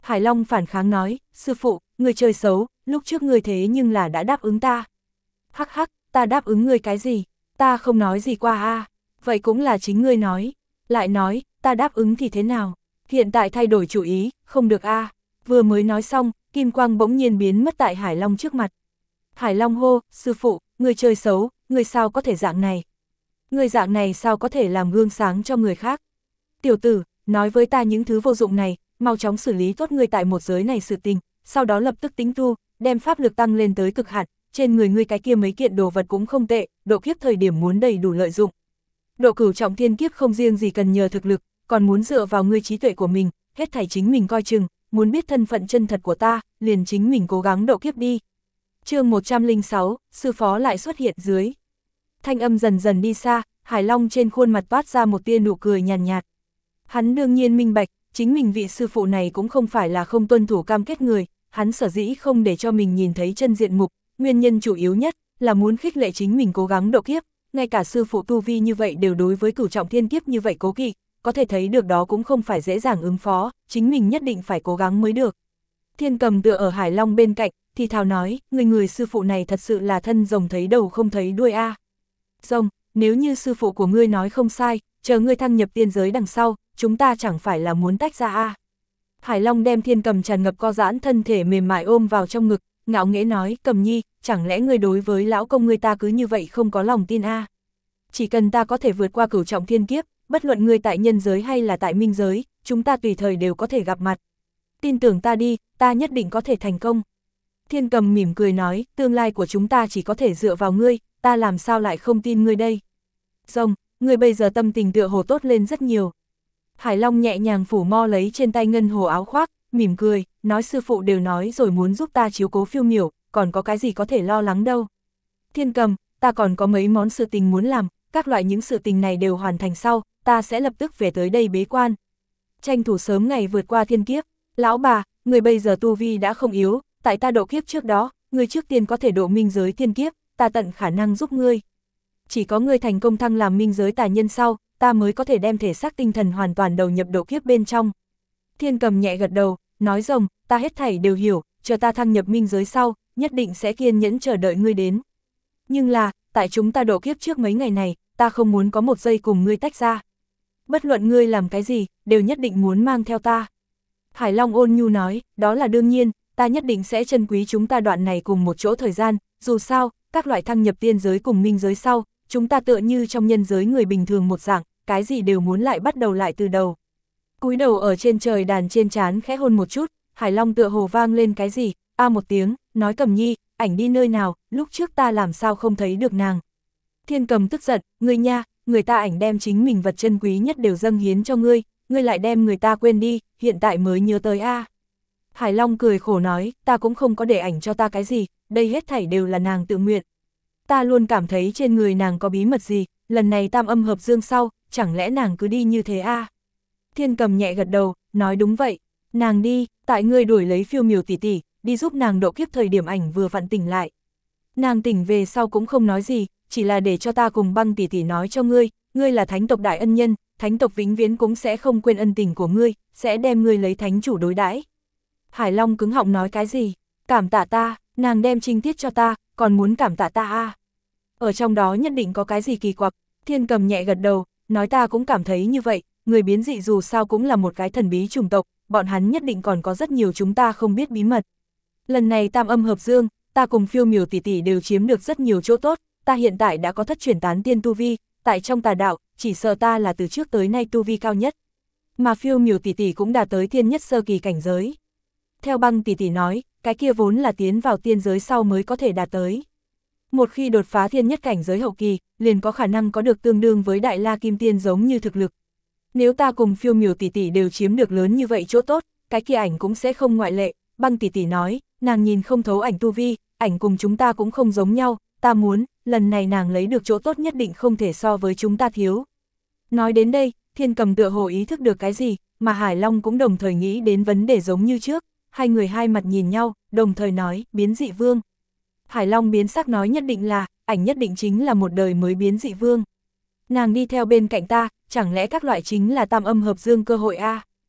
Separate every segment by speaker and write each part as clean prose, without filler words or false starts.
Speaker 1: Hải Long phản kháng nói, sư phụ, người chơi xấu, lúc trước người thế nhưng là đã đáp ứng ta. Hắc hắc, ta đáp ứng ngươi cái gì, ta không nói gì qua a. Vậy cũng là chính ngươi nói, lại nói, ta đáp ứng thì thế nào, hiện tại thay đổi chủ ý, không được a. Vừa mới nói xong, kim quang bỗng nhiên biến mất tại Hải Long trước mặt. Hải Long hô, sư phụ, người chơi xấu, người sao có thể dạng này? Người dạng này sao có thể làm gương sáng cho người khác? Tiểu tử, nói với ta những thứ vô dụng này, mau chóng xử lý tốt ngươi tại một giới này sự tình, sau đó lập tức tính tu, đem pháp lực tăng lên tới cực hạn, trên người ngươi cái kia mấy kiện đồ vật cũng không tệ, độ kiếp thời điểm muốn đầy đủ lợi dụng. Độ cửu trọng thiên kiếp không riêng gì cần nhờ thực lực, còn muốn dựa vào ngươi trí tuệ của mình, hết thảy chính mình coi chừng, muốn biết thân phận chân thật của ta, liền chính mình cố gắng độ kiếp đi. Chương 106, sư phó lại xuất hiện dưới. Thanh âm dần dần đi xa, Hải Long trên khuôn mặt toát ra một tia nụ cười nhàn nhạt. Hắn đương nhiên minh bạch, chính mình vị sư phụ này cũng không phải là không tuân thủ cam kết người, hắn sở dĩ không để cho mình nhìn thấy chân diện mục, nguyên nhân chủ yếu nhất là muốn khích lệ chính mình cố gắng độ kiếp, ngay cả sư phụ tu vi như vậy đều đối với cửu trọng thiên kiếp như vậy cố kỵ, có thể thấy được đó cũng không phải dễ dàng ứng phó, chính mình nhất định phải cố gắng mới được. Thiên Cầm tựa ở Hải Long bên cạnh, thì thào nói, người sư phụ này thật sự là thân rồng thấy đầu không thấy đuôi a. Rồng, nếu như sư phụ của ngươi nói không sai, chờ ngươi thăng nhập tiên giới đằng sau, chúng ta chẳng phải là muốn tách ra a. Hải Long đem Thiên Cầm tràn ngập co giãn thân thể mềm mại ôm vào trong ngực, ngạo nghễ nói, Cầm nhi, chẳng lẽ ngươi đối với lão công ngươi ta cứ như vậy không có lòng tin a? Chỉ cần ta có thể vượt qua cửu trọng thiên kiếp, bất luận ngươi tại nhân giới hay là tại minh giới, chúng ta tùy thời đều có thể gặp mặt. Tin tưởng ta đi, ta nhất định có thể thành công. Thiên Cầm mỉm cười nói, tương lai của chúng ta chỉ có thể dựa vào ngươi, ta làm sao lại không tin ngươi đây. Rồng, ngươi bây giờ tâm tình tựa hồ tốt lên rất nhiều. Hải Long nhẹ nhàng phủ mo lấy trên tay ngân hồ áo khoác, mỉm cười, nói sư phụ đều nói rồi muốn giúp ta chiếu cố Phiêu Miểu, còn có cái gì có thể lo lắng đâu. Thiên Cầm, ta còn có mấy món sự tình muốn làm, các loại những sự tình này đều hoàn thành sau, ta sẽ lập tức về tới đây bế quan. Tranh thủ sớm ngày vượt qua thiên kiếp. Lão bà, người bây giờ tu vi đã không yếu, tại ta độ kiếp trước đó, người trước tiên có thể độ minh giới thiên kiếp, ta tận khả năng giúp ngươi. Chỉ có ngươi thành công thăng làm minh giới tà nhân sau, ta mới có thể đem thể xác tinh thần hoàn toàn đầu nhập độ kiếp bên trong. Thiên Cầm nhẹ gật đầu, nói rồng, ta hết thảy đều hiểu, chờ ta thăng nhập minh giới sau, nhất định sẽ kiên nhẫn chờ đợi ngươi đến. Nhưng là, tại chúng ta độ kiếp trước mấy ngày này, ta không muốn có một giây cùng ngươi tách ra. Bất luận ngươi làm cái gì, đều nhất định muốn mang theo ta. Hải Long ôn nhu nói, đó là đương nhiên, ta nhất định sẽ trân quý chúng ta đoạn này cùng một chỗ thời gian, dù sao, các loại thăng nhập tiên giới cùng minh giới sau, chúng ta tựa như trong nhân giới người bình thường một dạng, cái gì đều muốn lại bắt đầu lại từ đầu. Cúi đầu ở trên trời đàn trên trán khẽ hôn một chút, Hải Long tựa hồ vang lên cái gì, a một tiếng, nói Cầm nhi, ảnh đi nơi nào, lúc trước ta làm sao không thấy được nàng. Thiên Cầm tức giận, ngươi nha, người ta ảnh đem chính mình vật chân quý nhất đều dâng hiến cho ngươi, ngươi lại đem người ta quên đi, hiện tại mới nhớ tới a. Hải Long cười khổ nói, ta cũng không có để ảnh cho ta cái gì, đây hết thảy đều là nàng tự nguyện. Ta luôn cảm thấy trên người nàng có bí mật gì, lần này tam âm hợp dương sau, chẳng lẽ nàng cứ đi như thế a? Thiên Cầm nhẹ gật đầu, nói đúng vậy, nàng đi, tại ngươi đuổi lấy Phiêu Miểu tỷ tỷ, đi giúp nàng độ kiếp thời điểm ảnh vừa vặn tỉnh lại. Nàng tỉnh về sau cũng không nói gì, chỉ là để cho ta cùng Băng tỷ tỷ nói cho ngươi, ngươi là thánh tộc đại ân nhân, thánh tộc vĩnh viễn cũng sẽ không quên ân tình của ngươi, sẽ đem ngươi lấy thánh chủ đối đãi. Hải Long cứng họng nói cái gì? Cảm tạ ta, nàng đem trinh tiết cho ta, còn muốn cảm tạ ta a? Ở trong đó nhất định có cái gì kỳ quặc. Thiên Cầm nhẹ gật đầu, nói ta cũng cảm thấy như vậy, người biến dị dù sao cũng là một cái thần bí chủng tộc, bọn hắn nhất định còn có rất nhiều chúng ta không biết bí mật. Lần này tam âm hợp dương, ta cùng Phiêu Miểu tỷ tỷ đều chiếm được rất nhiều chỗ tốt, ta hiện tại đã có thất chuyển tán tiên tu vi, tại trong tà đạo, chỉ sợ ta là từ trước tới nay tu vi cao nhất. Mà Phiêu Miểu tỷ tỷ cũng đạt tới thiên nhất sơ kỳ cảnh giới. Theo Băng tỷ tỷ nói, cái kia vốn là tiến vào tiên giới sau mới có thể đạt tới. Một khi đột phá thiên nhất cảnh giới hậu kỳ, liền có khả năng có được tương đương với Đại La Kim Tiên giống như thực lực. Nếu ta cùng Phiêu Miểu tỷ tỷ đều chiếm được lớn như vậy chỗ tốt, cái kia ảnh cũng sẽ không ngoại lệ. Băng tỷ tỷ nói, nàng nhìn không thấu ảnh tu vi, ảnh cùng chúng ta cũng không giống nhau, ta muốn, lần này nàng lấy được chỗ tốt nhất định không thể so với chúng ta thiếu. Nói đến đây, Thiên Cầm tựa hồ ý thức được cái gì, mà Hải Long cũng đồng thời nghĩ đến vấn đề giống như trước, hai người hai mặt nhìn nhau, đồng thời nói, biến dị vương. Hải Long biến sắc nói nhất định là, ảnh nhất định chính là một đời mới biến dị vương. Nàng đi theo bên cạnh ta, chẳng lẽ các loại chính là tam âm hợp dương cơ hội a?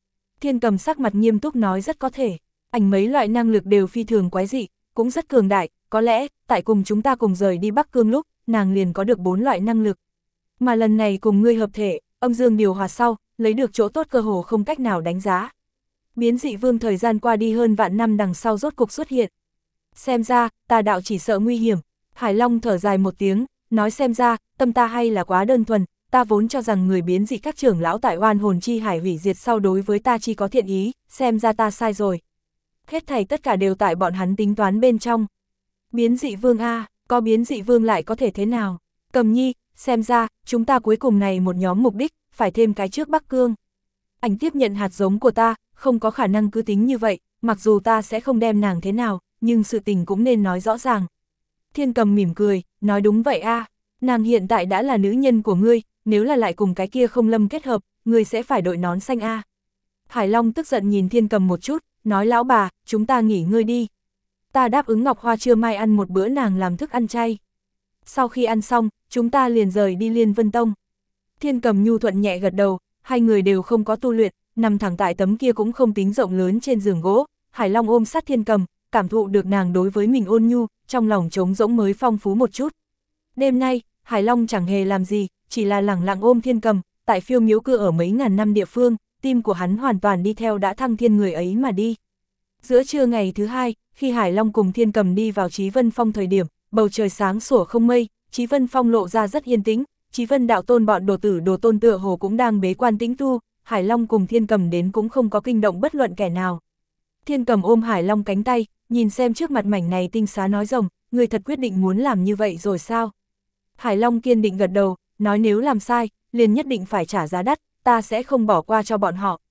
Speaker 1: Thiên Cầm sắc mặt nghiêm túc nói rất có thể, ảnh mấy loại năng lực đều phi thường quái dị, cũng rất cường đại, có lẽ, tại cùng chúng ta cùng rời đi Bắc Cương lúc, nàng liền có được 4 loại năng lực. Mà lần này cùng ngươi hợp thể, âm dương điều hòa sau, lấy được chỗ tốt cơ hồ không cách nào đánh giá. Biến dị vương thời gian qua đi hơn vạn năm đằng sau rốt cục xuất hiện. Xem ra, tà đạo chỉ sợ nguy hiểm. Hải Long thở dài một tiếng, nói xem ra, tâm ta hay là quá đơn thuần, ta vốn cho rằng người biến dị các trưởng lão tại oan hồn chi hải hủy diệt sau đối với ta chỉ có thiện ý, xem ra ta sai rồi. Hết thảy tất cả đều tại bọn hắn tính toán bên trong. Biến dị vương a, có biến dị vương lại có thể thế nào? Cầm Nhi, xem ra, chúng ta cuối cùng này một nhóm mục đích, phải thêm cái trước Bắc Cương. Anh tiếp nhận hạt giống của ta, không có khả năng cứ tính như vậy, mặc dù ta sẽ không đem nàng thế nào, nhưng sự tình cũng nên nói rõ ràng. Thiên Cầm mỉm cười, nói đúng vậy a, nàng hiện tại đã là nữ nhân của ngươi, nếu là lại cùng cái kia Không Lâm kết hợp, ngươi sẽ phải đội nón xanh a. Hải Long tức giận nhìn Thiên Cầm một chút, nói lão bà, chúng ta nghỉ ngơi đi. Ta đáp ứng Ngọc Hoa trưa mai ăn một bữa nàng làm thức ăn chay. Sau khi ăn xong, chúng ta liền rời đi Liên Vân Tông. Thiên Cầm nhu thuận nhẹ gật đầu, hai người đều không có tu luyện, nằm thẳng tại tấm kia cũng không tính rộng lớn trên giường gỗ. Hải Long ôm sát Thiên Cầm, cảm thụ được nàng đối với mình ôn nhu, trong lòng trống rỗng mới phong phú một chút. Đêm nay, Hải Long chẳng hề làm gì, chỉ là lẳng lặng ôm Thiên Cầm, tại phiêu miếu cư ở mấy ngàn năm địa phương, tim của hắn hoàn toàn đi theo đã thăng thiên người ấy mà đi. Giữa trưa ngày thứ hai, khi Hải Long cùng Thiên Cầm đi vào Chí Vân Phong thời điểm, bầu trời sáng sủa không mây, Chí Vân Phong lộ ra rất yên tĩnh, Chí Vân đạo tôn bọn đồ tử đồ tôn tựa hồ cũng đang bế quan tĩnh tu, Hải Long cùng Thiên Cầm đến cũng không có kinh động bất luận kẻ nào. Thiên Cầm ôm Hải Long cánh tay, nhìn xem trước mặt mảnh này tinh xá nói rồng, người thật quyết định muốn làm như vậy rồi sao? Hải Long kiên định gật đầu, nói nếu làm sai, liền nhất định phải trả giá đắt, ta sẽ không bỏ qua cho bọn họ.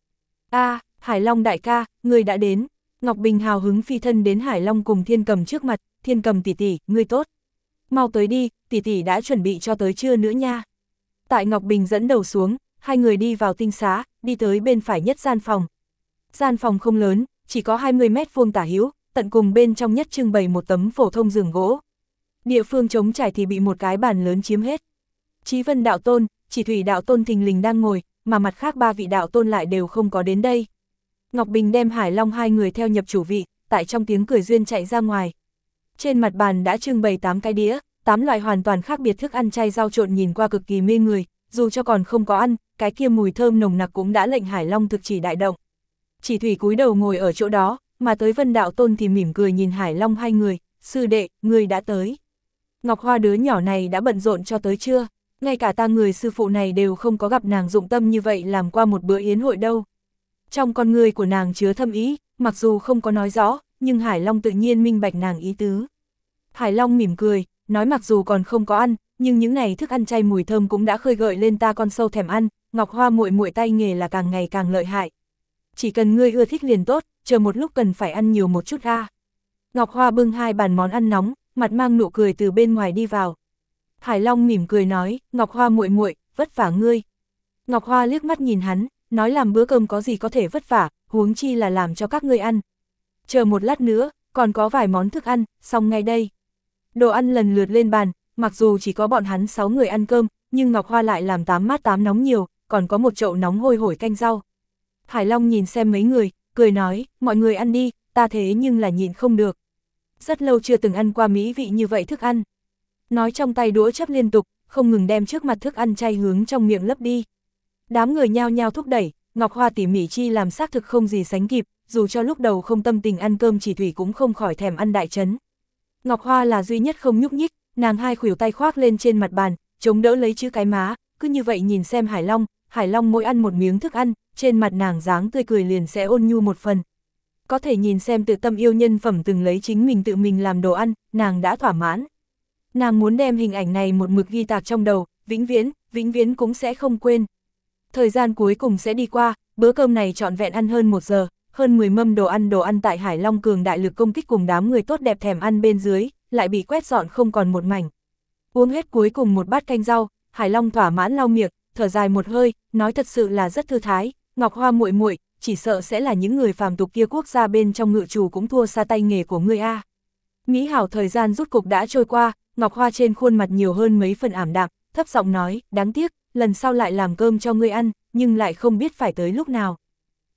Speaker 1: Hải Long đại ca, người đã đến. Ngọc Bình hào hứng phi thân đến Hải Long cùng Thiên Cầm trước mặt, Thiên Cầm tỷ tỷ, ngươi tốt. Mau tới đi, tỷ tỷ đã chuẩn bị cho tới trưa nữa nha. Tại Ngọc Bình dẫn đầu xuống, hai người đi vào tinh xá, đi tới bên phải nhất gian phòng. Gian phòng không lớn, chỉ có 20 mét vuông tả hữu, tận cùng bên trong nhất trưng bày một tấm phổ thông giường gỗ. Địa phương trống trải thì bị một cái bàn lớn chiếm hết. Chí Vân đạo tôn, Chỉ Thủy đạo tôn thình lình đang ngồi, mà mặt khác 3 vị đạo tôn lại đều không có đến đây. Ngọc Bình đem Hải Long hai người theo nhập chủ vị, tại trong tiếng cười duyên chạy ra ngoài. Trên mặt bàn đã trưng bày 8 cái đĩa, 8 loại hoàn toàn khác biệt thức ăn chay rau trộn nhìn qua cực kỳ mê người, dù cho còn không có ăn, cái kia mùi thơm nồng nặc cũng đã lệnh Hải Long thực chỉ đại động. Chỉ Thủy cúi đầu ngồi ở chỗ đó, mà tới Vân đạo tôn thì mỉm cười nhìn Hải Long hai người, sư đệ, người đã tới. Ngọc Hoa đứa nhỏ này đã bận rộn cho tới chưa? Ngay cả ta người sư phụ này đều không có gặp nàng dụng tâm như vậy làm qua một bữa yến hội đâu. Trong con người của nàng chứa thâm ý, mặc dù không có nói rõ, nhưng Hải Long tự nhiên minh bạch nàng ý tứ. Hải Long mỉm cười, nói mặc dù còn không có ăn, nhưng những này thức ăn chay mùi thơm cũng đã khơi gợi lên ta con sâu thèm ăn, Ngọc Hoa muội muội tay nghề là càng ngày càng lợi hại. Chỉ cần ngươi ưa thích liền tốt, chờ một lúc cần phải ăn nhiều một chút a. Ngọc Hoa bưng 2 bàn món ăn nóng, mặt mang nụ cười từ bên ngoài đi vào. Hải Long mỉm cười nói, Ngọc Hoa muội muội, vất vả ngươi. Ngọc Hoa liếc mắt nhìn hắn, nói làm bữa cơm có gì có thể vất vả, huống chi là làm cho các ngươi ăn. Chờ một lát nữa, còn có vài món thức ăn, xong ngay đây. Đồ ăn lần lượt lên bàn, mặc dù chỉ có bọn hắn 6 người ăn cơm, nhưng Ngọc Hoa lại làm 8 mát 8 nóng nhiều, còn có một chậu nóng hôi hổi canh rau. Hải Long nhìn xem mấy người, cười nói, mọi người ăn đi, ta thế nhưng là nhịn không được. Rất lâu chưa từng ăn qua mỹ vị như vậy thức ăn. Nói trong tay đũa chấp liên tục, không ngừng đem trước mặt thức ăn chay hướng trong miệng lấp đi. Đám người nhao nhao thúc đẩy, Ngọc Hoa tỉ mỉ chi làm xác thực không gì sánh kịp, dù cho lúc đầu không tâm tình ăn cơm Chỉ Thủy cũng không khỏi thèm ăn đại trấn. Ngọc Hoa là duy nhất không nhúc nhích, nàng hai khuỷu tay khoác lên trên mặt bàn, chống đỡ lấy chữ cái má, cứ như vậy nhìn xem Hải Long mỗi ăn một miếng thức ăn, trên mặt nàng dáng tươi cười liền sẽ ôn nhu một phần. Có thể nhìn xem tự tâm yêu nhân phẩm từng lấy chính mình tự mình làm đồ ăn, nàng đã thỏa mãn. Nàng muốn đem hình ảnh này một mực ghi tạc trong đầu, vĩnh viễn cũng sẽ không quên. Thời gian cuối cùng sẽ đi qua, bữa cơm này trọn vẹn ăn hơn 1 giờ, hơn 10 mâm đồ ăn tại Hải Long cường đại lực công kích cùng đám người tốt đẹp thèm ăn bên dưới, lại bị quét dọn không còn một mảnh. Uống hết cuối cùng một bát canh rau, Hải Long thỏa mãn lau miệng, thở dài một hơi, nói thật sự là rất thư thái, Ngọc Hoa muội muội, chỉ sợ sẽ là những người phàm tục kia quốc gia bên trong ngự chủ cũng thua xa tay nghề của ngươi a. Mỹ hảo thời gian rút cục đã trôi qua, Ngọc Hoa trên khuôn mặt nhiều hơn mấy phần ảm đạm, thấp giọng nói, đáng tiếc, lần sau lại làm cơm cho ngươi ăn, nhưng lại không biết phải tới lúc nào.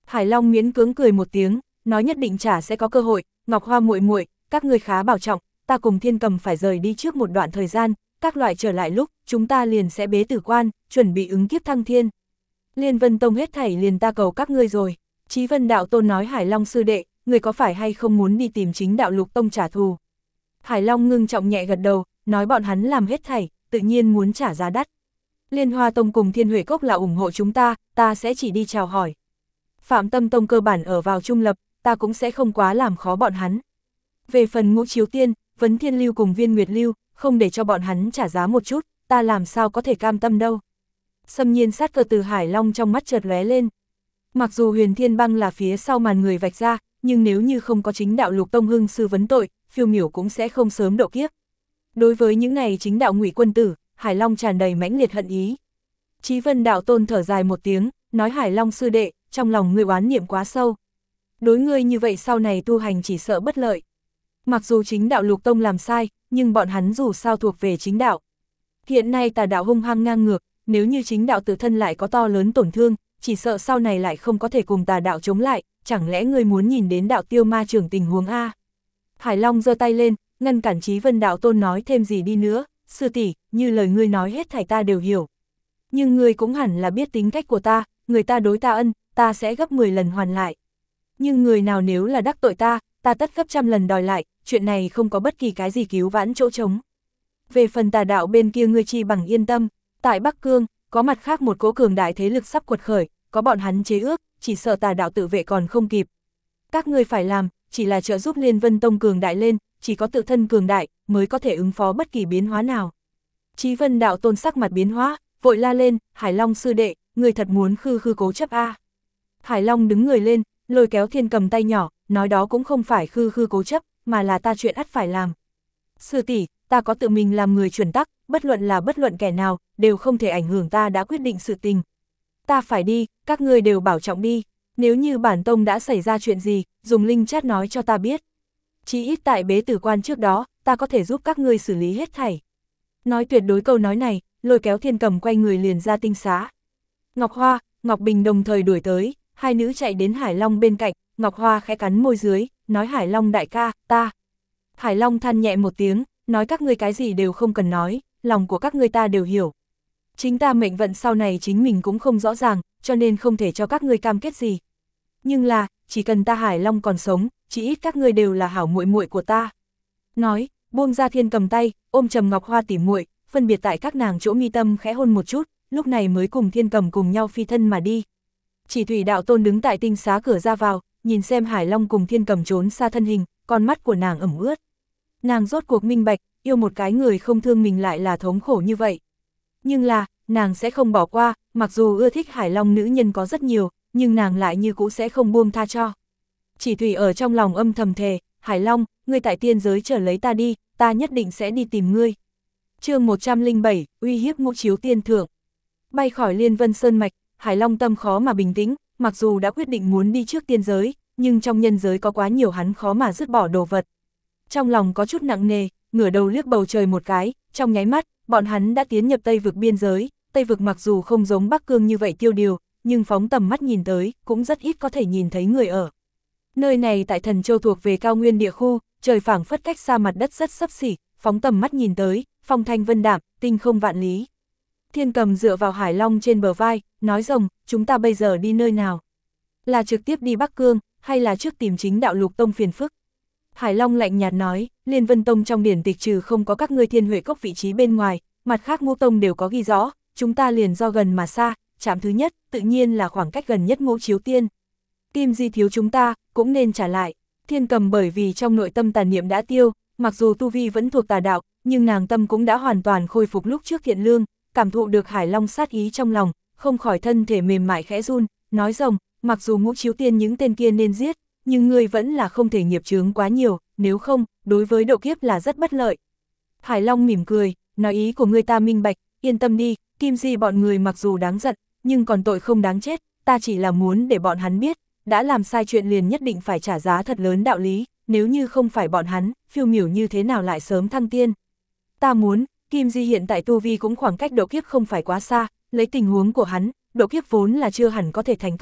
Speaker 1: Hải Long miễn cưỡng cười một tiếng, nói nhất định chả sẽ có cơ hội, Ngọc Hoa muội muội, các ngươi khá bảo trọng, ta cùng Thiên Cầm phải rời đi trước một đoạn thời gian, các loại trở lại lúc, chúng ta liền sẽ bế tử quan, chuẩn bị ứng kiếp thăng thiên. Liên Vân Tông hết thảy liền ta cầu các ngươi rồi. Chí Vân Đạo Tôn nói Hải Long sư đệ, người có phải hay không muốn đi tìm Chính Đạo Lục Tông trả thù? Hải Long ngưng trọng nhẹ gật đầu, nói bọn hắn làm hết thảy, tự nhiên muốn trả giá đắt. Liên Hoa Tông cùng Thiên Huệ Cốc là ủng hộ chúng ta sẽ chỉ đi chào hỏi. Phạm Tâm Tông cơ bản ở vào trung lập, ta cũng sẽ không quá làm khó bọn hắn. Về phần Ngũ Chiếu Tiên, Vấn Thiên Lưu cùng Viên Nguyệt Lưu, không để cho bọn hắn trả giá một chút, ta làm sao có thể cam tâm đâu. Xâm nhiên sát cơ từ Hải Long trong mắt chợt lóe lên. Mặc dù Huyền Thiên Băng là phía sau màn người vạch ra, nhưng nếu như không có Chính Đạo Lục Tông hưng sư vấn tội, phiêu miểu cũng sẽ không sớm độ kiếp. Đối với những này Chính Đạo Ngụy quân tử, Hải Long tràn đầy mãnh liệt hận ý. Chí Vân Đạo Tôn thở dài một tiếng, nói Hải Long sư đệ, trong lòng ngươi oán niệm quá sâu. Đối ngươi như vậy sau này tu hành chỉ sợ bất lợi. Mặc dù Chính Đạo Lục Tông làm sai, nhưng bọn hắn dù sao thuộc về Chính Đạo. Hiện nay tà đạo hung hăng ngang ngược, nếu như Chính Đạo tự thân lại có to lớn tổn thương, chỉ sợ sau này lại không có thể cùng tà đạo chống lại, chẳng lẽ ngươi muốn nhìn đến đạo tiêu ma trưởng tình huống A. Hải Long giơ tay lên, ngăn cản Chí Vân Đạo Tôn nói thêm gì đi nữa, sư tỷ, như lời ngươi nói hết thảy ta đều hiểu. Nhưng ngươi cũng hẳn là biết tính cách của ta, người ta đối ta ân, ta sẽ gấp 10 lần hoàn lại. Nhưng người nào nếu là đắc tội ta tất gấp trăm lần đòi lại, chuyện này không có bất kỳ cái gì cứu vãn chỗ trống. Về phần tà đạo bên kia ngươi chi bằng yên tâm, tại Bắc Cương, có mặt khác một cỗ cường đại thế lực sắp quật khởi, có bọn hắn chế ước, chỉ sợ tà đạo tự vệ còn không kịp. Các ngươi phải làm, chỉ là trợ giúp Liên Vân Tông cường đại lên, chỉ có tự thân cường đại, mới có thể ứng phó bất kỳ biến hóa nào. Chí Vân Đạo Tôn sắc mặt biến hóa, vội la lên, Hải Long sư đệ, người thật muốn khư cố chấp a. Hải Long đứng người lên, lôi kéo Thiên Cầm tay nhỏ, nói đó cũng không phải khư cố chấp, mà là ta chuyện ắt phải làm. Sư tỷ, ta có tự mình làm người chuẩn tắc, bất luận kẻ nào, đều không thể ảnh hưởng ta đã quyết định sự tình. Ta phải đi, các ngươi đều bảo trọng đi, nếu như bản tông đã xảy ra chuyện gì, dùng linh chat nói cho ta biết. Chỉ ít tại bế tử quan trước đó, ta có thể giúp các ngươi xử lý hết thảy. Nói tuyệt đối câu nói này, lôi kéo Thiên Cầm quay người liền ra tinh xá. Ngọc Hoa, Ngọc Bình đồng thời đuổi tới, hai nữ chạy đến Hải Long bên cạnh, Ngọc Hoa khẽ cắn môi dưới, nói Hải Long đại ca, ta. Hải Long than nhẹ một tiếng, nói các ngươi cái gì đều không cần nói, lòng của các ngươi ta đều hiểu. Chính ta mệnh vận sau này chính mình cũng không rõ ràng, cho nên không thể cho các ngươi cam kết gì. Nhưng là, chỉ cần ta Hải Long còn sống, chỉ ít các ngươi đều là hảo muội muội của ta. Nói, buông ra Thiên Cầm tay, ôm chầm Ngọc Hoa tỉ muội, phân biệt tại các nàng chỗ mi tâm khẽ hôn một chút, lúc này mới cùng Thiên Cầm cùng nhau phi thân mà đi. Chỉ Thủy Đạo Tôn đứng tại tinh xá cửa ra vào, nhìn xem Hải Long cùng Thiên Cầm trốn xa thân hình, con mắt của nàng ẩm ướt. Nàng rốt cuộc minh bạch, yêu một cái người không thương mình lại là thống khổ như vậy. Nhưng là, nàng sẽ không bỏ qua, mặc dù ưa thích Hải Long nữ nhân có rất nhiều, nhưng nàng lại như cũ sẽ không buông tha cho. Chỉ Thủy ở trong lòng âm thầm thề, Hải Long, ngươi tại tiên giới chờ lấy ta đi, ta nhất định sẽ đi tìm ngươi. Chương 107, uy hiếp Ngũ Chiếu Tiên thượng. Bay khỏi Liên Vân Sơn mạch, Hải Long tâm khó mà bình tĩnh, mặc dù đã quyết định muốn đi trước tiên giới, nhưng trong nhân giới có quá nhiều hắn khó mà dứt bỏ đồ vật. Trong lòng có chút nặng nề, ngửa đầu liếc bầu trời một cái, trong nháy mắt, bọn hắn đã tiến nhập Tây vực biên giới, Tây vực mặc dù không giống Bắc Cương như vậy tiêu điều, nhưng phóng tầm mắt nhìn tới, cũng rất ít có thể nhìn thấy người ở. Nơi này tại Thần Châu thuộc về cao nguyên địa khu, trời phảng phất cách xa mặt đất rất xấp xỉ, phóng tầm mắt nhìn tới, phong thanh vân đạm, tinh không vạn lý. Thiên Cầm dựa vào Hải Long trên bờ vai, nói rồng, chúng ta bây giờ đi nơi nào? Là trực tiếp đi Bắc Cương, hay là trước tìm Chính Đạo Lục Tông phiền phức? Hải Long lạnh nhạt nói, Liên Vân Tông trong điển tịch trừ không có các ngươi Thiên Huệ Cốc vị trí bên ngoài, mặt khác ngũ tông đều có ghi rõ, chúng ta liền do gần mà xa, chạm thứ nhất, tự nhiên là khoảng cách gần nhất Ngũ Chiếu Tiên. Kim Di thiếu chúng ta, cũng nên trả lại. Thiên Cầm bởi vì trong nội tâm tà niệm đã tiêu, mặc dù tu vi vẫn thuộc tà đạo, nhưng nàng tâm cũng đã hoàn toàn khôi phục lúc trước thiện lương, cảm thụ được Hải Long sát ý trong lòng, không khỏi thân thể mềm mại khẽ run, nói rồng, mặc dù Ngũ Chiếu Tiên những tên kia nên giết, nhưng ngươi vẫn là không thể nghiệp chướng quá nhiều, nếu không, đối với độ kiếp là rất bất lợi. Hải Long mỉm cười, nói ý của ngươi ta minh bạch, yên tâm đi, Kim Di bọn người mặc dù đáng giận, nhưng còn tội không đáng chết, ta chỉ là muốn để bọn hắn biết, đã làm sai chuyện liền nhất định phải trả giá thật lớn đạo lý, nếu như không phải bọn hắn, phiêu miểu như thế nào lại sớm thăng tiên. Ta muốn, Kim Di hiện tại tu vi cũng khoảng cách độ kiếp không phải quá xa, lấy tình huống của hắn, độ kiếp vốn là chưa hẳn có thể thành công,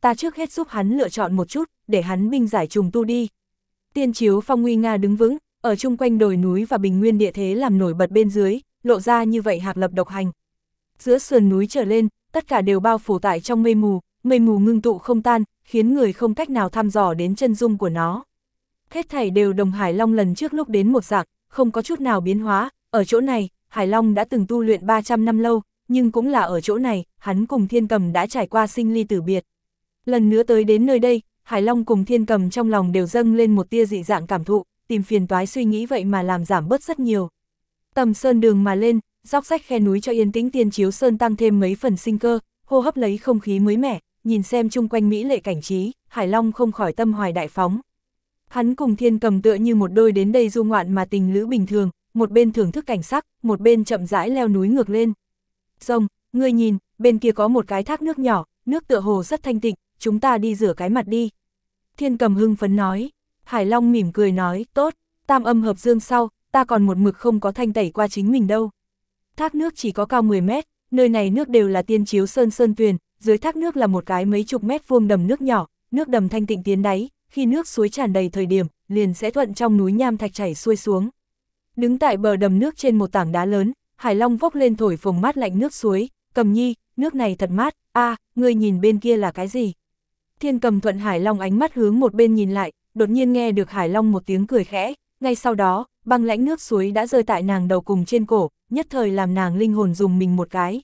Speaker 1: ta trước hết giúp hắn lựa chọn một chút, để hắn binh giải trùng tu đi. Tiên chiếu phong nguy nga đứng vững, ở chung quanh đồi núi và bình nguyên địa thế làm nổi bật bên dưới, lộ ra như vậy hạc lập độc hành. Giữa sườn núi trở lên, tất cả đều bao phủ tại trong mây mù ngưng tụ không tan, khiến người không cách nào thăm dò đến chân dung của nó. Hết thảy đều đồng Hải Long lần trước lúc đến một dạng, không có chút nào biến hóa, ở chỗ này, Hải Long đã từng tu luyện 300 năm lâu, nhưng cũng là ở chỗ này, hắn cùng Thiên Cầm đã trải qua sinh ly tử biệt. Lần nữa tới đến nơi đây, Hải Long cùng Thiên Cầm trong lòng đều dâng lên một tia dị dạng cảm thụ, tìm phiền toái suy nghĩ vậy mà làm giảm bớt rất nhiều. Tầm sơn đường mà lên, dốc rách khe núi cho yên tĩnh Tiên Chiếu Sơn tăng thêm mấy phần sinh cơ, hô hấp lấy không khí mới mẻ, nhìn xem chung quanh mỹ lệ cảnh trí, Hải Long không khỏi tâm hoài đại phóng. Hắn cùng Thiên Cầm tựa như một đôi đến đây du ngoạn mà tình lữ bình thường, một bên thưởng thức cảnh sắc, một bên chậm rãi leo núi ngược lên. Rồng, ngươi nhìn, bên kia có một cái thác nước nhỏ, nước tựa hồ rất thanh tịnh, chúng ta đi rửa cái mặt đi. Thiên Cầm hưng phấn nói. Hải Long mỉm cười nói, tốt, tam âm hợp dương sau, ta còn một mực không có thanh tẩy qua chính mình đâu. Thác nước chỉ có cao 10 mét, nơi này nước đều là Tiên Chiếu sơn tuyền, dưới thác nước là một cái mấy chục mét vuông đầm nước nhỏ, nước đầm thanh tịnh tiến đáy, khi nước suối tràn đầy thời điểm, liền sẽ thuận trong núi nham thạch chảy xuôi xuống. Đứng tại bờ đầm nước trên một tảng đá lớn, Hải Long vốc lên thổi phồng mát lạnh nước suối, Cầm nhi, nước này thật mát, ngươi nhìn bên kia là cái gì? Thiên Cầm thuận Hải Long ánh mắt hướng một bên nhìn lại, đột nhiên nghe được Hải Long một tiếng cười khẽ, ngay sau đó, băng lãnh nước suối đã rơi tại nàng đầu cùng trên cổ, nhất thời làm nàng linh hồn dùng mình một cái.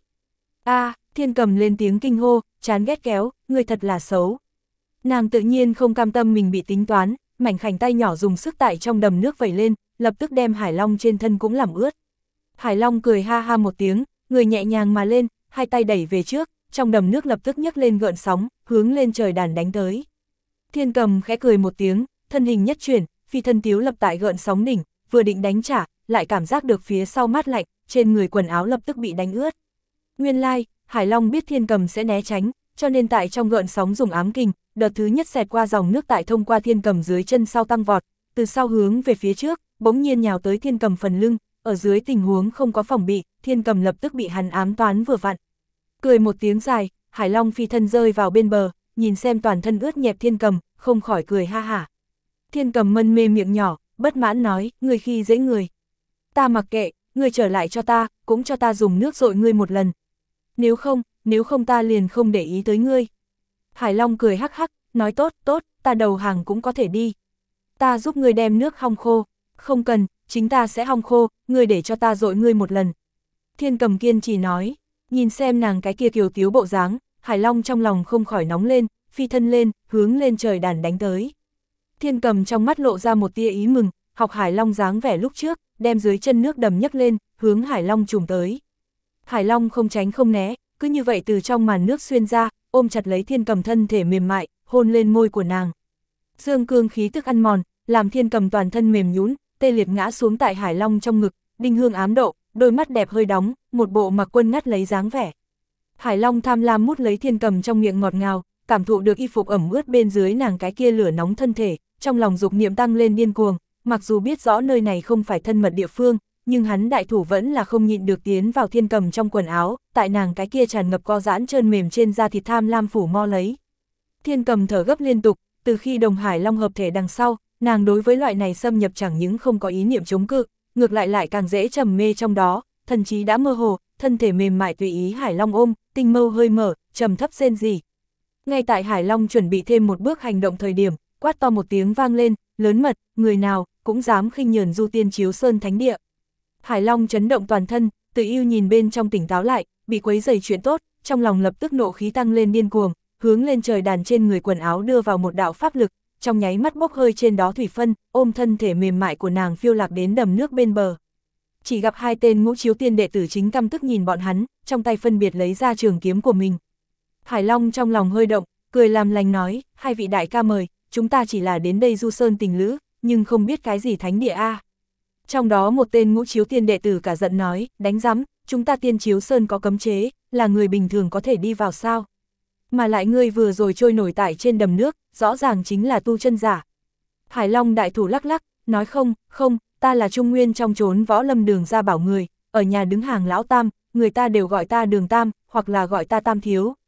Speaker 1: Thiên Cầm lên tiếng kinh hô, chán ghét kéo, ngươi thật là xấu. Nàng tự nhiên không cam tâm mình bị tính toán, mảnh khảnh tay nhỏ dùng sức tại trong đầm nước vẩy lên, lập tức đem Hải Long trên thân cũng làm ướt. Hải Long cười ha ha một tiếng, người nhẹ nhàng mà lên, hai tay đẩy về trước, trong đầm nước lập tức nhấc lên gợn sóng, hướng lên trời đàn đánh tới. Thiên Cầm khẽ cười một tiếng, thân hình nhất chuyển, phi thân tiếu lập tại gợn sóng đỉnh, vừa định đánh trả, lại cảm giác được phía sau mát lạnh, trên người quần áo lập tức bị đánh ướt. Nguyên lai, Hải Long biết Thiên Cầm sẽ né tránh, cho nên tại trong gợn sóng dùng ám kình, đợt thứ nhất xẹt qua dòng nước tại thông qua Thiên Cầm dưới chân sau tăng vọt, từ sau hướng về phía trước, bỗng nhiên nhào tới Thiên Cầm phần lưng, ở dưới tình huống không có phòng bị, Thiên Cầm lập tức bị hắn ám toán vừa vặn. Cười một tiếng dài, Hải Long phi thân rơi vào bên bờ, nhìn xem toàn thân ướt nhẹp Thiên Cầm, không khỏi cười ha hả. Thiên Cầm mân mê miệng nhỏ, bất mãn nói, ngươi khi dễ người. Ta mặc kệ, ngươi trở lại cho ta, cũng cho ta dùng nước dội ngươi một lần. Nếu không ta liền không để ý tới ngươi. Hải Long cười hắc hắc, nói tốt, ta đầu hàng cũng có thể đi. Ta giúp ngươi đem nước hong khô, không cần, chính ta sẽ hong khô, ngươi để cho ta dội ngươi một lần. Thiên Cầm kiên trì nói, nhìn xem nàng cái kia kiều tiếu bộ dáng, Hải Long trong lòng không khỏi nóng lên, phi thân lên, hướng lên trời đàn đánh tới. Thiên Cầm trong mắt lộ ra một tia ý mừng, học Hải Long dáng vẻ lúc trước, đem dưới chân nước đầm nhấc lên, hướng Hải Long trùm tới. Hải Long không tránh không né, cứ như vậy từ trong màn nước xuyên ra, ôm chặt lấy Thiên Cầm thân thể mềm mại, hôn lên môi của nàng. Dương cương khí tức ăn mòn, làm Thiên Cầm toàn thân mềm nhũn, tê liệt ngã xuống tại Hải Long trong ngực, đinh hương ám độ, đôi mắt đẹp hơi đóng, một bộ mặc quân ngắt lấy dáng vẻ. Hải Long tham lam mút lấy Thiên Cầm trong miệng ngọt ngào, cảm thụ được y phục ẩm ướt bên dưới nàng cái kia lửa nóng thân thể, trong lòng dục niệm tăng lên điên cuồng, mặc dù biết rõ nơi này không phải thân mật địa phương, nhưng hắn đại thủ vẫn là không nhịn được tiến vào Thiên Cầm trong quần áo, tại nàng cái kia tràn ngập co giãn trơn mềm trên da thịt tham lam phủ mo lấy. Thiên Cầm thở gấp liên tục, từ khi đồng Hải Long hợp thể đằng sau, nàng đối với loại này xâm nhập chẳng những không có ý niệm chống cự, ngược lại càng dễ trầm mê trong đó, thần trí đã mơ hồ, thân thể mềm mại tùy ý Hải Long ôm, tinh mâu hơi mở, trầm thấp rên rỉ. Ngay tại Hải Long chuẩn bị thêm một bước hành động thời điểm, quát to một tiếng vang lên, lớn mật, người nào cũng dám khinh nhờn du Tiên Chiếu Sơn thánh địa. Hải Long chấn động toàn thân, tự yêu nhìn bên trong tỉnh táo lại, bị quấy rầy chuyện tốt, trong lòng lập tức nộ khí tăng lên điên cuồng, hướng lên trời đàn trên người quần áo đưa vào một đạo pháp lực, trong nháy mắt bốc hơi trên đó thủy phân, ôm thân thể mềm mại của nàng phiêu lạc đến đầm nước bên bờ. Chỉ gặp hai tên Ngũ Chiếu Tiên đệ tử chính căm tức nhìn bọn hắn, trong tay phân biệt lấy ra trường kiếm của mình. Hải Long trong lòng hơi động, cười làm lành nói, hai vị đại ca mời, chúng ta chỉ là đến đây du sơn tình lữ, nhưng không biết cái gì thánh địa a. Trong đó một tên Ngũ Chiếu Tiên đệ tử cả giận nói, đánh rắm, chúng ta Tiên Chiếu Sơn có cấm chế, là người bình thường có thể đi vào sao? Mà lại ngươi vừa rồi trôi nổi tại trên đầm nước, rõ ràng chính là tu chân giả. Hải Long đại thủ lắc lắc, nói không, ta là Trung Nguyên trong chốn võ lâm đường ra bảo người, ở nhà đứng hàng lão tam, người ta đều gọi ta Đường Tam, hoặc là gọi ta Tam Thiếu.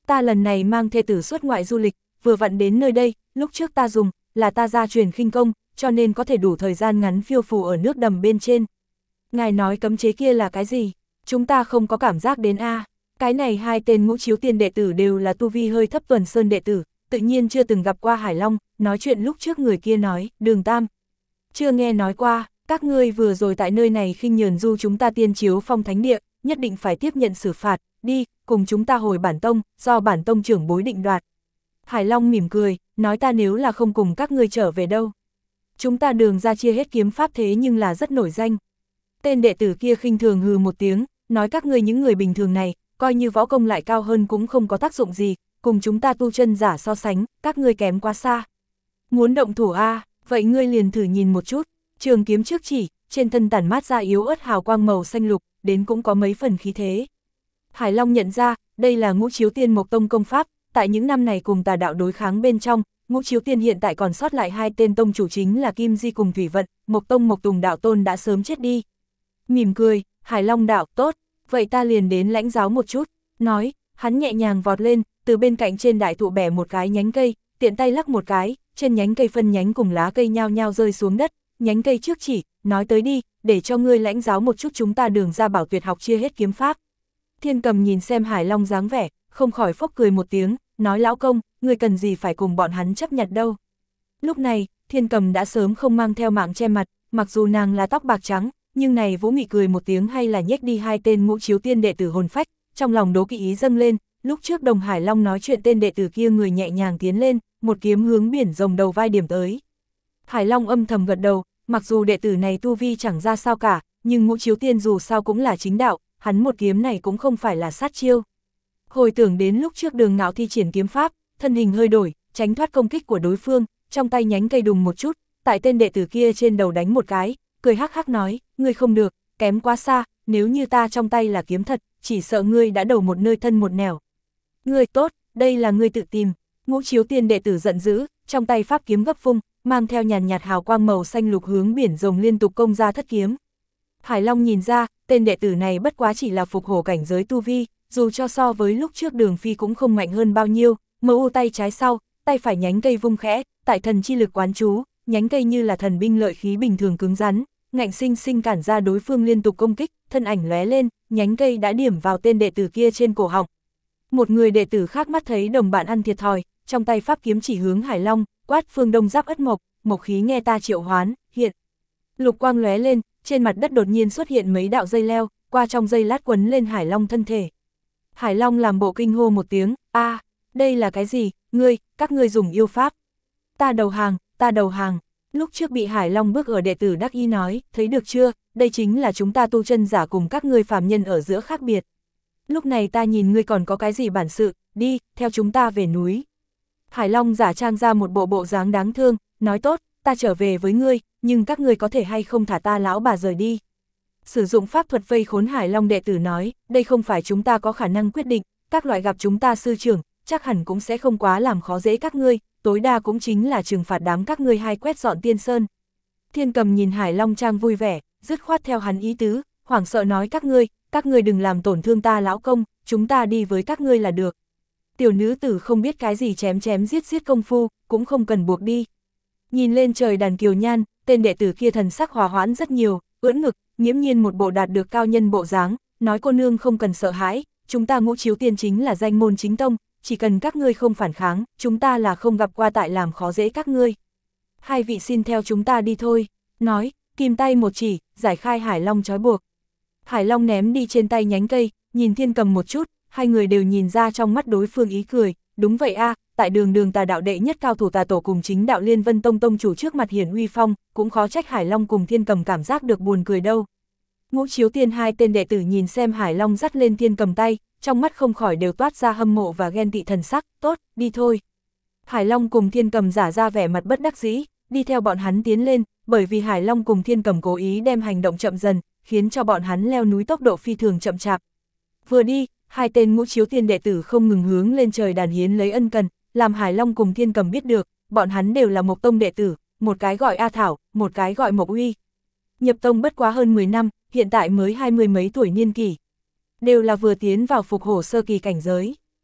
Speaker 1: Ta lần này mang thê tử xuất ngoại du lịch, vừa vặn đến nơi đây, lúc trước ta dùng, là ta gia truyền khinh công, cho nên có thể đủ thời gian ngắn phiêu phù ở nước đầm bên trên. Ngài nói cấm chế kia là cái gì? Chúng ta không có cảm giác đến a. Cái này hai tên Ngũ Chiếu Tiên đệ tử đều là tu vi hơi thấp Tuần Sơn đệ tử, tự nhiên chưa từng gặp qua Hải Long, nói chuyện lúc trước người kia nói, Đường Tam. Chưa nghe nói qua, các ngươi vừa rồi tại nơi này khinh nhờn du chúng ta Tiên Chiếu Phong thánh địa, nhất định phải tiếp nhận xử phạt, đi, cùng chúng ta hồi bản tông, do bản tông trưởng bối định đoạt. Hải Long mỉm cười, nói ta nếu là không cùng các ngươi trở về đâu. Chúng ta Đường ra chia hết kiếm pháp thế nhưng là rất nổi danh. Tên đệ tử kia khinh thường hừ một tiếng, nói các ngươi những người bình thường này, coi như võ công lại cao hơn cũng không có tác dụng gì, cùng chúng ta tu chân giả so sánh, các ngươi kém quá xa. Muốn động thủ a, vậy ngươi liền thử nhìn một chút, trường kiếm trước chỉ, trên thân tản mát ra yếu ớt hào quang màu xanh lục, đến cũng có mấy phần khí thế. Hải Long nhận ra, đây là Ngũ Chiếu Tiên Mộc Tông công pháp, tại những năm này cùng Tà đạo đối kháng bên trong, Ngũ Chiếu Tiên hiện tại còn sót lại hai tên tông chủ chính là Kim Di cùng Thủy Vận, Mộc Tông Mộc Tùng đạo tôn đã sớm chết đi. Mỉm cười, Hải Long đạo, tốt, vậy ta liền đến lãnh giáo một chút, nói, hắn nhẹ nhàng vọt lên, từ bên cạnh trên đại thụ bẻ một cái nhánh cây, tiện tay lắc một cái, trên nhánh cây phân nhánh cùng lá cây nhao nhao rơi xuống đất, nhánh cây trước chỉ, nói tới đi, để cho ngươi lãnh giáo một chút chúng ta Đường ra bảo tuyệt học chia hết kiếm pháp. Thiên Cầm nhìn xem Hải Long dáng vẻ, không khỏi phốc cười một tiếng, nói lão công, ngươi cần gì phải cùng bọn hắn chấp nhặt đâu. Lúc này, Thiên Cầm đã sớm không mang theo mạng che mặt, mặc dù nàng là tóc bạc trắng, nhưng này Vũ Mị cười một tiếng hay là nhếch đi hai tên Ngũ Chiếu Tiên đệ tử hồn phách, trong lòng đố kỵ ý dâng lên, lúc trước Đồng Hải Long nói chuyện tên đệ tử kia người nhẹ nhàng tiến lên, một kiếm hướng biển rồng đầu vai điểm tới. Hải Long âm thầm gật đầu, mặc dù đệ tử này tu vi chẳng ra sao cả, nhưng Ngũ Chiếu Tiên dù sao cũng là chính đạo, hắn một kiếm này cũng không phải là sát chiêu. Hồi tưởng đến lúc trước Đường Ngạo thi triển kiếm pháp, thân hình hơi đổi, tránh thoát công kích của đối phương, trong tay nhánh cây đùng một chút, tại tên đệ tử kia trên đầu đánh một cái, cười hắc hắc nói, ngươi không được, kém quá xa, nếu như ta trong tay là kiếm thật, chỉ sợ ngươi đã đầu một nơi thân một nẻo. Ngươi tốt, đây là ngươi tự tìm. Ngũ Chiếu Tiên đệ tử giận dữ, trong tay pháp kiếm gấp phung, mang theo nhàn nhạt hào quang màu xanh lục hướng biển rồng liên tục công ra thất kiếm. Hải Long nhìn ra, tên đệ tử này bất quá chỉ là phục hổ cảnh giới tu vi, dù cho so với lúc trước Đường Phi cũng không mạnh hơn bao nhiêu, mờ u tay trái sau, tay phải nhánh cây vung khẽ, tại thần chi lực quán chú, nhánh cây như là thần binh lợi khí bình thường cứng rắn, ngạnh sinh sinh cản ra đối phương liên tục công kích, thân ảnh lóe lên, nhánh cây đã điểm vào tên đệ tử kia trên cổ họng. Một người đệ tử khác mắt thấy đồng bạn ăn thiệt thòi, trong tay pháp kiếm chỉ hướng Hải Long, quát phương đông giáp ất mộc, mộc khí nghe ta triệu hoán, hiện. Lục quang lóe lên, trên mặt đất đột nhiên xuất hiện mấy đạo dây leo, qua trong dây lát quấn lên Hải Long thân thể. Hải Long làm bộ kinh hô một tiếng, a, đây là cái gì, các ngươi dùng yêu pháp. Ta đầu hàng, ta đầu hàng. Lúc trước bị Hải Long bước ở đệ tử đắc ý nói, thấy được chưa, đây chính là chúng ta tu chân giả cùng các ngươi phàm nhân ở giữa khác biệt. Lúc này ta nhìn ngươi còn có cái gì bản sự, đi, theo chúng ta về núi. Hải Long giả trang ra một bộ dáng đáng thương, nói tốt, ta trở về với ngươi, nhưng các ngươi có thể hay không thả ta lão bà rời đi. Sử dụng pháp thuật vây khốn Hải Long đệ tử nói, đây không phải chúng ta có khả năng quyết định, các loại gặp chúng ta sư trưởng, chắc hẳn cũng sẽ không quá làm khó dễ các ngươi, tối đa cũng chính là trừng phạt đám các ngươi hay quét dọn Tiên Sơn. Thiên Cầm nhìn Hải Long trang vui vẻ, dứt khoát theo hắn ý tứ, hoảng sợ nói các ngươi đừng làm tổn thương ta lão công, chúng ta đi với các ngươi là được. Tiểu nữ tử không biết cái gì chém giết công phu, cũng không cần buộc đi. Nhìn lên trời đàn kiều nhan, tên đệ tử kia thần sắc hòa hoãn rất nhiều, ưỡn ngực, nghiễm nhiên một bộ đạt được cao nhân bộ dáng, nói cô nương không cần sợ hãi, chúng ta Ngũ Chiếu Tiên chính là danh môn chính tông, chỉ cần các ngươi không phản kháng, chúng ta là không gặp qua tại làm khó dễ các ngươi. Hai vị xin theo chúng ta đi thôi, nói, kim tay một chỉ, giải khai Hải Long trói buộc. Hải Long ném đi trên tay nhánh cây, nhìn Thiên Cầm một chút, hai người đều nhìn ra trong mắt đối phương ý cười, đúng vậy a, tại Đường Tà đạo đệ nhất cao thủ Tà tổ cùng chính đạo Liên Vân Tông tông chủ trước mặt hiển uy phong, cũng khó trách Hải Long cùng Thiên Cầm cảm giác được buồn cười đâu. Ngũ Chiếu Tiên hai tên đệ tử nhìn xem Hải Long dắt lên Thiên Cầm tay, trong mắt không khỏi đều toát ra hâm mộ và ghen tị thần sắc, tốt, đi thôi. Hải Long cùng Thiên Cầm giả ra vẻ mặt bất đắc dĩ, đi theo bọn hắn tiến lên, bởi vì Hải Long cùng Thiên Cầm cố ý đem hành động chậm dần, khiến cho bọn hắn leo núi tốc độ phi thường chậm chạp. Vừa đi, hai tên Ngũ Chiếu Tiên đệ tử không ngừng hướng lên trời đàn hiến lấy ân cần, làm Hải Long cùng Thiên Cầm biết được, bọn hắn đều là Mộc Tông đệ tử, một cái gọi A Thảo, một cái gọi Mộc Uy. Nhập tông bất quá hơn 10 năm, hiện tại mới 20 mấy tuổi niên kỷ. Đều là vừa tiến vào phục hổ sơ kỳ cảnh giới.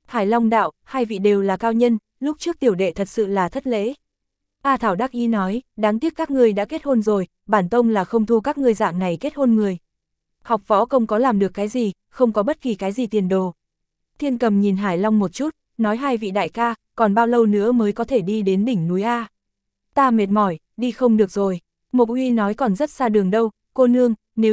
Speaker 1: Hải Long đạo, hai vị đều là cao nhân, lúc trước tiểu đệ thật sự là thất lễ. A Thảo đắc ý nói, đáng tiếc các ngươi đã kết hôn rồi, bản tông là không thu các ngươi dạng này kết hôn người. Học võ công có làm được cái gì, không có bất kỳ cái gì tiền đồ. Thiên Cầm nhìn Hải Long một chút, nói hai vị đại ca, còn bao lâu nữa mới có thể đi đến đỉnh núi A. Ta mệt mỏi, đi không được rồi. Mộc Uy nói còn rất xa đường đâu, cô nương,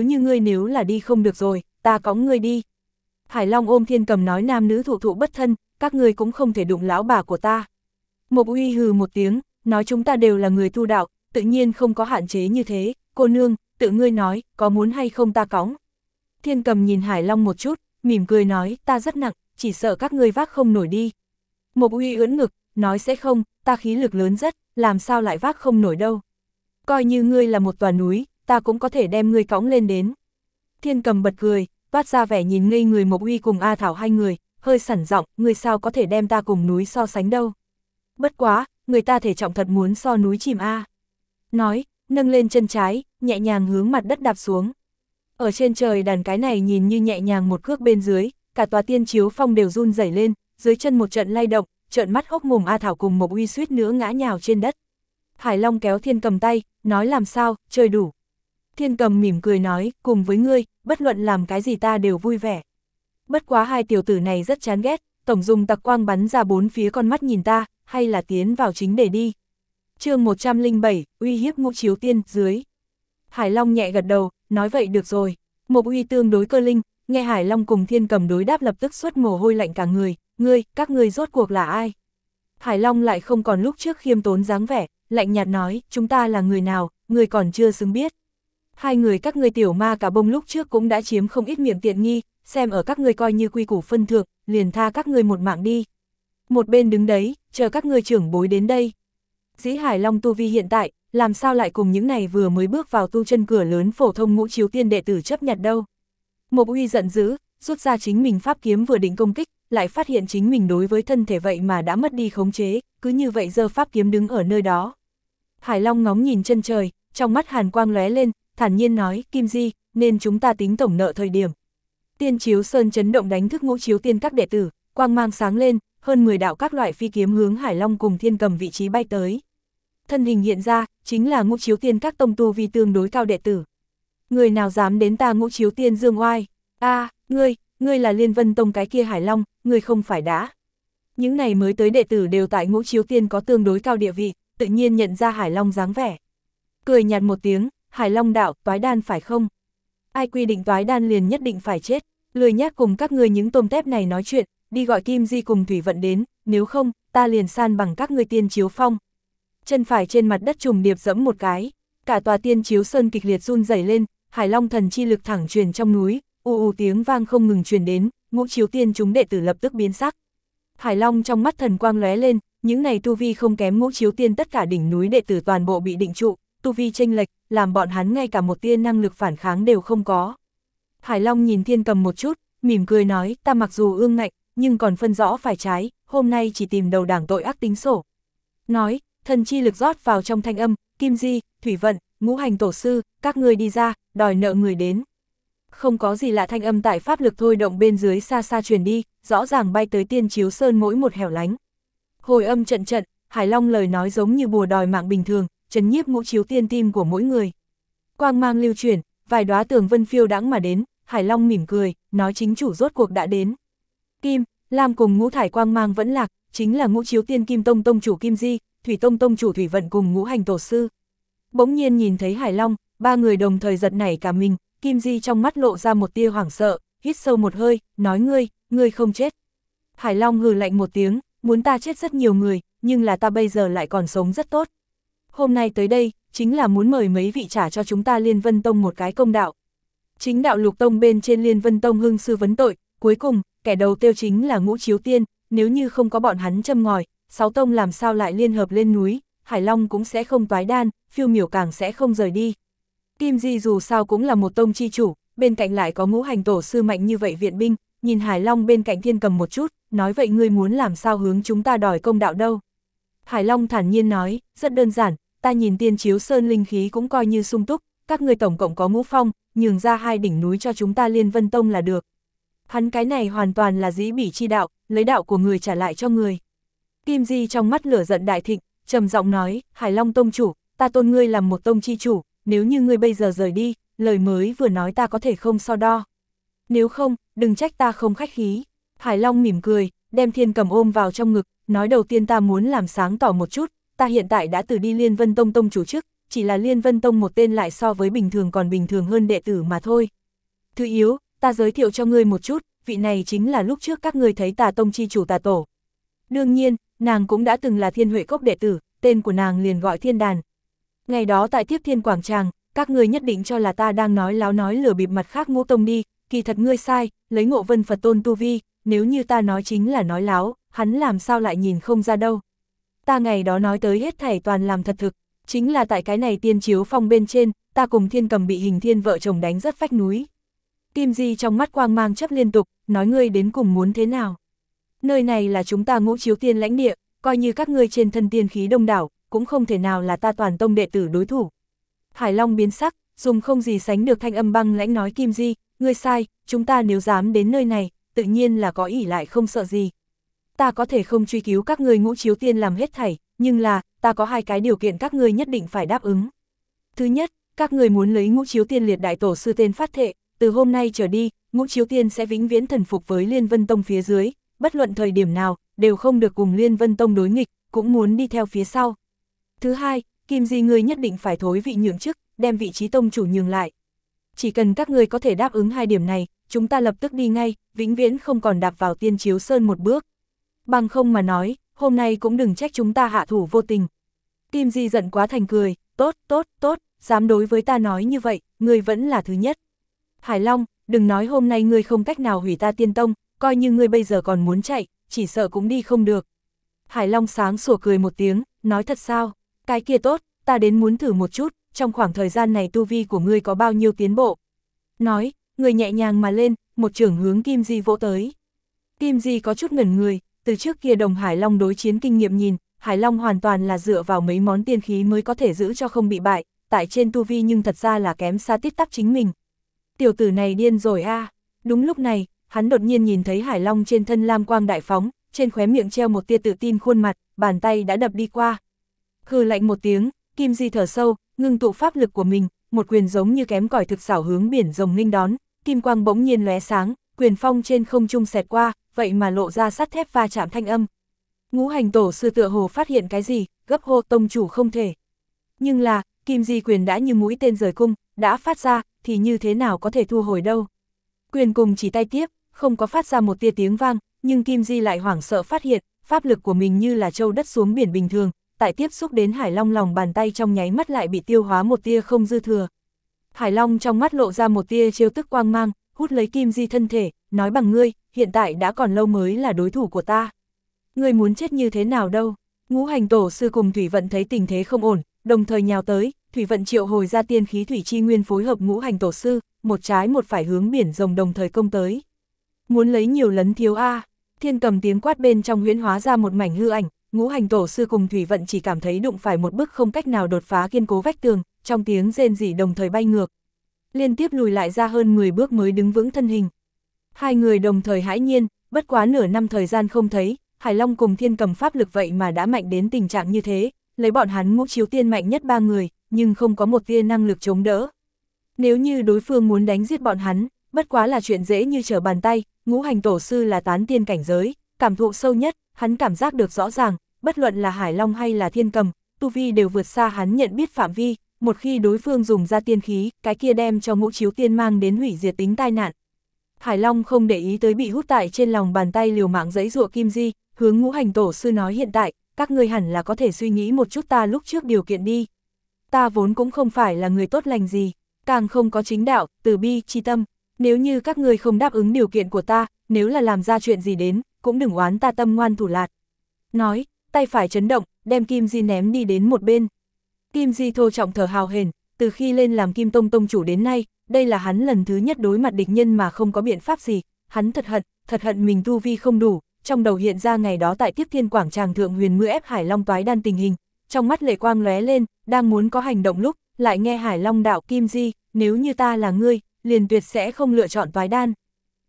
Speaker 1: nếu là đi không được rồi, ta cõng ngươi đi. Hải Long ôm Thiên Cầm nói nam nữ thụ thụ bất thân, các ngươi cũng không thể đụng lão bà của ta. Mộc Uy hừ một tiếng, nói chúng ta đều là người tu đạo, tự nhiên không có hạn chế như thế, cô nương, tự ngươi nói, có muốn hay không ta cõng. Thiên Cầm nhìn Hải Long một chút, mỉm cười nói, ta rất nặng, chỉ sợ các ngươi vác không nổi đi. Mộc Uy ưỡn ngực, nói sẽ không, ta khí lực lớn rất, làm sao lại vác không nổi đâu. Coi như ngươi là một tòa núi, ta cũng có thể đem ngươi cõng lên đến. Thiên Cầm bật cười, toát ra vẻ nhìn ngây người Mộc Uy cùng A Thảo hai người, hơi sẵn giọng, ngươi sao có thể đem ta cùng núi so sánh đâu. Bất quá, người ta thể trọng thật muốn so núi chìm A. Nói, nâng lên chân trái, nhẹ nhàng hướng mặt đất đạp xuống. Ở trên trời đàn cái này nhìn như nhẹ nhàng một cước bên dưới, cả tòa Tiên Chiếu Phong đều run rẩy lên, dưới chân một trận lay động, trợn mắt hốc mồm A Thảo cùng Mộc Uy suýt nữa ngã nhào trên đất. Hải Long kéo Thiên Cầm tay, nói làm sao, chơi đủ. Thiên Cầm mỉm cười nói, cùng với ngươi, bất luận làm cái gì ta đều vui vẻ. Bất quá hai tiểu tử này rất chán ghét, tổng dùng tặc quang bắn ra bốn phía con mắt nhìn ta, hay là tiến vào chính để đi. Chương 107, uy hiếp Ngũ Chiếu Tiên, dưới. Hải Long nhẹ gật đầu, nói vậy được rồi. Mộc Uy tương đối cơ linh, nghe Hải Long cùng Thiên Cầm đối đáp lập tức xuất mồ hôi lạnh cả người, các ngươi rốt cuộc là ai? Hải Long lại không còn lúc trước khiêm tốn dáng vẻ, lạnh nhạt nói, chúng ta là người nào, ngươi còn chưa xứng biết. Hai người các ngươi tiểu ma cả bông lúc trước cũng đã chiếm không ít miệng tiện nghi, xem ở các ngươi coi như quy củ phân thượng, liền tha các ngươi một mạng đi. Một bên đứng đấy, chờ các ngươi trưởng bối đến đây. Dĩ Hải Long tu vi hiện tại, làm sao lại cùng những này vừa mới bước vào tu chân cửa lớn phổ thông Ngũ Chiếu Tiên đệ tử chấp nhặt đâu. Mộc Uy giận dữ, rút ra chính mình pháp kiếm vừa định công kích, lại phát hiện chính mình đối với thân thể vậy mà đã mất đi khống chế, cứ như vậy giơ pháp kiếm đứng ở nơi đó. Hải Long ngóng nhìn chân trời, trong mắt hàn quang lóe lên, thản nhiên nói, Kim Di, nên chúng ta tính tổng nợ thời điểm. Tiên Chiếu Sơn chấn động đánh thức Ngũ Chiếu Tiên các đệ tử, quang mang sáng lên, hơn 10 đạo các loại phi kiếm hướng Hải Long cùng Thiên Cầm vị trí bay tới. Thân hình hiện ra, chính là Ngũ Chiếu Tiên các tông tu vi tương đối cao đệ tử. Người nào dám đến ta Ngũ Chiếu Tiên dương oai? A, ngươi là Liên Vân Tông cái kia Hải Long, ngươi không phải đã. Những này mới tới đệ tử đều tại Ngũ Chiếu Tiên có tương đối cao địa vị, tự nhiên nhận ra Hải Long dáng vẻ. Cười nhạt một tiếng, Hải Long đạo, toái đan phải không? Ai quy định toái đan liền nhất định phải chết, lười nhác cùng các ngươi những tôm tép này nói chuyện, đi gọi Kim Di cùng Thủy Vận đến, nếu không, ta liền san bằng các ngươi Tiên Chiếu Phong. Chân phải trên mặt đất trùng điệp dẫm một cái, cả tòa Tiên Chiếu Sơn kịch liệt run rẩy lên, Hải Long thần chi lực thẳng truyền trong núi, ù tiếng vang không ngừng truyền đến, Ngũ Chiếu Tiên chúng đệ tử lập tức biến sắc. Hải Long trong mắt thần quang lóe lên, những này tu vi không kém Ngũ Chiếu Tiên tất cả đỉnh núi đệ tử toàn bộ bị định trụ, tu vi chênh lệch, làm bọn hắn ngay cả một tia năng lực phản kháng đều không có. Hải Long nhìn Thiên Cầm một chút, mỉm cười nói, ta mặc dù ương ngạnh, nhưng còn phân rõ phải trái, hôm nay chỉ tìm đầu đảng tội ác tính sổ. Nói, thần chi lực rót vào trong thanh âm, Kim Di, Thủy Vận, Ngũ Hành Tổ Sư, các ngươi đi ra, đòi nợ người đến. Không có gì lạ thanh âm tại pháp lực thôi động bên dưới xa xa truyền đi, rõ ràng bay tới Tiên Chiếu Sơn mỗi một hẻo lánh. Hồi âm trận trận, Hải Long lời nói giống như bùa đòi mạng bình thường, trấn nhiếp Ngũ Chiếu Tiên tim của mỗi người. Quang mang lưu chuyển, vài đóa tường vân phiêu đãng mà đến, Hải Long mỉm cười, nói chính chủ rốt cuộc đã đến. Kim, Lam cùng ngũ thải quang mang vẫn lạc, chính là Ngũ Chiếu Tiên Kim Tông tông chủ Kim Di, Thủy Tông tông chủ Thủy Vận cùng Ngũ Hành Tổ Sư. Bỗng nhiên nhìn thấy Hải Long, ba người đồng thời giật nảy cả mình, Kim Di trong mắt lộ ra một tia hoảng sợ, hít sâu một hơi, nói ngươi không chết. Hải Long hừ lạnh một tiếng, muốn ta chết rất nhiều người, nhưng là ta bây giờ lại còn sống rất tốt. Hôm nay tới đây, chính là muốn mời mấy vị trả cho chúng ta Liên Vân Tông một cái công đạo. Chính đạo Lục Tông bên trên Liên Vân Tông hưng sư vấn tội, cuối cùng, kẻ đầu tiêu chính là Ngũ Chiếu Tiên, nếu như không có bọn hắn châm ngòi, 6 tông làm sao lại liên hợp lên núi, Hải Long cũng sẽ không toái đan, Phiêu Miểu càng sẽ không rời đi. Kim Di dù sao cũng là một tông chi chủ, bên cạnh lại có Ngũ Hành Tổ Sư mạnh như vậy viện binh, nhìn Hải Long bên cạnh Thiên Cầm một chút, nói vậy ngươi muốn làm sao hướng chúng ta đòi công đạo đâu. Hải Long thản nhiên nói, rất đơn giản, ta nhìn Tiên Chiếu Sơn linh khí cũng coi như sung túc, các ngươi tổng cộng có ngũ phong, nhường ra 2 đỉnh núi cho chúng ta Liên Vân Tông là được. Hắn cái này hoàn toàn là dĩ bỉ chi đạo, lấy đạo của người trả lại cho người. Kim Di trong mắt lửa giận đại thịnh, trầm giọng nói, Hải Long tông chủ, ta tôn ngươi làm một tông chi chủ, nếu như ngươi bây giờ rời đi, lời mới vừa nói ta có thể không so đo. Nếu không, đừng trách ta không khách khí. Hải Long mỉm cười, đem Thiên Cầm ôm vào trong ngực, nói đầu tiên ta muốn làm sáng tỏ một chút, ta hiện tại đã từ đi Liên Vân Tông tông chủ chức, chỉ là Liên Vân Tông một tên lại so với bình thường còn bình thường hơn đệ tử mà thôi. Thứ yếu, ta giới thiệu cho ngươi một chút, vị này chính là lúc trước các ngươi thấy Tà Tông chi chủ Tà Tổ. Đương nhiên, nàng cũng đã từng là Thiên Huệ Cốc đệ tử, tên của nàng liền gọi Thiên Đàn. Ngày đó tại Tiếp Thiên Quảng Tràng, các ngươi nhất định cho là ta đang nói láo nói lừa bịp mặt khác Ngũ Tông đi, kỳ thật ngươi sai, lấy Ngộ Vân Phật Tôn tu vi, nếu như ta nói chính là nói láo, hắn làm sao lại nhìn không ra đâu. Ta ngày đó nói tới hết thảy toàn làm thật thực, chính là tại cái này tiên chiếu phong bên trên, ta cùng Thiên Cầm bị Hình Thiên vợ chồng đánh rất vách núi. Kim Di trong mắt quang mang chấp liên tục, nói ngươi đến cùng muốn thế nào. Nơi này là chúng ta Ngũ Chiếu Tiên lãnh địa, coi như các ngươi trên thân tiên khí đông đảo, cũng không thể nào là ta toàn tông đệ tử đối thủ. Hải Long biến sắc, dùng không gì sánh được thanh âm băng lãnh nói Kim Di, ngươi sai, chúng ta nếu dám đến nơi này, tự nhiên là có ỷ lại không sợ gì. Ta có thể không truy cứu các ngươi Ngũ Chiếu Tiên làm hết thảy, nhưng là, ta có hai cái điều kiện các ngươi nhất định phải đáp ứng. Thứ nhất, các ngươi muốn lấy Ngũ Chiếu Tiên liệt đại tổ sư tên phát thệ, từ hôm nay trở đi, Ngũ Chiếu Tiên sẽ vĩnh viễn thần phục với Liên Vân Tông phía dưới, bất luận thời điểm nào, đều không được cùng Liên Vân Tông đối nghịch, cũng muốn đi theo phía sau. Thứ hai, Kim Di ngươi nhất định phải thối vị nhượng chức, đem vị trí tông chủ nhường lại. Chỉ cần các ngươi có thể đáp ứng hai điểm này, chúng ta lập tức đi ngay, vĩnh viễn không còn đạp vào Tiên Chiếu Sơn một bước. Bằng không mà nói, hôm nay cũng đừng trách chúng ta hạ thủ vô tình. Kim Di giận quá thành cười, tốt, dám đối với ta nói như vậy, ngươi vẫn là thứ nhất. Hải Long, đừng nói hôm nay ngươi không cách nào hủy ta Tiên Tông, coi như ngươi bây giờ còn muốn chạy, chỉ sợ cũng đi không được. Hải Long sáng sủa cười một tiếng, nói thật sao, cái kia tốt, ta đến muốn thử một chút, trong khoảng thời gian này tu vi của ngươi có bao nhiêu tiến bộ. Nói, người nhẹ nhàng mà lên, một chưởng hướng Kim Di vỗ tới. Kim Di có chút ngẩn người, từ trước kia đồng Hải Long đối chiến kinh nghiệm nhìn, Hải Long hoàn toàn là dựa vào mấy món tiên khí mới có thể giữ cho không bị bại, tại trên tu vi nhưng thật ra là kém xa tít tắp chính mình. Tiểu tử này điên rồi a. Đúng lúc này, hắn đột nhiên nhìn thấy Hải Long trên thân lam quang đại phóng, trên khóe miệng treo một tia tự tin khuôn mặt, bàn tay đã đập đi qua. Hừ lạnh một tiếng, Kim Di thở sâu, ngưng tụ pháp lực của mình, một quyền giống như kém cỏi thực xảo hướng biển rồng nghênh đón, kim quang bỗng nhiên lóe sáng, quyền phong trên không trung xẹt qua, vậy mà lộ ra sắt thép va chạm thanh âm. Ngũ Hành Tổ sư tựa hồ phát hiện cái gì, gấp hô tông chủ không thể. Nhưng là, Kim Di quyền đã như mũi tên rời cung, đã phát ra, thì như thế nào có thể thu hồi đâu. Quyền cùng chỉ tay tiếp, không có phát ra một tia tiếng vang, nhưng Kim Di lại hoảng sợ phát hiện, pháp lực của mình như là trâu đất xuống biển bình thường, tại tiếp xúc đến Hải Long lòng bàn tay trong nháy mắt lại bị tiêu hóa một tia không dư thừa. Hải Long trong mắt lộ ra một tia trêu tức quang mang, hút lấy Kim Di thân thể, nói bằng ngươi, hiện tại đã còn lâu mới là đối thủ của ta. Ngươi muốn chết như thế nào đâu? Ngũ Hành Tổ sư cùng Thủy Vận thấy tình thế không ổn, đồng thời nhào tới, Thủy Vận triệu hồi ra tiên khí thủy chi nguyên phối hợp Ngũ Hành Tổ sư, một trái một phải hướng biển rồng đồng thời công tới. Muốn lấy nhiều lấn thiếu a. Thiên Cầm tiếng quát bên trong huyễn hóa ra một mảnh hư ảnh, Ngũ Hành Tổ sư cùng Thủy Vận chỉ cảm thấy đụng phải một bức không cách nào đột phá kiên cố vách tường, trong tiếng rên rỉ đồng thời bay ngược. Liên tiếp lùi lại ra hơn 10 bước mới đứng vững thân hình. Hai người đồng thời hãi nhiên, bất quá nửa năm thời gian không thấy, Hải Long cùng Thiên Cầm pháp lực vậy mà đã mạnh đến tình trạng như thế, lấy bọn hắn Ngũ Chiếu Tiên mạnh nhất 3 người, nhưng không có một tia năng lực chống đỡ. Nếu như đối phương muốn đánh giết bọn hắn, bất quá là chuyện dễ như trở bàn tay, Ngũ Hành Tổ sư là tán tiên cảnh giới, cảm thụ sâu nhất, hắn cảm giác được rõ ràng, bất luận là Hải Long hay là Thiên Cầm, tu vi đều vượt xa hắn nhận biết phạm vi, một khi đối phương dùng ra tiên khí, cái kia đem cho Ngũ Chiếu Tiên mang đến hủy diệt tính tai nạn. Hải Long không để ý tới bị hút tại trên lòng bàn tay liều mạng giãy giụa Kim Di, hướng Ngũ Hành Tổ sư nói hiện tại, các ngươi hẳn là có thể suy nghĩ một chút ta lúc trước điều kiện đi. Ta vốn cũng không phải là người tốt lành gì, càng không có chính đạo, từ bi, chi tâm, nếu như các ngươi không đáp ứng điều kiện của ta, nếu là làm ra chuyện gì đến, cũng đừng oán ta tâm ngoan thủ lạt. Nói, tay phải chấn động, đem Kim Di ném đi đến một bên. Kim Di thô trọng thở hào hển, từ khi lên làm Kim Tông tông chủ đến nay, đây là hắn lần thứ nhất đối mặt địch nhân mà không có biện pháp gì, hắn thật hận mình tu vi không đủ, trong đầu hiện ra ngày đó tại Tiếp Thiên Quảng Tràng thượng huyền mưa ép Hải Long toái đan tình hình, trong mắt lệ quang lóe lên, đang muốn có hành động lúc, lại nghe Hải Long đạo Kim Di, nếu như ta là ngươi, liền tuyệt sẽ không lựa chọn toái đan.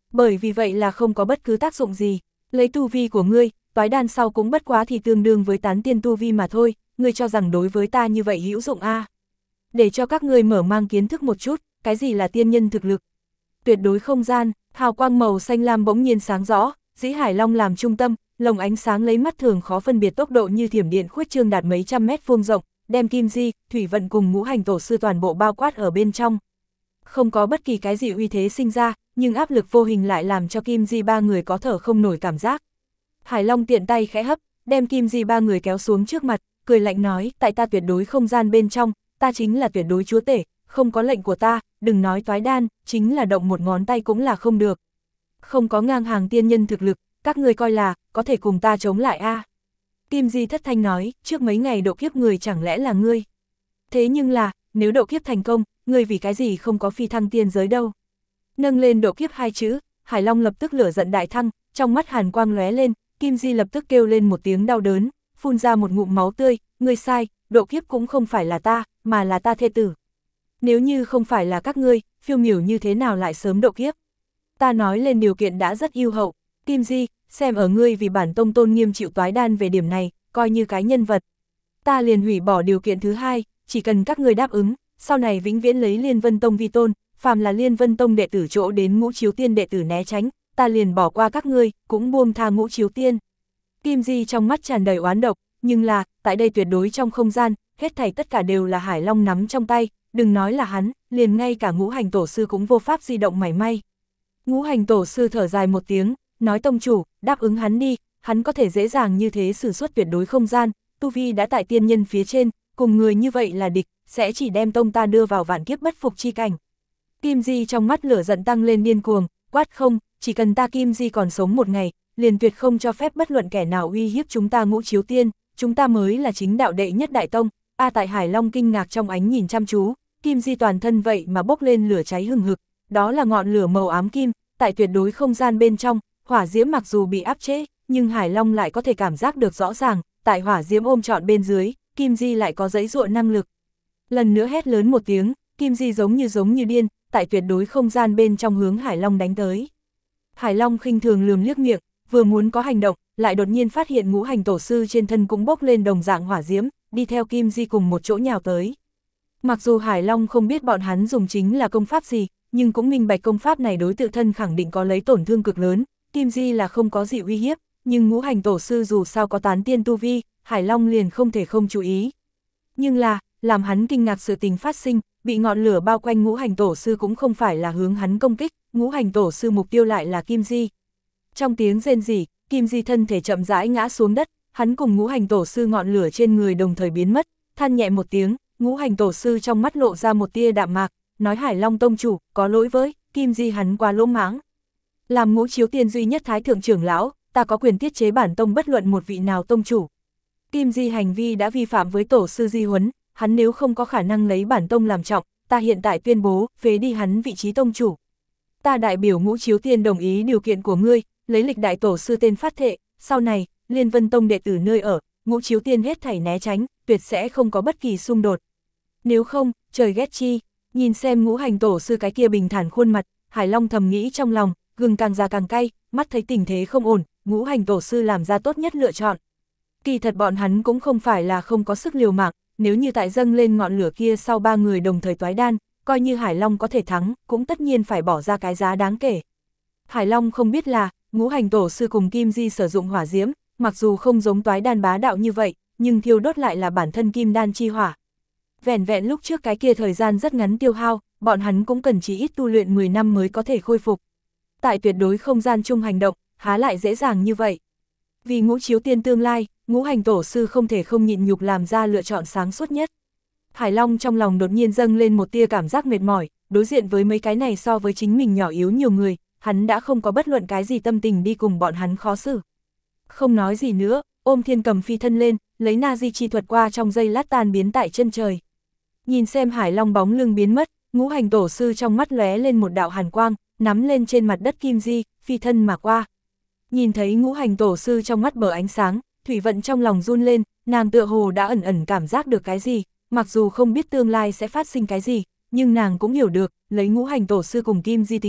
Speaker 1: Bởi vì vậy là không có bất cứ tác dụng gì. Lấy tu vi của ngươi, toái đan sau cũng bất quá thì tương đương với tán tiên tu vi mà thôi, ngươi cho rằng đối với ta như vậy hữu dụng a? Để cho các ngươi mở mang kiến thức một chút, cái gì là tiên nhân thực lực. Tuyệt đối không gian, hào quang màu xanh lam bỗng nhiên sáng rõ, dĩ Hải Long làm trung tâm, lồng ánh sáng lấy mắt thường khó phân biệt tốc độ như thiểm điện khuyết trương đạt mấy trăm mét vuông rộng, đem Kim Di, Thủy Vận cùng ngũ hành tổ sư toàn bộ bao quát ở bên trong. Không có bất kỳ cái gì uy thế sinh ra, nhưng áp lực vô hình lại làm cho Kim Di ba người có thở không nổi cảm giác. Hải Long tiện tay khẽ hấp, đem Kim Di ba người kéo xuống trước mặt, cười lạnh nói, tại ta tuyệt đối không gian bên trong, ta chính là tuyệt đối chúa tể, không có lệnh của ta, đừng nói toái đan, chính là động một ngón tay cũng là không được. Không có ngang hàng tiên nhân thực lực, các người coi là, có thể cùng ta chống lại a? Kim Di thất thanh nói, trước mấy ngày độ kiếp người chẳng lẽ là ngươi? Thế nhưng là, nếu độ kiếp thành công, ngươi vì cái gì không có phi thăng tiên giới đâu? Nâng lên độ kiếp hai chữ, Hải Long lập tức lửa giận đại thăng, trong mắt hàn quang lóe lên, Kim Di lập tức kêu lên một tiếng đau đớn, phun ra một ngụm máu tươi, ngươi sai, độ kiếp cũng không phải là ta, mà là ta thê tử. Nếu như không phải là các ngươi, phiêu miểu như thế nào lại sớm độ kiếp? Ta nói lên điều kiện đã rất ưu hậu, Kim Di, xem ở ngươi vì bản tông tôn nghiêm chịu toái đan về điểm này, coi như cái nhân vật. Ta liền hủy bỏ điều kiện thứ hai, chỉ cần các ngươi đáp ứng, sau này vĩnh viễn lấy Liên Vân Tông vi tôn, phàm là Liên Vân Tông đệ tử chỗ đến Ngũ Chiếu Tiên đệ tử né tránh, ta liền bỏ qua các ngươi, cũng buông tha Ngũ Chiếu Tiên. Kim Di trong mắt tràn đầy oán độc, nhưng là, tại đây tuyệt đối trong không gian, hết thảy tất cả đều là Hải Long nắm trong tay, đừng nói là hắn, liền ngay cả ngũ hành tổ sư cũng vô pháp di động mảy may. Ngũ hành tổ sư thở dài một tiếng, nói tông chủ, đáp ứng hắn đi, hắn có thể dễ dàng như thế sử xuất tuyệt đối không gian, tu vi đã tại tiên nhân phía trên, cùng người như vậy là địch, sẽ chỉ đem tông ta đưa vào vạn kiếp bất phục chi cảnh. Kim Di trong mắt lửa giận tăng lên điên cuồng, quát không, chỉ cần ta Kim Di còn sống một ngày, liền tuyệt không cho phép bất luận kẻ nào uy hiếp chúng ta Ngũ Chiếu Tiên, chúng ta mới là chính đạo đệ nhất đại tông. Tại Hải Long kinh ngạc trong ánh nhìn chăm chú, Kim Di toàn thân vậy mà bốc lên lửa cháy hừng hực, đó là ngọn lửa màu ám kim, tại tuyệt đối không gian bên trong, hỏa diễm mặc dù bị áp chế, nhưng Hải Long lại có thể cảm giác được rõ ràng, tại hỏa diễm ôm trọn bên dưới, Kim Di lại có giãy giụa năng lực. Lần nữa hét lớn một tiếng, Kim Di giống như điên, tại tuyệt đối không gian bên trong hướng Hải Long đánh tới. Hải Long khinh thường lườm liếc miệng, vừa muốn có hành động, lại đột nhiên phát hiện ngũ hành tổ sư trên thân cũng bốc lên đồng dạng hỏa diễm, đi theo Kim Di cùng một chỗ nhào tới. Mặc dù Hải Long không biết bọn hắn dùng chính là công pháp gì, nhưng cũng minh bạch công pháp này đối tự thân khẳng định có lấy tổn thương cực lớn, Kim Di là không có gì uy hiếp, nhưng ngũ hành tổ sư dù sao có tán tiên tu vi, Hải Long liền không thể không chú ý. Nhưng là, làm hắn kinh ngạc sự tình phát sinh, bị ngọn lửa bao quanh ngũ hành tổ sư cũng không phải là hướng hắn công kích, ngũ hành tổ sư mục tiêu lại là Kim Di. Trong tiếng rên rỉ, Kim Di thân thể chậm rãi ngã xuống đất, hắn cùng ngũ hành tổ sư ngọn lửa trên người đồng thời biến mất, than nhẹ một tiếng, ngũ hành tổ sư trong mắt lộ ra một tia đạm mạc, nói Hải Long tông chủ, có lỗi với, Kim Di hắn quá lỗ mãng. Làm Ngũ Chiếu Tiên duy nhất thái thượng trưởng lão, ta có quyền tiết chế bản tông bất luận một vị nào tông chủ. Kim Di hành vi đã vi phạm với tổ sư di huấn, hắn nếu không có khả năng lấy bản tông làm trọng, ta hiện tại tuyên bố, phế đi hắn vị trí tông chủ. Ta đại biểu Ngũ Chiếu Tiên đồng ý điều kiện của ngươi, lấy lịch đại tổ sư tên phát thệ, sau này, Liên Vân Tông đệ tử nơi ở, Ngũ Chiếu Tiên hết thảy né tránh, tuyệt sẽ không có bất kỳ xung đột. Nếu không, trời ghét chi, nhìn xem ngũ hành tổ sư cái kia bình thản khuôn mặt, Hải Long thầm nghĩ trong lòng, gừng càng già càng cay, mắt thấy tình thế không ổn, ngũ hành tổ sư làm ra tốt nhất lựa chọn. Kỳ thật bọn hắn cũng không phải là không có sức liều mạng, nếu như tại dâng lên ngọn lửa kia sau ba người đồng thời toái đan, coi như Hải Long có thể thắng, cũng tất nhiên phải bỏ ra cái giá đáng kể. Hải Long không biết là, ngũ hành tổ sư cùng Kim Di sử dụng hỏa diễm, mặc dù không giống toái đan bá đạo như vậy, nhưng thiêu đốt lại là bản thân kim đan chi hỏa. Vẻn vẹn lúc trước cái kia thời gian rất ngắn tiêu hao, bọn hắn cũng cần chỉ ít tu luyện 10 năm mới có thể khôi phục. Tại tuyệt đối không gian chung hành động, há lại dễ dàng như vậy. Vì Ngũ Chiếu Tiên tương lai, ngũ hành tổ sư không thể không nhịn nhục làm ra lựa chọn sáng suốt nhất. Hải Long trong lòng đột nhiên dâng lên một tia cảm giác mệt mỏi, đối diện với mấy cái này so với chính mình nhỏ yếu nhiều người, hắn đã không có bất luận cái gì tâm tình đi cùng bọn hắn khó xử. Không nói gì nữa, ôm thiên cầm phi thân lên, lấy na di chi thuật qua trong giây lát tan biến tại chân trời. Nhìn xem Hải Long bóng lưng biến mất, ngũ hành tổ sư trong mắt lóe lên một đạo hàn quang, nắm lên trên mặt đất Kim Di, phi thân mà qua. Nhìn thấy ngũ hành tổ sư trong mắt bờ ánh sáng, Thủy Vận trong lòng run lên, nàng tựa hồ đã ẩn ẩn cảm giác được cái gì, mặc dù không biết tương lai sẽ phát sinh cái gì, nhưng nàng cũng hiểu được, lấy ngũ hành tổ sư cùng Kim Di tính tình,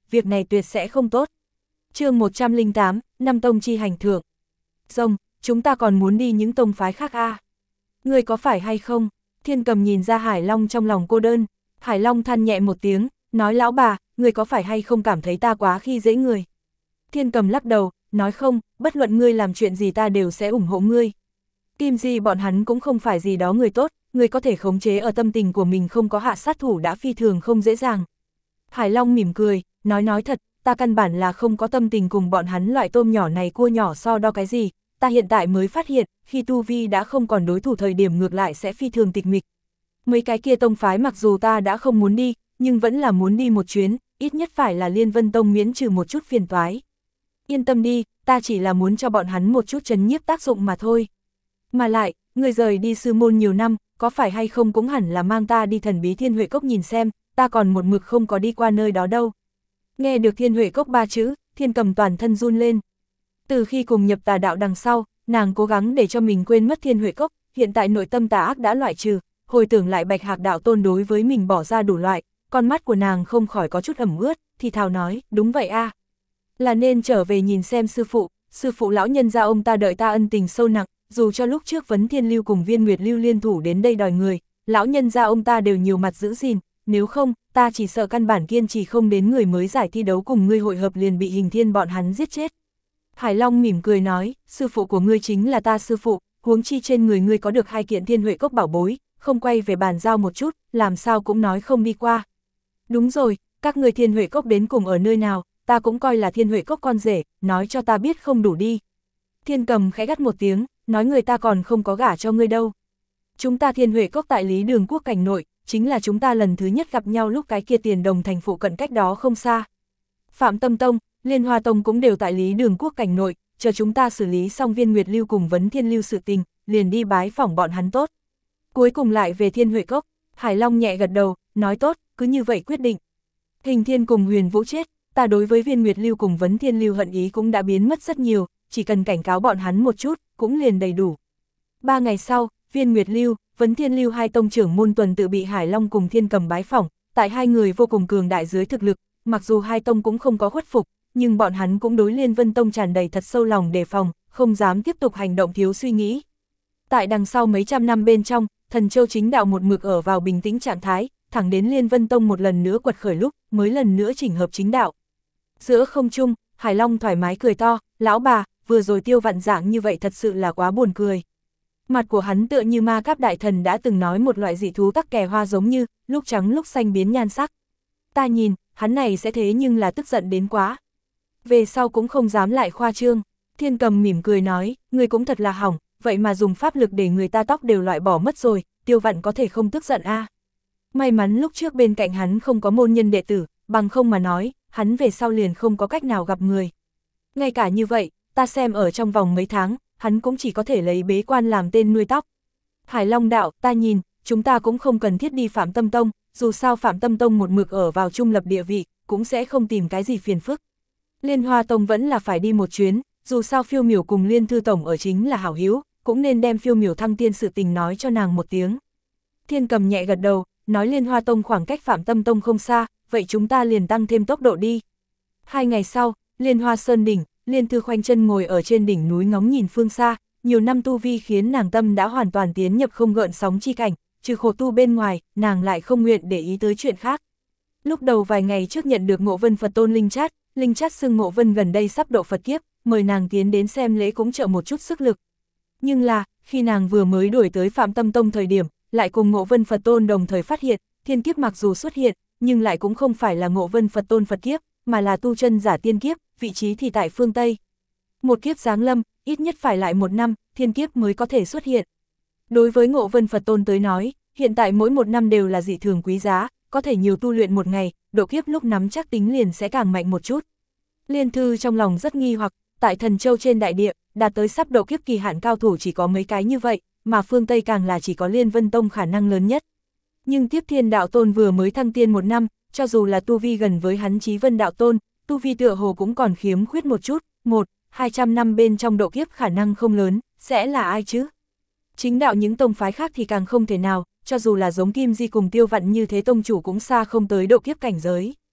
Speaker 1: việc này tuyệt sẽ không tốt. Chương 108, năm tông chi hành thượng. Rồng, chúng ta còn muốn đi những tông phái khác a. Ngươi có phải hay không? Thiên Cầm nhìn ra Hải Long trong lòng cô đơn. Hải Long than nhẹ một tiếng, nói lão bà, ngươi có phải hay không cảm thấy ta quá khi dễ người? Thiên Cầm lắc đầu, nói không, bất luận ngươi làm chuyện gì ta đều sẽ ủng hộ ngươi. Kim Di bọn hắn cũng không phải gì đó người tốt, ngươi có thể khống chế ở tâm tình của mình không có hạ sát thủ đã phi thường không dễ dàng. Hải Long mỉm cười, nói thật, ta căn bản là không có tâm tình cùng bọn hắn loại tôm nhỏ này cua nhỏ so đo cái gì, ta hiện tại mới phát hiện, khi tu vi đã không còn đối thủ thời điểm ngược lại sẽ phi thường tịch mịch. Mấy cái kia tông phái mặc dù ta đã không muốn đi, nhưng vẫn là muốn đi một chuyến, ít nhất phải là Liên Vân Tông miễn trừ một chút phiền toái. Yên tâm đi, ta chỉ là muốn cho bọn hắn một chút trấn nhiếp tác dụng mà thôi. Mà lại, người rời đi sư môn nhiều năm, có phải hay không cũng hẳn là mang ta đi Thần Bí Thiên Huệ Cốc nhìn xem, ta còn một mực không có đi qua nơi đó đâu. Nghe được Thiên Huệ Cốc 3 chữ, Thiên Cầm toàn thân run lên. Từ khi cùng nhập tà đạo đằng sau, nàng cố gắng để cho mình quên mất Thiên Huệ Cốc, hiện tại nội tâm tà ác đã loại trừ, hồi tưởng lại Bạch Hạc đạo tôn đối với mình bỏ ra đủ loại, con mắt của nàng không khỏi có chút ẩm ướt, thì thào nói, đúng vậy a, là nên trở về nhìn xem sư phụ lão nhân gia ông ta đợi ta ân tình sâu nặng, dù cho lúc trước Vấn Thiên Lưu cùng Viên Nguyệt Lưu liên thủ đến đây đòi người, lão nhân gia ông ta đều nhiều mặt giữ gìn, nếu không, ta chỉ sợ căn bản kiên trì không đến người mới giải thi đấu cùng ngươi hội hợp liền bị Hình Thiên bọn hắn giết chết. Hải Long mỉm cười nói, sư phụ của ngươi chính là ta sư phụ, huống chi trên người ngươi có được 2 kiện Thiên Huệ Cốc bảo bối, không quay về bàn giao một chút, làm sao cũng nói không đi qua. Đúng rồi, các ngươi Thiên Huệ Cốc đến cùng ở nơi nào, ta cũng coi là Thiên Huệ Cốc con rể, nói cho ta biết không đủ đi. Thiên Cầm khẽ gắt một tiếng, nói người ta còn không có gả cho ngươi đâu. Chúng ta Thiên Huệ Cốc tại Lý Đường Quốc cảnh nội, chính là chúng ta lần thứ nhất gặp nhau lúc cái kia Tiền Đồng thành phụ cận cách đó không xa. Phạm Tâm Tông, Liên Hoa Tông cũng đều tại Lý Đường Quốc cảnh nội, chờ chúng ta xử lý xong Viên Nguyệt Lưu cùng Vấn Thiên Lưu sự tình, liền đi bái phỏng bọn hắn tốt. Cuối cùng lại về Thiên Huệ Cốc, Hải Long nhẹ gật đầu, nói tốt, cứ như vậy quyết định. Hình Thiên cùng Huyền Vũ chết, ta đối với Viên Nguyệt Lưu cùng Vấn Thiên Lưu hận ý cũng đã biến mất rất nhiều, chỉ cần cảnh cáo bọn hắn một chút, cũng liền đầy đủ. 3 ngày sau, Viên Nguyệt Lưu, Vấn Thiên Lưu 2 tông trưởng môn tuần tự bị Hải Long cùng Thiên Cầm bái phỏng, tại 2 người vô cùng cường đại dưới thực lực, mặc dù 2 tông cũng không có khuất phục, nhưng bọn hắn cũng đối Liên Vân Tông tràn đầy thật sâu lòng đề phòng, không dám tiếp tục hành động thiếu suy nghĩ. Tại đằng sau mấy trăm năm bên trong, Thần Châu chính đạo một mực ở vào bình tĩnh trạng thái, thẳng đến Liên Vân Tông một lần nữa quật khởi lúc, mới lần nữa chỉnh hợp chính đạo. Giữa không trung, Hải Long thoải mái cười to, lão bà, vừa rồi Tiêu Vạn dạng như vậy thật sự là quá buồn cười. Mặt của hắn tựa như Ma Cáp đại thần đã từng nói một loại dị thú tắc kè hoa giống như, lúc trắng lúc xanh biến nhan sắc. Ta nhìn, hắn này sẽ thế nhưng là tức giận đến quá. Về sau cũng không dám lại khoa trương. Thiên Cầm mỉm cười nói, người cũng thật là hỏng, vậy mà dùng pháp lực để người ta tóc đều loại bỏ mất rồi, Tiêu Vạn có thể không tức giận a. May mắn lúc trước bên cạnh hắn không có môn nhân đệ tử, bằng không mà nói, hắn về sau liền không có cách nào gặp người. Ngay cả như vậy, ta xem ở trong vòng mấy tháng, hắn cũng chỉ có thể lấy bế quan làm tên nuôi tóc. Hải Long đạo, ta nhìn, chúng ta cũng không cần thiết đi Phạm Tâm Tông, dù sao Phạm Tâm Tông một mực ở vào trung lập địa vị, cũng sẽ không tìm cái gì phiền phức. Liên Hoa Tông vẫn là phải đi một chuyến, dù sao Phiêu Miểu cùng Liên Thư Tổng ở chính là hảo hữu, cũng nên đem Phiêu Miểu thăng tiên sự tình nói cho nàng một tiếng. Thiên Cầm nhẹ gật đầu, nói Liên Hoa Tông khoảng cách Phạm Tâm Tông không xa, vậy chúng ta liền tăng thêm tốc độ đi. 2 ngày sau, Liên Hoa Sơn đỉnh, Liên Thư khoanh chân ngồi ở trên đỉnh núi ngóng nhìn phương xa, nhiều năm tu vi khiến nàng tâm đã hoàn toàn tiến nhập không gợn sóng chi cảnh, trừ khổ tu bên ngoài, nàng lại không nguyện để ý tới chuyện khác. Lúc đầu vài ngày trước nhận được Ngộ Vân Phật Tôn Linh Chát xưng Ngộ Vân gần đây sắp độ Phật kiếp, mời nàng tiến đến xem lễ cũng trợ một chút sức lực. Nhưng là, khi nàng vừa mới đuổi tới Phạm Tâm Tông thời điểm, lại cùng Ngộ Vân Phật Tôn đồng thời phát hiện, thiên kiếp mặc dù xuất hiện, nhưng lại cũng không phải là Ngộ Vân Phật Tôn Phật kiếp, mà là tu chân giả tiên kiếp, vị trí thì tại phương Tây. Một kiếp giáng lâm, ít nhất phải lại 1 năm, thiên kiếp mới có thể xuất hiện. Đối với Ngộ Vân Phật Tôn tới nói, hiện tại mỗi 1 năm đều là dị thường quý giá, có thể nhiều tu luyện 1 ngày, độ kiếp lúc nắm chắc tính liền sẽ càng mạnh một chút. Liên Thư trong lòng rất nghi hoặc, tại Thần Châu trên đại địa, đạt tới sắp độ kiếp kỳ hạn cao thủ chỉ có mấy cái như vậy, mà phương Tây càng là chỉ có Liên Vân Tông khả năng lớn nhất. Nhưng Tiếp Thiên Đạo Tôn vừa mới thăng tiên 1 năm, cho dù là tu vi gần với hắn Chí Vân Đạo Tôn, tu vi tựa hồ cũng còn khiếm khuyết một chút, 100-200 năm bên trong độ kiếp khả năng không lớn, sẽ là ai chứ? Chính đạo những tông phái khác thì càng không thể nào, cho dù là giống Kim Di cùng Tiêu Vạn như thế tông chủ cũng xa không tới độ kiếp cảnh giới.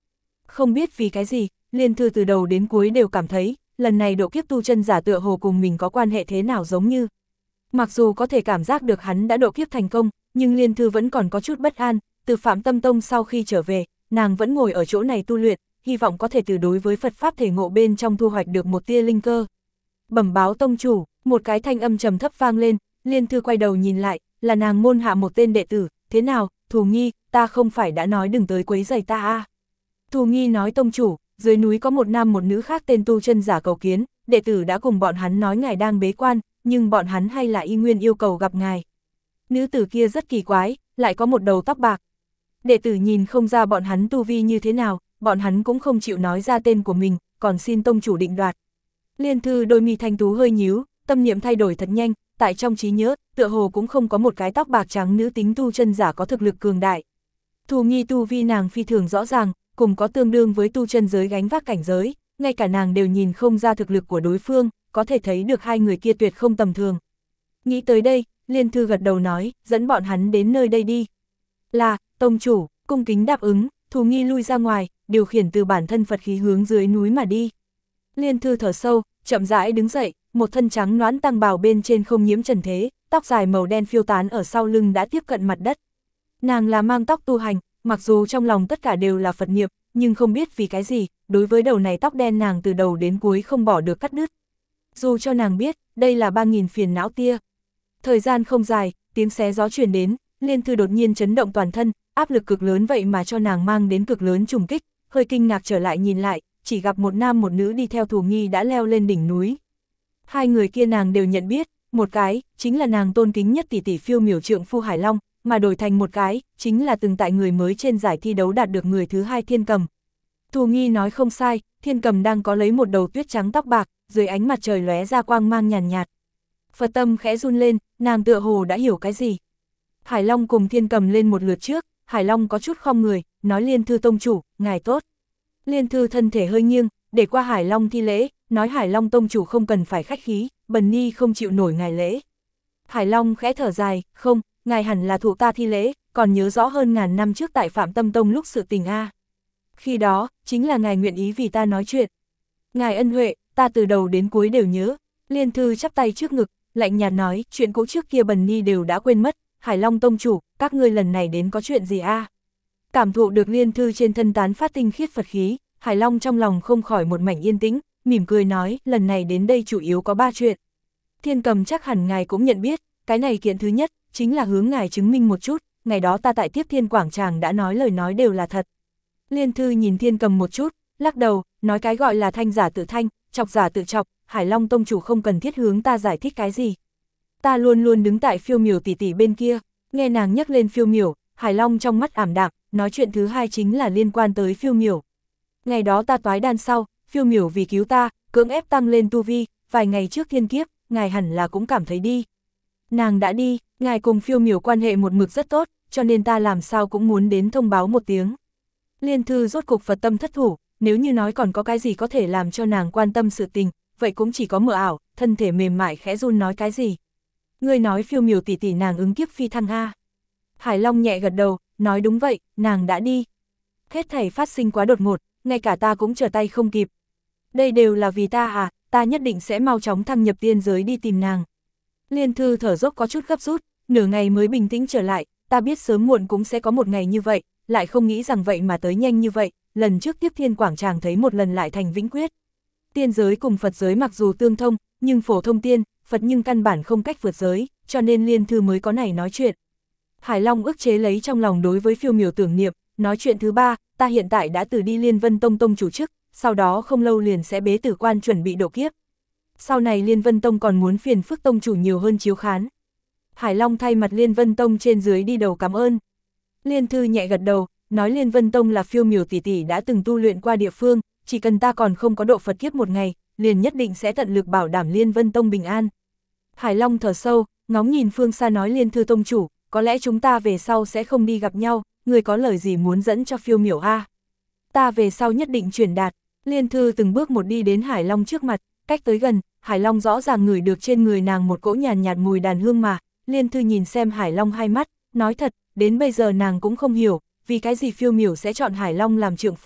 Speaker 1: Không biết vì cái gì, Liên Thư từ đầu đến cuối đều cảm thấy, lần này độ kiếp tu chân giả tựa hồ cùng mình có quan hệ thế nào giống như. Mặc dù có thể cảm giác được hắn đã độ kiếp thành công, nhưng Liên Thư vẫn còn có chút bất an, từ Phạm Tâm Tông sau khi trở về, nàng vẫn ngồi ở chỗ này tu luyện, hy vọng có thể từ đối với Phật Pháp thể ngộ bên trong thu hoạch được một tia linh cơ. Bẩm báo tông chủ, một cái thanh âm trầm thấp vang lên, Liên Thư quay đầu nhìn lại, là nàng môn hạ một tên đệ tử, thế nào, Thù Nghi, ta không phải đã nói đừng tới quấy rầy ta à. Thù Nghi nói tông chủ, dưới núi có một nam một nữ khác tên tu chân giả cầu kiến, đệ tử đã cùng bọn hắn nói ngài đang bế quan, nhưng bọn hắn hay là y nguyên yêu cầu gặp ngài. Nữ tử kia rất kỳ quái, lại có một đầu tóc bạc. Đệ tử nhìn không ra bọn hắn tu vi như thế nào, bọn hắn cũng không chịu nói ra tên của mình, còn xin tông chủ định đoạt. Liên Thư đôi mi thanh tú hơi nhíu, tâm niệm thay đổi thật nhanh, tại trong trí nhớ, tựa hồ cũng không có một cái tóc bạc trắng nữ tính tu chân giả có thực lực cường đại. Thù Nghi tu vi nàng phi thường rõ ràng, cùng có tương đương với tu chân giới gánh vác cảnh giới, ngay cả nàng đều nhìn không ra thực lực của đối phương, có thể thấy được hai người kia tuyệt không tầm thường. Nghĩ tới đây, Liên Thư gật đầu nói, dẫn bọn hắn đến nơi đây đi. Là, tông chủ, cung kính đáp ứng, Thù Nghi lui ra ngoài, điều khiển từ bản thân Phật khí hướng dưới núi mà đi. Liên Thư thở sâu, chậm rãi đứng dậy, một thân trắng nõn tăng bào bên trên không nhiễm trần thế, tóc dài màu đen phiêu tán ở sau lưng đã tiếp cận mặt đất. Nàng là mang tóc tu hành, mặc dù trong lòng tất cả đều là Phật niệm, nhưng không biết vì cái gì, đối với đầu này tóc đen nàng từ đầu đến cuối không bỏ được cắt đứt. Dù cho nàng biết, đây là 3000 phiền não tia. Thời gian không dài, tiếng xé gió truyền đến, Liên Thư đột nhiên chấn động toàn thân, áp lực cực lớn vậy mà cho nàng mang đến cực lớn trùng kích, hơi kinh ngạc trở lại nhìn lại, chỉ gặp một nam một nữ đi theo Thù Nghi đã leo lên đỉnh núi. Hai người kia nàng đều nhận biết, một cái, chính là nàng tôn kính nhất tỷ tỷ Phiêu Miểu trượng phu Hải Long, mà đổi thành một cái, chính là từng tại người mới trên giải thi đấu đạt được người thứ hai Thiên Cầm. Thù Nghi nói không sai, Thiên Cầm đang có lấy một đầu tuyết trắng tóc bạc, dưới ánh mặt trời lóe ra quang mang nhàn nhạt. Phật tâm khẽ run lên, nàng tựa hồ đã hiểu cái gì. Hải Long cùng Thiên Cầm lên một lượt trước, Hải Long có chút khom người, nói Liên Thư tông chủ, ngài tốt. Liên Thư thân thể hơi nghiêng, để qua Hải Long thi lễ, nói Hải Long tông chủ không cần phải khách khí, Bần Ni không chịu nổi ngài lễ. Hải Long khẽ thở dài, không, ngài hẳn là thụ ta thi lễ, còn nhớ rõ hơn ngàn năm trước tại Phạm Tâm Tông lúc sự tình a. Khi đó, chính là ngài nguyện ý vì ta nói chuyện. Ngài ân huệ, ta từ đầu đến cuối đều nhớ. Liên Thư chắp tay trước ngực, lạnh nhạt nói, chuyện cũ trước kia Bần Ni đều đã quên mất, Hải Long tông chủ, các ngươi lần này đến có chuyện gì a? Cảm thụ được Liên Thư trên thân tán phát tinh khiết Phật khí, Hải Long trong lòng không khỏi một mảnh yên tĩnh, mỉm cười nói, lần này đến đây chủ yếu có 3 chuyện. Thiên Cầm chắc hẳn ngài cũng nhận biết, cái này kiện thứ nhất, chính là hướng ngài chứng minh một chút, ngày đó ta tại Tiếp Thiên Quảng Tràng đã nói lời nói đều là thật. Liên Thư nhìn Thiên Cầm một chút, lắc đầu, nói cái gọi là thanh giả tự thanh, chọc giả tự chọc, Hải Long tông chủ không cần thiết hướng ta giải thích cái gì. Ta luôn luôn đứng tại Phiêu Miểu tỷ tỷ bên kia, nghe nàng nhắc lên Phiêu Miểu, Hải Long trong mắt ảm đạm, nói chuyện thứ hai chính là liên quan tới Phiêu Miểu. Ngày đó ta toái đan sau, Phiêu Miểu vì cứu ta, cưỡng ép tăng lên tu vi, vài ngày trước thiên kiếp, ngài hẳn là cũng cảm thấy đi. Nàng đã đi, ngài cùng Phiêu Miểu quan hệ một mực rất tốt, cho nên ta làm sao cũng muốn đến thông báo một tiếng. Liên Thư rốt cục Phật tâm thất thủ, nếu như nói còn có cái gì có thể làm cho nàng quan tâm sự tình, vậy cũng chỉ có mờ ảo, thân thể mềm mại khẽ run nói cái gì. Ngươi nói Phiêu Miểu tỷ tỷ nàng ứng kiếp phi thăng a. Hải Long nhẹ gật đầu, nói đúng vậy, nàng đã đi. Hết thảy phát sinh quá đột ngột, ngay cả ta cũng trở tay không kịp. Đây đều là vì ta à, ta nhất định sẽ mau chóng thăng nhập tiên giới đi tìm nàng. Liên Thư thở dốc có chút gấp rút, nửa ngày mới bình tĩnh trở lại, ta biết sớm muộn cũng sẽ có một ngày như vậy, lại không nghĩ rằng vậy mà tới nhanh như vậy, lần trước Tiếp Thiên Quảng Tràng thấy một lần lại thành vĩnh quyết. Tiên giới cùng Phật giới mặc dù tương thông, nhưng phổ thông tiên, Phật nhưng căn bản không cách vượt giới, cho nên Liên Thư mới có này nói chuyện. Hải Long ức chế lấy trong lòng đối với Phiêu Miểu tưởng niệm, nói chuyện thứ ba, ta hiện tại đã từ đi Liên Vân Tông tông chủ chức, sau đó không lâu liền sẽ bế tử quan chuẩn bị độ kiếp. Sau này Liên Vân Tông còn muốn phiền phức tông chủ nhiều hơn chiếu khán. Hải Long thay mặt Liên Vân Tông trên dưới đi đầu cảm ơn. Liên Thư nhẹ gật đầu, nói Liên Vân Tông là Phiêu Miểu tỷ tỷ đã từng tu luyện qua địa phương, chỉ cần ta còn không có độ Phật kiếp một ngày, liền nhất định sẽ tận lực bảo đảm Liên Vân Tông bình an. Hải Long thở sâu, ngóng nhìn phương xa nói Liên Thư tông chủ, có lẽ chúng ta về sau sẽ không đi gặp nhau, người có lời gì muốn dẫn cho Phiêu Miểu a? Ta về sau nhất định truyền đạt. Liên Thư từng bước một đi đến Hải Long trước mặt, cách tới gần, Hải Long rõ ràng ngửi được trên người nàng một cỗ nhàn nhạt mùi đàn hương mà. Liên Thư nhìn xem Hải Long hai mắt, nói thật, đến bây giờ nàng cũng không hiểu, vì cái gì Phiêu Miểu sẽ chọn Hải Long làm trượng phu,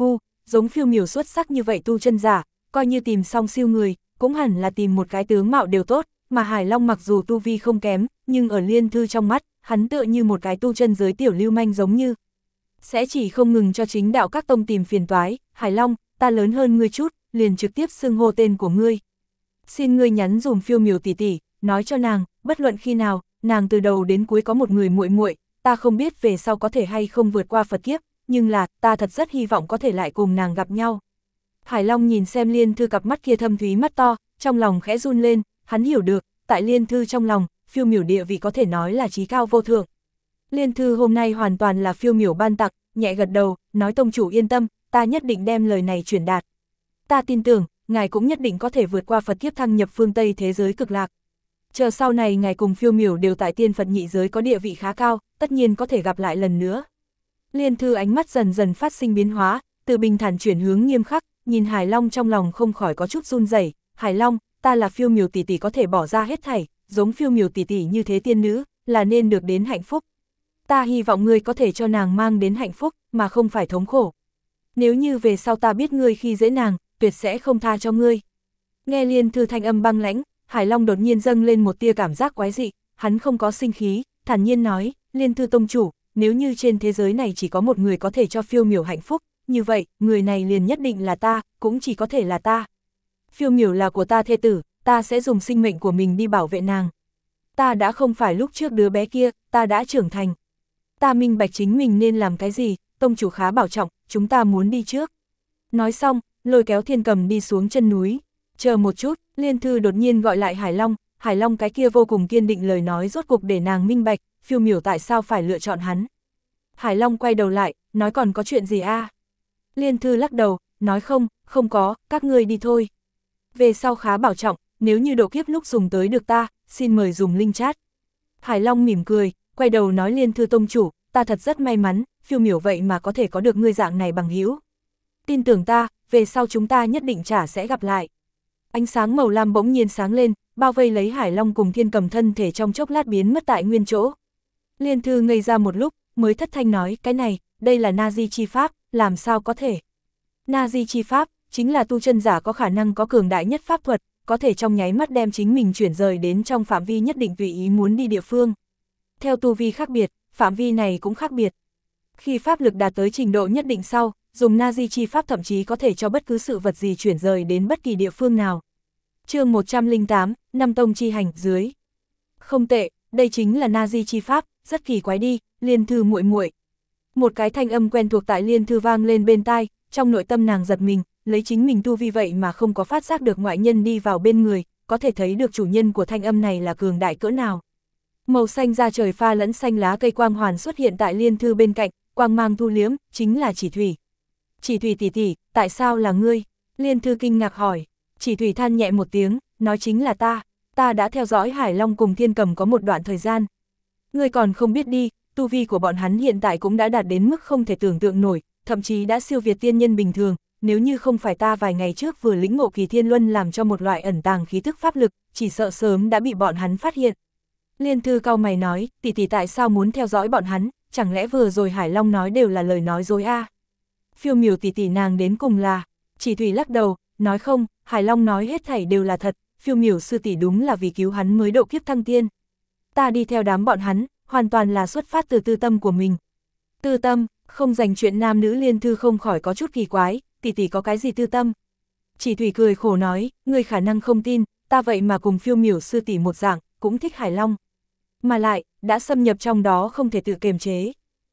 Speaker 1: giống phiêu miểu xuất sắc như vậy tu chân giả, coi như tìm xong siêu người, cũng hẳn là tìm một cái tướng mạo đều tốt, mà Hải Long mặc dù tu vi không kém, nhưng ở Liên Thư trong mắt, hắn tựa như một cái tu chân giới tiểu lưu manh giống như. Sẽ chỉ không ngừng cho chính đạo các tông tìm phiền toái, Hải Long, ta lớn hơn ngươi chút, liền trực tiếp xưng hô tên của ngươi. Xin ngươi nhắn dùm phiêu miểu tỷ tỷ, nói cho nàng, bất luận khi nào, nàng từ đầu đến cuối có một người muội muội, ta không biết về sau có thể hay không vượt qua Phật kiếp, nhưng là, ta thật rất hy vọng có thể lại cùng nàng gặp nhau. Hải Long nhìn xem Liên Thư cặp mắt kia thâm thúy mắt to, trong lòng khẽ run lên, hắn hiểu được, tại Liên Thư trong lòng, phiêu miểu địa vị có thể nói là chí cao vô thượng. Liên Thư hôm nay hoàn toàn là phiêu miểu ban tặng, nhẹ gật đầu, nói tông chủ yên tâm, ta nhất định đem lời này truyền đạt. Ta tin tưởng, ngài cũng nhất định có thể vượt qua Phật kiếp thăng nhập phương Tây thế giới cực lạc. Chờ sau này ngài cùng phiêu miểu đều tại tiên Phật nhị giới có địa vị khá cao, tất nhiên có thể gặp lại lần nữa. Liên Thư ánh mắt dần dần phát sinh biến hóa, từ bình thản chuyển hướng nghiêm khắc, nhìn Hải Long trong lòng không khỏi có chút run rẩy. Hải Long, ta là phiêu miểu tỷ tỷ có thể bỏ ra hết thảy, giống phiêu miểu tỷ tỷ như thế tiên nữ, là nên được đến hạnh phúc. Ta hy vọng ngươi có thể cho nàng mang đến hạnh phúc, mà không phải thống khổ. Nếu như về sau ta biết ngươi khi dễ nàng, tuyệt sẽ không tha cho ngươi. Nghe Liên Thư thanh âm băng lãnh, Hải Long đột nhiên dâng lên một tia cảm giác quái dị, hắn không có sinh khí, thản nhiên nói, Liên Thư tông chủ, nếu như trên thế giới này chỉ có một người có thể cho phiêu miểu hạnh phúc, như vậy, người này liền nhất định là ta, cũng chỉ có thể là ta. Phiêu miểu là của ta thê tử, ta sẽ dùng sinh mệnh của mình đi bảo vệ nàng. Ta đã không phải lúc trước đứa bé kia, ta đã trưởng thành. Ta minh bạch chính mình nên làm cái gì, tông chủ khá bảo trọng, chúng ta muốn đi trước. Nói xong, lôi kéo Thiên Cầm đi xuống chân núi. Chờ một chút, Liên Thư đột nhiên gọi lại Hải Long cái kia vô cùng kiên định lời nói rốt cục để nàng minh bạch, phiêu miểu tại sao phải lựa chọn hắn. Hải Long quay đầu lại, nói còn có chuyện gì a? Liên Thư lắc đầu, nói không có, các ngươi đi thôi. Về sau khá bảo trọng, nếu như độ kiếp lúc dùng tới được ta, xin mời dùng linh chat. Hải Long mỉm cười, quay đầu nói Liên Thư tông chủ, ta thật rất may mắn, phiêu miểu vậy mà có thể có được ngươi dạng này bằng hữu. Tin tưởng ta, về sau chúng ta nhất định chả sẽ gặp lại. Ánh sáng màu lam bỗng nhiên sáng lên, bao vây lấy Hải Long cùng Thiên Cầm thân thể trong chốc lát biến mất tại nguyên chỗ. Liên Thư ngây ra một lúc, mới thất thanh nói, cái này, đây là Na-di chi pháp, làm sao có thể. Na-di chi pháp, chính là tu chân giả có khả năng có cường đại nhất pháp thuật, có thể trong nháy mắt đem chính mình chuyển rời đến trong phạm vi nhất định tùy ý muốn đi địa phương. Theo tu vi khác biệt, phạm vi này cũng khác biệt. Khi pháp lực đạt tới trình độ nhất định sau, dùng Na-di chi pháp thậm chí có thể cho bất cứ sự vật gì chuyển rời đến bất kỳ địa phương nào. Chương 108, Năm tông chi hành dưới. Không tệ, đây chính là Na-di chi pháp, rất kỳ quái đi, Liên Thư muội muội. Một cái thanh âm quen thuộc tại Liên Thư vang lên bên tai, trong nội tâm nàng giật mình, lấy chính mình tu vi vậy mà không có phát giác được ngoại nhân đi vào bên người, có thể thấy được chủ nhân của thanh âm này là cường đại cỡ nào. Màu xanh da trời pha lẫn xanh lá cây quang hoàn xuất hiện tại Liên Thư bên cạnh, quang mang thu liếm, chính là Chỉ Thủy. Chỉ Thủy tỷ tỷ, tại sao là ngươi? Liên Thư kinh ngạc hỏi. Chỉ Thủy than nhẹ một tiếng, nói chính là ta đã theo dõi Hải Long cùng Thiên Cầm có một đoạn thời gian. Ngươi còn không biết đi, tu vi của bọn hắn hiện tại cũng đã đạt đến mức không thể tưởng tượng nổi, thậm chí đã siêu việt tiên nhân bình thường, nếu như không phải ta vài ngày trước vừa lĩnh ngộ Kỳ Thiên Luân làm cho một loại ẩn tàng khí thức pháp lực, chỉ sợ sớm đã bị bọn hắn phát hiện. Liên Thư cau mày nói, tỷ tỷ tại sao muốn theo dõi bọn hắn, chẳng lẽ vừa rồi Hải Long nói đều là lời nói dối a? Phiêu miểu tỷ tỷ nàng đến cùng là, Chỉ Thủy lắc đầu, nói không, Hải Long nói hết thảy đều là thật, phiêu miểu sư tỷ đúng là vì cứu hắn mới độ kiếp thăng tiên. Ta đi theo đám bọn hắn, hoàn toàn là xuất phát từ tư tâm của mình. Tư tâm, không dành chuyện nam nữ. Liên Thư không khỏi có chút kỳ quái, tỷ tỷ có cái gì tư tâm? Chỉ Thủy cười khổ nói, ngươi khả năng không tin, ta vậy mà cùng phiêu miểu sư tỷ một dạng, cũng thích Hải Long. Mà lại, đã xâm nhập trong đó không thể tự kiềm chế.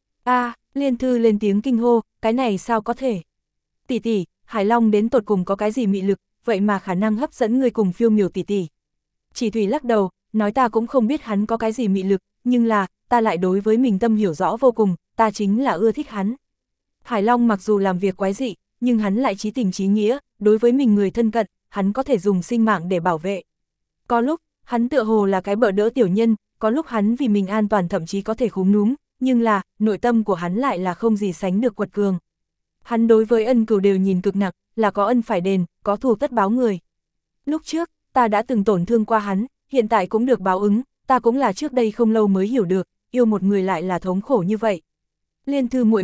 Speaker 1: Liên Thư lên tiếng kinh hô, cái này sao có thể? Tỷ tỷ, Hải Long đến tột cùng có cái gì mị lực, vậy mà khả năng hấp dẫn người cùng phiêu miểu tỷ tỷ. Chỉ Thủy lắc đầu, nói ta cũng không biết hắn có cái gì mị lực, nhưng là, ta lại đối với mình tâm hiểu rõ vô cùng, ta chính là ưa thích hắn. Hải Long mặc dù làm việc quái dị, nhưng hắn lại chí tình chí nghĩa, đối với mình người thân cận, hắn có thể dùng sinh mạng để bảo vệ. Có lúc, hắn tựa hồ là cái bợ đỡ tiểu nhân, có lúc hắn vì mình an toàn thậm chí có thể khúm núm, nhưng là, nội tâm của hắn lại là không gì sánh được quật cường. Hắn đối với ân cừu đều nhìn cực nặng, là có ân phải đền, có thù tất báo người. Lúc trước, ta đã từng tổn thương qua hắn, hiện tại cũng được báo ứng, ta cũng là trước đây không lâu mới hiểu được, yêu một người lại là thống khổ như vậy. Liên Thư muội muội,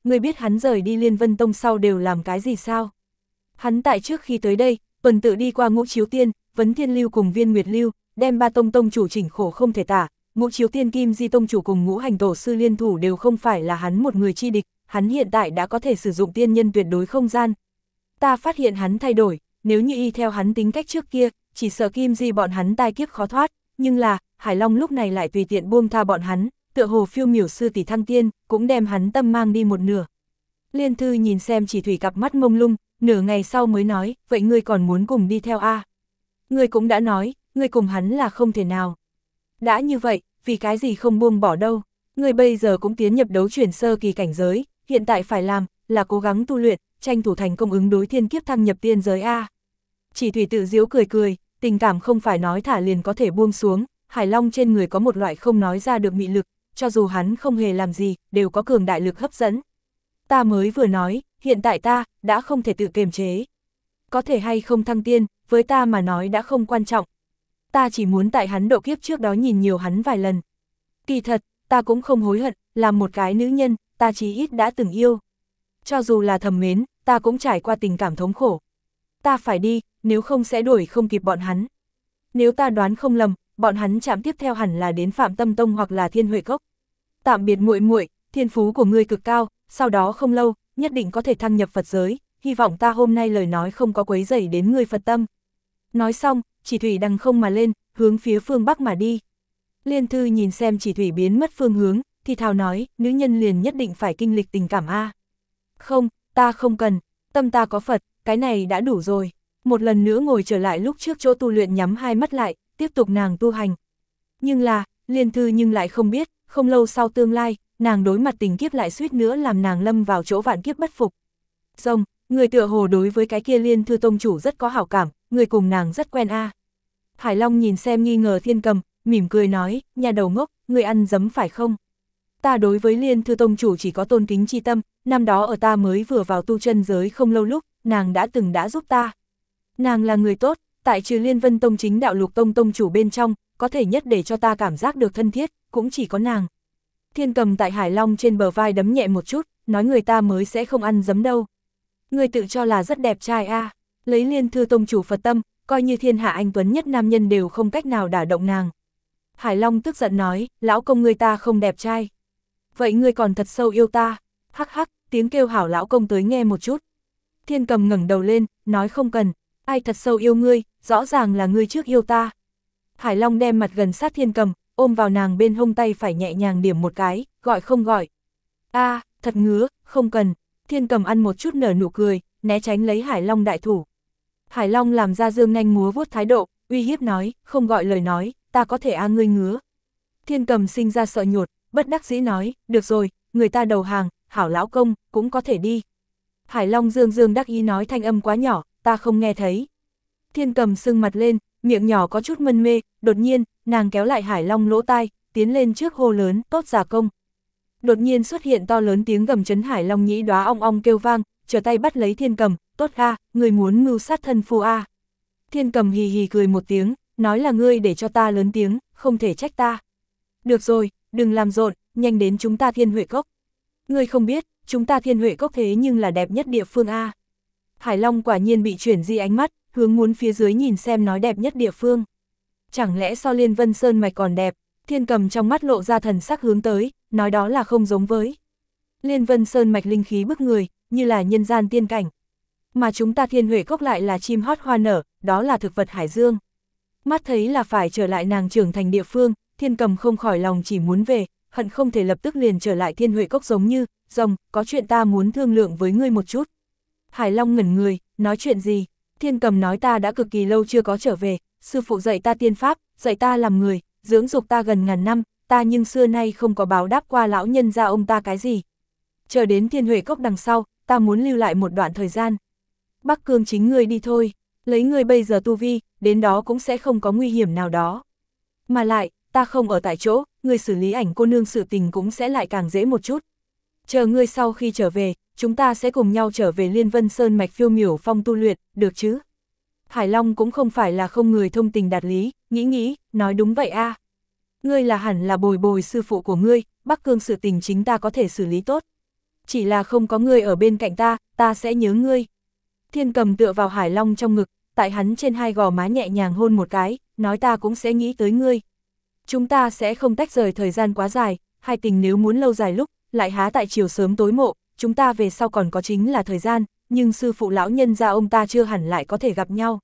Speaker 1: ngươi biết hắn rời đi Liên Vân Tông sau đều làm cái gì sao? Hắn tại trước khi tới đây, tuần tự đi qua Ngũ Chiếu Tiên, Vấn Thiên Lưu cùng Viên Nguyệt Lưu, đem ba tông tông chủ chỉnh khổ không thể tả. Ngũ Chiếu Tiên Kim Di tông chủ cùng Ngũ Hành tổ sư liên thủ đều không phải là hắn một người chi địch, hắn hiện tại đã có thể sử dụng tiên nhân tuyệt đối không gian. Ta phát hiện hắn thay đổi, nếu như y theo hắn tính cách trước kia, chỉ sợ Kim Di bọn hắn tai kiếp khó thoát, nhưng là, Hải Long lúc này lại tùy tiện buông tha bọn hắn, tựa hồ phiêu miểu sư tỷ thăng tiên, cũng đem hắn tâm mang đi một nửa. Liên Thư nhìn xem Chỉ Thủy cặp mắt mông lung, nửa ngày sau mới nói, vậy ngươi còn muốn cùng đi theo a? Ngươi cũng đã nói, ngươi cùng hắn là không thể nào. Đã như vậy, vì cái gì không buông bỏ đâu? Ngươi bây giờ cũng tiến nhập đấu chuyển sơ kỳ cảnh giới, hiện tại phải làm, là cố gắng tu luyện, tranh thủ thành công ứng đối thiên kiếp thăng nhập tiên giới a. Chỉ Thủy tự giễu cười cười, tình cảm không phải nói thả liền có thể buông xuống, Hải Long trên người có một loại không nói ra được mị lực, cho dù hắn không hề làm gì, đều có cường đại lực hấp dẫn. Ta mới vừa nói, hiện tại ta, đã không thể tự kiềm chế. Có thể hay không thăng tiên, với ta mà nói đã không quan trọng. Ta chỉ muốn tại hắn độ kiếp trước đó nhìn nhiều hắn vài lần. Kỳ thật, ta cũng không hối hận, làm một cái nữ nhân, ta chí ít đã từng yêu. Cho dù là thầm mến, ta cũng trải qua tình cảm thống khổ. Ta phải đi, nếu không sẽ đuổi không kịp bọn hắn. Nếu ta đoán không lầm, bọn hắn chạm tiếp theo hẳn là đến Phạm Tâm Tông hoặc là Thiên Huệ Cốc. Tạm biệt muội muội, thiên phú của ngươi cực cao, sau đó không lâu, nhất định có thể thăng nhập Phật giới, hy vọng ta hôm nay lời nói không có quấy rầy đến ngươi Phật tâm. Nói xong, Chỉ Thủy đằng không mà lên, hướng phía phương Bắc mà đi. Liên Thư nhìn xem Chỉ Thủy biến mất phương hướng, thì thào nói, nữ nhân liền nhất định phải kinh lịch tình cảm a. Không, ta không cần, tâm ta có Phật, cái này đã đủ rồi. Một lần nữa ngồi trở lại lúc trước chỗ tu luyện nhắm hai mắt lại, tiếp tục nàng tu hành. Nhưng là, Liên Thư nhưng lại không biết, không lâu sau tương lai, nàng đối mặt tình kiếp lại suýt nữa làm nàng lâm vào chỗ vạn kiếp bất phục. Rồng, người tựa hồ đối với cái kia Liên Thư tông chủ rất có hảo cảm, người cùng nàng rất quen a. Hải Long nhìn xem nghi ngờ Thiên Cầm, mỉm cười nói, nhà đầu ngốc, người ăn dấm phải không? Ta đối với Liên Thư tông chủ chỉ có tôn kính chi tâm, năm đó ở ta mới vừa vào tu chân giới không lâu lúc, nàng đã giúp ta. Nàng là người tốt, tại trừ Liên Vân Tông chính đạo Lục Tông tông chủ bên trong, có thể nhất để cho ta cảm giác được thân thiết, cũng chỉ có nàng. Thiên Cầm tại Hải Long trên bờ vai đấm nhẹ một chút, nói người ta mới sẽ không ăn dấm đâu. Người tự cho là rất đẹp trai a, lấy Liên Thư tông chủ Phật tâm, coi như thiên hạ anh tuấn nhất nam nhân đều không cách nào đả động nàng. Hải Long tức giận nói, lão công người ta không đẹp trai. Vậy ngươi còn thật sâu yêu ta, hắc hắc, tiếng kêu hảo lão công tới nghe một chút. Thiên Cầm ngẩng đầu lên, nói không cần, ai thật sâu yêu ngươi, rõ ràng là ngươi trước yêu ta. Hải Long đem mặt gần sát Thiên Cầm, ôm vào nàng bên hông tay phải nhẹ nhàng điểm một cái, gọi không gọi. A, thật ngứa, không cần. Thiên Cầm ăn một chút nở nụ cười, né tránh lấy Hải Long đại thủ. Hải Long làm ra dương nanh múa vuốt thái độ, uy hiếp nói, không gọi lời nói, ta có thể ngươi ngứa. Thiên Cầm sinh ra sợ nhột, bất đắc dĩ nói, được rồi, người ta đầu hàng, hảo lão công, cũng có thể đi. Hải Long dương đắc ý nói thanh âm quá nhỏ, ta không nghe thấy. Thiên Cầm sưng mặt lên, miệng nhỏ có chút mân mê, đột nhiên, nàng kéo lại Hải Long lỗ tai, tiến lên trước hô lớn, tốt giả công. Đột nhiên xuất hiện to lớn tiếng gầm chấn Hải Long nhĩ đóa ong ong kêu vang, trở tay bắt lấy Thiên Cầm, tốt a, người muốn mưu sát thân phu a. Thiên Cầm hì hì cười một tiếng, nói là ngươi để cho ta lớn tiếng, không thể trách ta. Được rồi, đừng làm rộn, nhanh đến chúng ta Thiên Huệ Cốc. Ngươi không biết, chúng ta Thiên Huệ Cốc thế nhưng là đẹp nhất địa phương a. Hải Long quả nhiên bị chuyển di ánh mắt, hướng muốn phía dưới nhìn xem nói đẹp nhất địa phương. Chẳng lẽ so Liên Vân Sơn mạch còn đẹp? Thiên Cầm trong mắt lộ ra thần sắc hướng tới, nói đó là không giống với. Liên Vân Sơn mạch linh khí bức người, như là nhân gian tiên cảnh. Mà chúng ta Thiên Huệ Cốc lại là chim hót hoa nở, đó là thực vật hải dương. Mắt thấy là phải trở lại nàng trưởng thành địa phương, Thiên Cầm không khỏi lòng chỉ muốn về, hận không thể lập tức liền trở lại Thiên Huệ Cốc giống như, rồng, có chuyện ta muốn thương lượng với ngươi một chút. Hải Long ngẩn người, nói chuyện gì? Thiên Cầm nói ta đã cực kỳ lâu chưa có trở về, sư phụ dạy ta tiên pháp, dạy ta làm người, dưỡng dục ta gần ngàn năm, ta nhưng xưa nay không có báo đáp qua lão nhân gia ông ta cái gì. Chờ đến Thiên Huệ Cốc đằng sau, ta muốn lưu lại một đoạn thời gian. Bắc Cương chính ngươi đi thôi, lấy ngươi bây giờ tu vi, đến đó cũng sẽ không có nguy hiểm nào đó. Mà lại, ta không ở tại chỗ, ngươi xử lý Ảnh cô nương sự tình cũng sẽ lại càng dễ một chút. Chờ ngươi sau khi trở về, chúng ta sẽ cùng nhau trở về Liên Vân Sơn mạch phiêu miểu phong tu luyện, được chứ? Hải Long cũng không phải là không người thông tình đạt lý, nghĩ, nói đúng vậy a. Ngươi là hẳn là bồi bồi sư phụ của ngươi, Bắc Cương sự tình chính ta có thể xử lý tốt. Chỉ là không có ngươi ở bên cạnh ta sẽ nhớ ngươi. Thiên Cầm tựa vào Hải Long trong ngực, tại hắn trên hai gò má nhẹ nhàng hôn một cái, nói ta cũng sẽ nghĩ tới ngươi. Chúng ta sẽ không tách rời thời gian quá dài, hai tình nếu muốn lâu dài lúc, lại há tại chiều sớm tối mộ, chúng ta về sau còn có chính là thời gian, nhưng sư phụ lão nhân gia ông ta chưa hẳn lại có thể gặp nhau.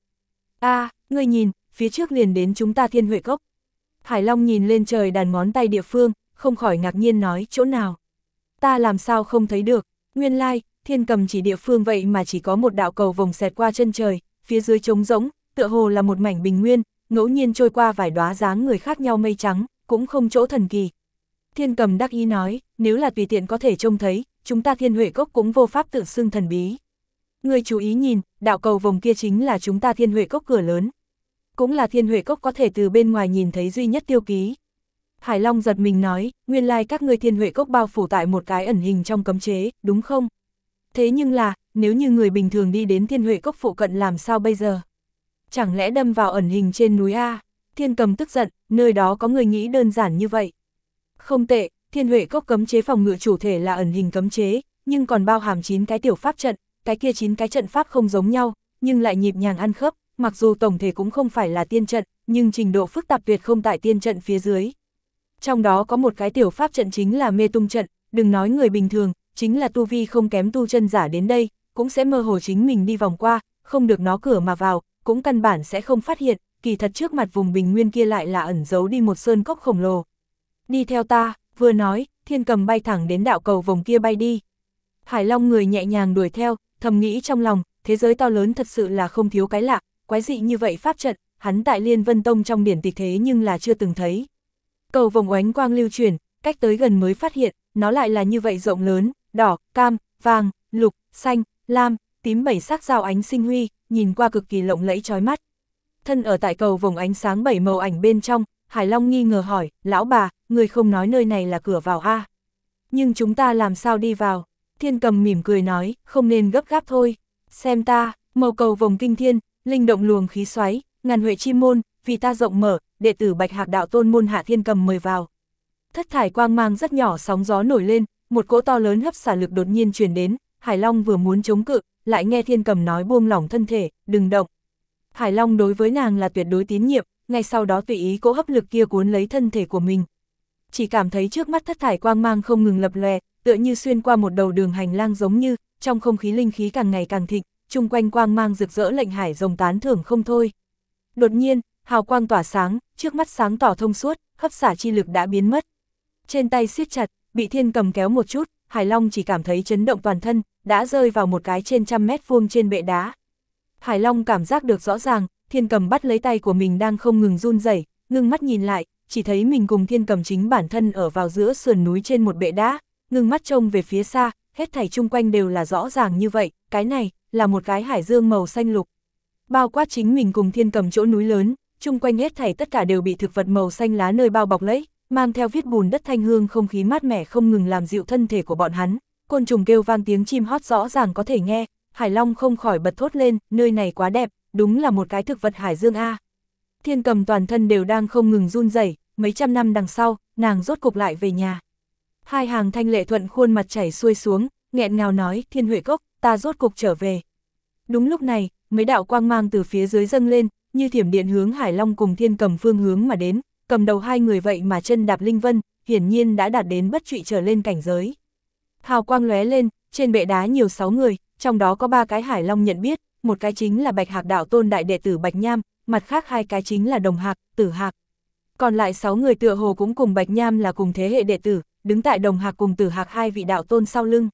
Speaker 1: Ngươi nhìn, phía trước liền đến chúng ta Thiên Huệ Cốc. Hải Long nhìn lên trời đàn ngón tay địa phương, không khỏi ngạc nhiên nói, chỗ nào? Ta làm sao không thấy được? Nguyên lai, Thiên Cầm chỉ địa phương vậy mà chỉ có một đạo cầu vồng xẹt qua chân trời, phía dưới trống rỗng, tựa hồ là một mảnh bình nguyên, ngẫu nhiên trôi qua vài đóa dáng người khác nhau mây trắng, cũng không chỗ thần kỳ. Thiên Cầm đắc ý nói, nếu là tùy tiện có thể trông thấy, chúng ta Thiên Huệ Cốc cũng vô pháp tự xưng thần bí. Người chú ý nhìn, đạo cầu vồng kia chính là chúng ta Thiên Huệ Cốc cửa lớn. Cũng là Thiên Huệ Cốc có thể từ bên ngoài nhìn thấy duy nhất tiêu ký. Hải Long giật mình nói, nguyên lai các ngươi Thiên Huệ Cốc bao phủ tại một cái ẩn hình trong cấm chế, đúng không? Thế nhưng là, nếu như người bình thường đi đến Thiên Huệ Cốc phụ cận làm sao bây giờ? Chẳng lẽ đâm vào ẩn hình trên núi A? Thiên Cầm tức giận, nơi đó có người nghĩ đơn giản như vậy. Không tệ, Thiên Huệ Cốc cấm chế phòng ngự chủ thể là ẩn hình cấm chế, nhưng còn bao hàm 9 cái tiểu pháp trận, cái kia 9 cái trận pháp không giống nhau, nhưng lại nhịp nhàng ăn khớp, mặc dù tổng thể cũng không phải là tiên trận, nhưng trình độ phức tạp tuyệt không tại tiên trận phía dưới. Trong đó có một cái tiểu pháp trận chính là mê tung trận, đừng nói người bình thường, chính là tu vi không kém tu chân giả đến đây, cũng sẽ mơ hồ chính mình đi vòng qua, không được nó cửa mà vào, cũng căn bản sẽ không phát hiện, kỳ thật trước mặt vùng bình nguyên kia lại là ẩn giấu đi một sơn cốc khổng lồ. Đi theo ta, vừa nói, Thiên Cầm bay thẳng đến đạo cầu vồng kia bay đi. Hải Long người nhẹ nhàng đuổi theo, thầm nghĩ trong lòng, thế giới to lớn thật sự là không thiếu cái lạ, quái dị như vậy pháp trận, hắn tại Liên Vân Tông trong điển tịch thế nhưng là chưa từng thấy. Cầu vồng oánh quang lưu chuyển, cách tới gần mới phát hiện, nó lại là như vậy rộng lớn, đỏ, cam, vàng, lục, xanh, lam, tím 7 sắc giao ánh sinh huy, nhìn qua cực kỳ lộng lẫy chói mắt. Thân ở tại cầu vồng ánh sáng 7 màu ảnh bên trong, Hải Long nghi ngờ hỏi, lão bà, người không nói nơi này là cửa vào a? Nhưng chúng ta làm sao đi vào? Thiên Cầm mỉm cười nói, không nên gấp gáp thôi. Xem ta, màu cầu vồng kinh thiên, linh động luồng khí xoáy, ngàn huệ chi môn, vì ta rộng mở, đệ tử Bạch Hạc đạo tôn môn hạ Thiên Cầm mời vào. Thất thải quang mang rất nhỏ sóng gió nổi lên, một cỗ to lớn hấp xả lực đột nhiên truyền đến, Hải Long vừa muốn chống cự, lại nghe Thiên Cầm nói buông lỏng thân thể, đừng động. Hải Long đối với nàng là tuyệt đối tín nhiệm, ngay sau đó tùy ý cỗ hấp lực kia cuốn lấy thân thể của mình. Chỉ cảm thấy trước mắt thất thải quang mang không ngừng lập lòe, tựa như xuyên qua một đầu đường hành lang giống như, trong không khí linh khí càng ngày càng thịnh, chung quanh quang mang rực rỡ lệnh Hải rồng tán thưởng không thôi. Đột nhiên, hào quang tỏa sáng, trước mắt sáng tỏ thông suốt, hấp xả chi lực đã biến mất. Trên tay siết chặt, bị Thiên Cầm kéo một chút, Hải Long chỉ cảm thấy chấn động toàn thân, đã rơi vào một cái trên trăm mét vuông trên bệ đá. Hải Long cảm giác được rõ ràng, Thiên Cầm bắt lấy tay của mình đang không ngừng run rẩy, ngưng mắt nhìn lại, chỉ thấy mình cùng Thiên Cầm chính bản thân ở vào giữa sườn núi trên một bệ đá, ngưng mắt trông về phía xa, hết thảy chung quanh đều là rõ ràng như vậy, cái này là một cái hải dương màu xanh lục. Bao quát chính mình cùng Thiên Cầm chỗ núi lớn, chung quanh hết thảy tất cả đều bị thực vật màu xanh lá nơi bao bọc lấy, mang theo viết bùn đất thanh hương không khí mát mẻ không ngừng làm dịu thân thể của bọn hắn, côn trùng kêu vang tiếng chim hót rõ ràng có thể nghe, Hải Long không khỏi bật thốt lên, nơi này quá đẹp, đúng là một cái thực vật hải dương a. Thiên Cầm toàn thân đều đang không ngừng run rẩy, mấy trăm năm đằng sau, nàng rốt cục lại về nhà. Hai hàng thanh lệ thuận khuôn mặt chảy xuôi xuống, nghẹn ngào nói, Thiên Huệ Cốc, ta rốt cục trở về. Đúng lúc này, mấy đạo quang mang từ phía dưới dâng lên, như thiểm điện hướng Hải Long cùng Thiên Cầm phương hướng mà đến, cầm đầu hai người vậy mà chân đạp linh vân, hiển nhiên đã đạt đến bất trụy trở lên cảnh giới. Hào quang lóe lên, trên bệ đá nhiều 6 người, trong đó có 3 cái Hải Long nhận biết, một cái chính là Bạch Hạc đạo tôn đại đệ tử Bạch Nham, mặt khác 2 cái chính là Đồng Hạc, Tử Hạc. Còn lại 6 người tựa hồ cũng cùng Bạch Nham là cùng thế hệ đệ tử, đứng tại Đồng Hạc cùng Tử Hạc 2 vị đạo tôn sau lưng.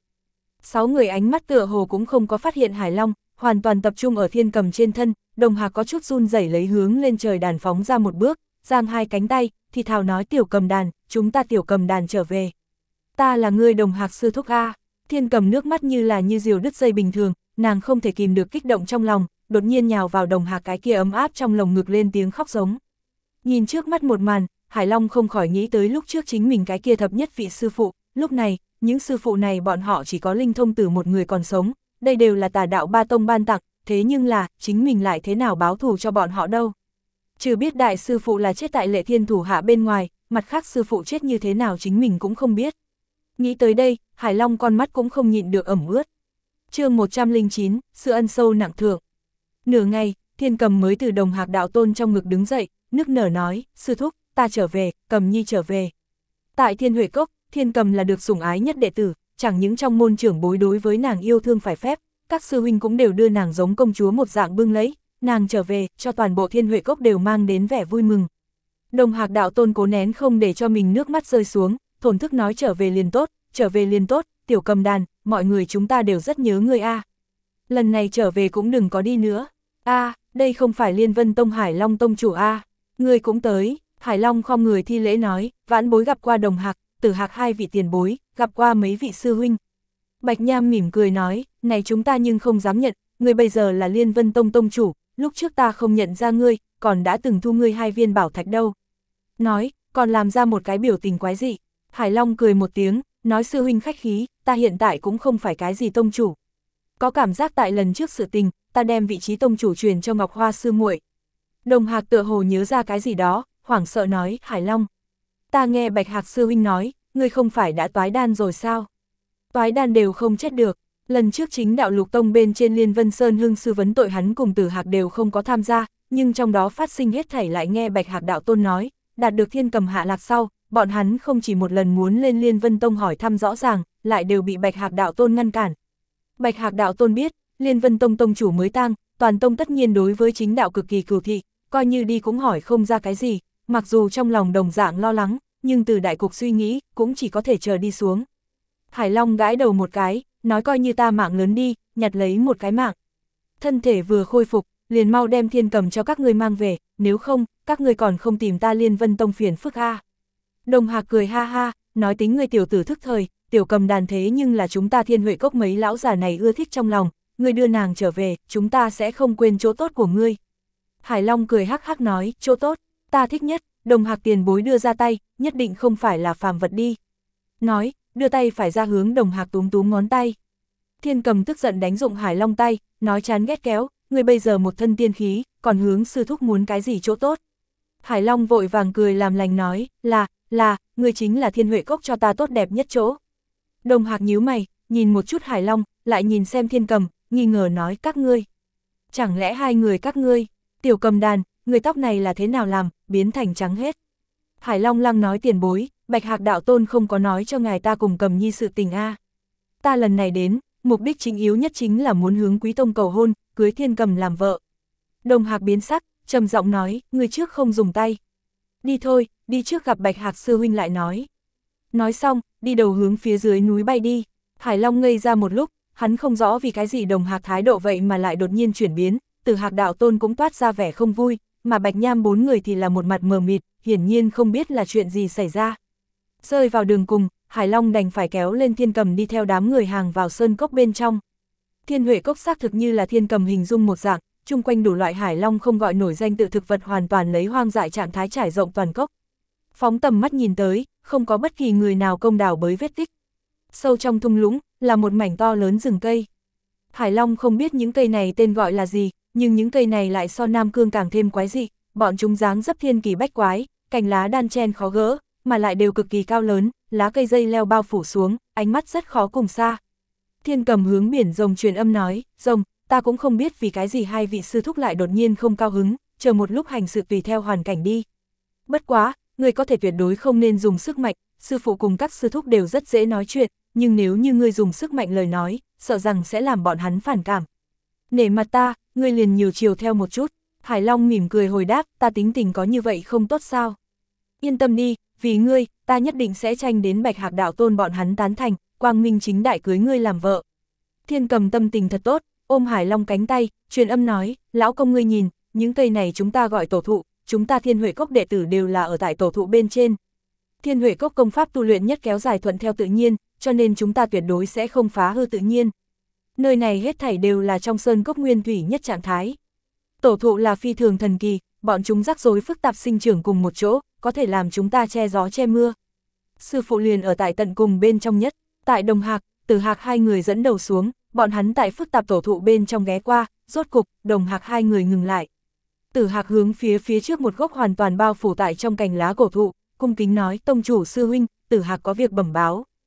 Speaker 1: 6 người ánh mắt tựa hồ cũng không có phát hiện Hải Long, hoàn toàn tập trung ở Thiên Cầm trên thân, Đồng Hạc có chút run rẩy lấy hướng lên trời đàn phóng ra một bước, giang 2 cánh tay, thì thào nói tiểu cầm đàn, chúng ta tiểu cầm đàn trở về. Ta là ngươi Đồng Hạc sư thúc a. Thiên Cầm nước mắt như diều đứt dây bình thường, nàng không thể kìm được kích động trong lòng, đột nhiên nhào vào Đồng Hạc cái kia ấm áp trong lồng ngực lên tiếng khóc giống. Nhìn trước mắt một màn, Hải Long không khỏi nghĩ tới lúc trước chính mình cái kia thập nhất vị sư phụ, lúc này, những sư phụ này bọn họ chỉ có Linh Thông Tử một người còn sống, đây đều là Tà đạo ba tông ban tặng, thế nhưng là, chính mình lại thế nào báo thù cho bọn họ đâu. Trừ biết đại sư phụ là chết tại Lệ Thiên thủ hạ bên ngoài, mặt khác sư phụ chết như thế nào chính mình cũng không biết. Nghĩ tới đây, Hải Long con mắt cũng không nhịn được ẩm ướt. Chương 109, sự ân sâu nặng thượng. Nửa ngày, Thiên Cầm mới từ Đồng Hạc đạo tôn trong ngực đứng dậy, nức nở nói, sư thúc, ta trở về, Cầm nhi trở về. Tại Thiên Huệ Cốc, Thiên Cầm là được sủng ái nhất đệ tử, chẳng những trong môn trưởng bối đối với nàng yêu thương phải phép, các sư huynh cũng đều đưa nàng giống công chúa một dạng bưng lấy, nàng trở về, cho toàn bộ Thiên Huệ Cốc đều mang đến vẻ vui mừng. Đồng Hạc đạo tôn cố nén không để cho mình nước mắt rơi xuống, thổn thức nói trở về liền tốt, tiểu Cầm đàn, mọi người chúng ta đều rất nhớ ngươi a. Lần này trở về cũng đừng có đi nữa. Đây không phải Liên Vân Tông Hải Long Tông chủ ngươi cũng tới. Hải Long khom người thi lễ nói, vãn bối gặp qua Đồng Hạc, Tử Hạc hai vị tiền bối, gặp qua mấy vị sư huynh. Bạch Nham mỉm cười nói, này chúng ta nhưng không dám nhận, ngươi bây giờ là Liên Vân Tông tông chủ, lúc trước ta không nhận ra ngươi, còn đã từng thu ngươi 2 viên bảo thạch đâu. Nói, còn làm ra một cái biểu tình quái dị. Hải Long cười một tiếng, nói sư huynh khách khí, ta hiện tại cũng không phải cái gì tông chủ. Có cảm giác tại lần trước sự tình, ta đem vị trí tông chủ truyền cho Ngọc Hoa sư muội. Đồng Hạc tựa hồ nhớ ra cái gì đó, hoảng sợ nói, Hải Long. Ta nghe Bạch Hạc sư huynh nói, ngươi không phải đã toái đan rồi sao? Toái đan đều không chết được. Lần trước chính đạo Lục Tông bên trên Liên Vân Sơn hưng sư vấn tội hắn cùng Tử Hạc đều không có tham gia, nhưng trong đó phát sinh hết thảy lại nghe Bạch Hạc đạo tôn nói, đạt được Thiên Cầm hạ lạc sau, bọn hắn không chỉ một lần muốn lên Liên Vân Tông hỏi thăm rõ ràng, lại đều bị Bạch Hạc đạo tôn ngăn cản. Bạch Hạc đạo tôn biết, Liên Vân Tông tông chủ mới tang, toàn tông tất nhiên đối với chính đạo cực kỳ cừu thị, coi như đi cũng hỏi không ra cái gì, mặc dù trong lòng đồng dạng lo lắng, nhưng từ đại cục suy nghĩ, cũng chỉ có thể chờ đi xuống. Hải Long gãi đầu một cái, nói coi như ta mạng lớn đi, nhặt lấy một cái mạng. Thân thể vừa khôi phục, liền mau đem Thiên Cầm cho các ngươi mang về, nếu không, các ngươi còn không tìm ta Liên Vân Tông phiền phức Đồng Hạc cười ha ha, nói tính ngươi tiểu tử thức thời, tiểu Cầm đàn thế nhưng là chúng ta Thiên Huệ Cốc mấy lão già này ưa thích trong lòng, ngươi đưa nàng trở về, chúng ta sẽ không quên chỗ tốt của ngươi. Hải Long cười hắc hắc nói, chỗ tốt, ta thích nhất, Đồng Hạc tiền bối đưa ra tay, nhất định không phải là phàm vật đi. Nói, đưa tay phải ra hướng Đồng Hạc túm túm ngón tay. Thiên Cầm tức giận đánh dụng Hải Long tay, nói chán ghét kéo, ngươi bây giờ một thân tiên khí, còn hướng sư thúc muốn cái gì chỗ tốt. Hải Long vội vàng cười làm lành nói, là, ngươi chính là Thiên Huệ Cốc cho ta tốt đẹp nhất chỗ. Đồng Hạc nhíu mày, nhìn một chút Hải Long, lại nhìn xem Thiên Cầm, nghi ngờ nói các ngươi. Chẳng lẽ hai người các ngươi, tiểu Cầm đàn, người tóc này là thế nào làm, biến thành trắng hết. Hải Long lăng nói tiền bối, Bạch Hạc đạo tôn không có nói cho ngài ta cùng Cầm nhi sự tình Ta lần này đến, mục đích chính yếu nhất chính là muốn hướng Quý Tông cầu hôn, cưới Thiên Cầm làm vợ. Đồng Hạc biến sắc, trầm giọng nói, người trước không dùng tay. Đi thôi, đi trước gặp Bạch Hạc sư huynh lại nói. Nói xong, đi đầu hướng phía dưới núi bay đi. Hải Long ngây ra một lúc, hắn không rõ vì cái gì Đồng Hạc thái độ vậy mà lại đột nhiên chuyển biến, Tử Hạc đạo tôn cũng toát ra vẻ không vui, mà Bạch Nham 4 người thì là một mặt mờ mịt, hiển nhiên không biết là chuyện gì xảy ra. Rơi vào đường cùng, Hải Long đành phải kéo lên Thiên Cầm đi theo đám người hàng vào sơn cốc bên trong. Thiên Huệ Cốc xác thực như là Thiên Cầm hình dung một dạng, chung quanh đủ loại Hải Long không gọi nổi danh tự thực vật hoàn toàn lấy hoang dại trạng thái trải rộng toàn cốc. Phóng tầm mắt nhìn tới, không có bất kỳ người nào công đào bới vết tích. Sâu trong thung lũng, là một mảnh to lớn rừng cây. Hải Long không biết những cây này tên gọi là gì, nhưng những cây này lại so Nam Cương càng thêm quái dị, bọn chúng dáng dấp thiên kỳ bách quái, cành lá đan chen khó gỡ, mà lại đều cực kỳ cao lớn, lá cây dây leo bao phủ xuống, ánh mắt rất khó cùng xa. Thiên Cầm hướng biển rồng truyền âm nói, rồng, ta cũng không biết vì cái gì hai vị sư thúc lại đột nhiên không cao hứng, chờ một lúc hành sự tùy theo hoàn cảnh đi. Bất quá, người có thể tuyệt đối không nên dùng sức mạnh, sư phụ cùng các sư thúc đều rất dễ nói chuyện, nhưng nếu như ngươi dùng sức mạnh lời nói, sợ rằng sẽ làm bọn hắn phản cảm. Nể mặt ta, ngươi liền nhiều chiều theo một chút. Hải Long mỉm cười hồi đáp, ta tính tình có như vậy không tốt sao? Yên tâm đi, vì ngươi, ta nhất định sẽ tranh đến Bạch Hạc đạo tôn bọn hắn tán thành, quang minh chính đại cưới ngươi làm vợ. Thiên Cầm tâm tình thật tốt, ôm Hải Long cánh tay, truyền âm nói, lão công ngươi nhìn, những cây này chúng ta gọi tổ thụ, chúng ta Thiên Huệ Cốc đệ tử đều là ở tại tổ thụ bên trên. Thiên Huệ Cốc công pháp tu luyện nhất kéo dài thuận theo tự nhiên, cho nên chúng ta tuyệt đối sẽ không phá hư tự nhiên. Nơi này hết thảy đều là trong sơn cốc nguyên thủy nhất trạng thái. Tổ thụ là phi thường thần kỳ, bọn chúng rắc rối phức tạp sinh trưởng cùng một chỗ, có thể làm chúng ta che gió che mưa. Sư phụ liền ở tại tận cùng bên trong nhất, tại Đồng Hạc, Tử Hạc hai người dẫn đầu xuống, bọn hắn tại phức tạp tổ thụ bên trong ghé qua, rốt cục, Đồng Hạc hai người ngừng lại. Tử Hạc hướng phía trước một gốc hoàn toàn bao phủ tại trong cành lá cổ thụ, cung kính nói, tông chủ sư huynh, Tử Hạc có việc bẩm báo.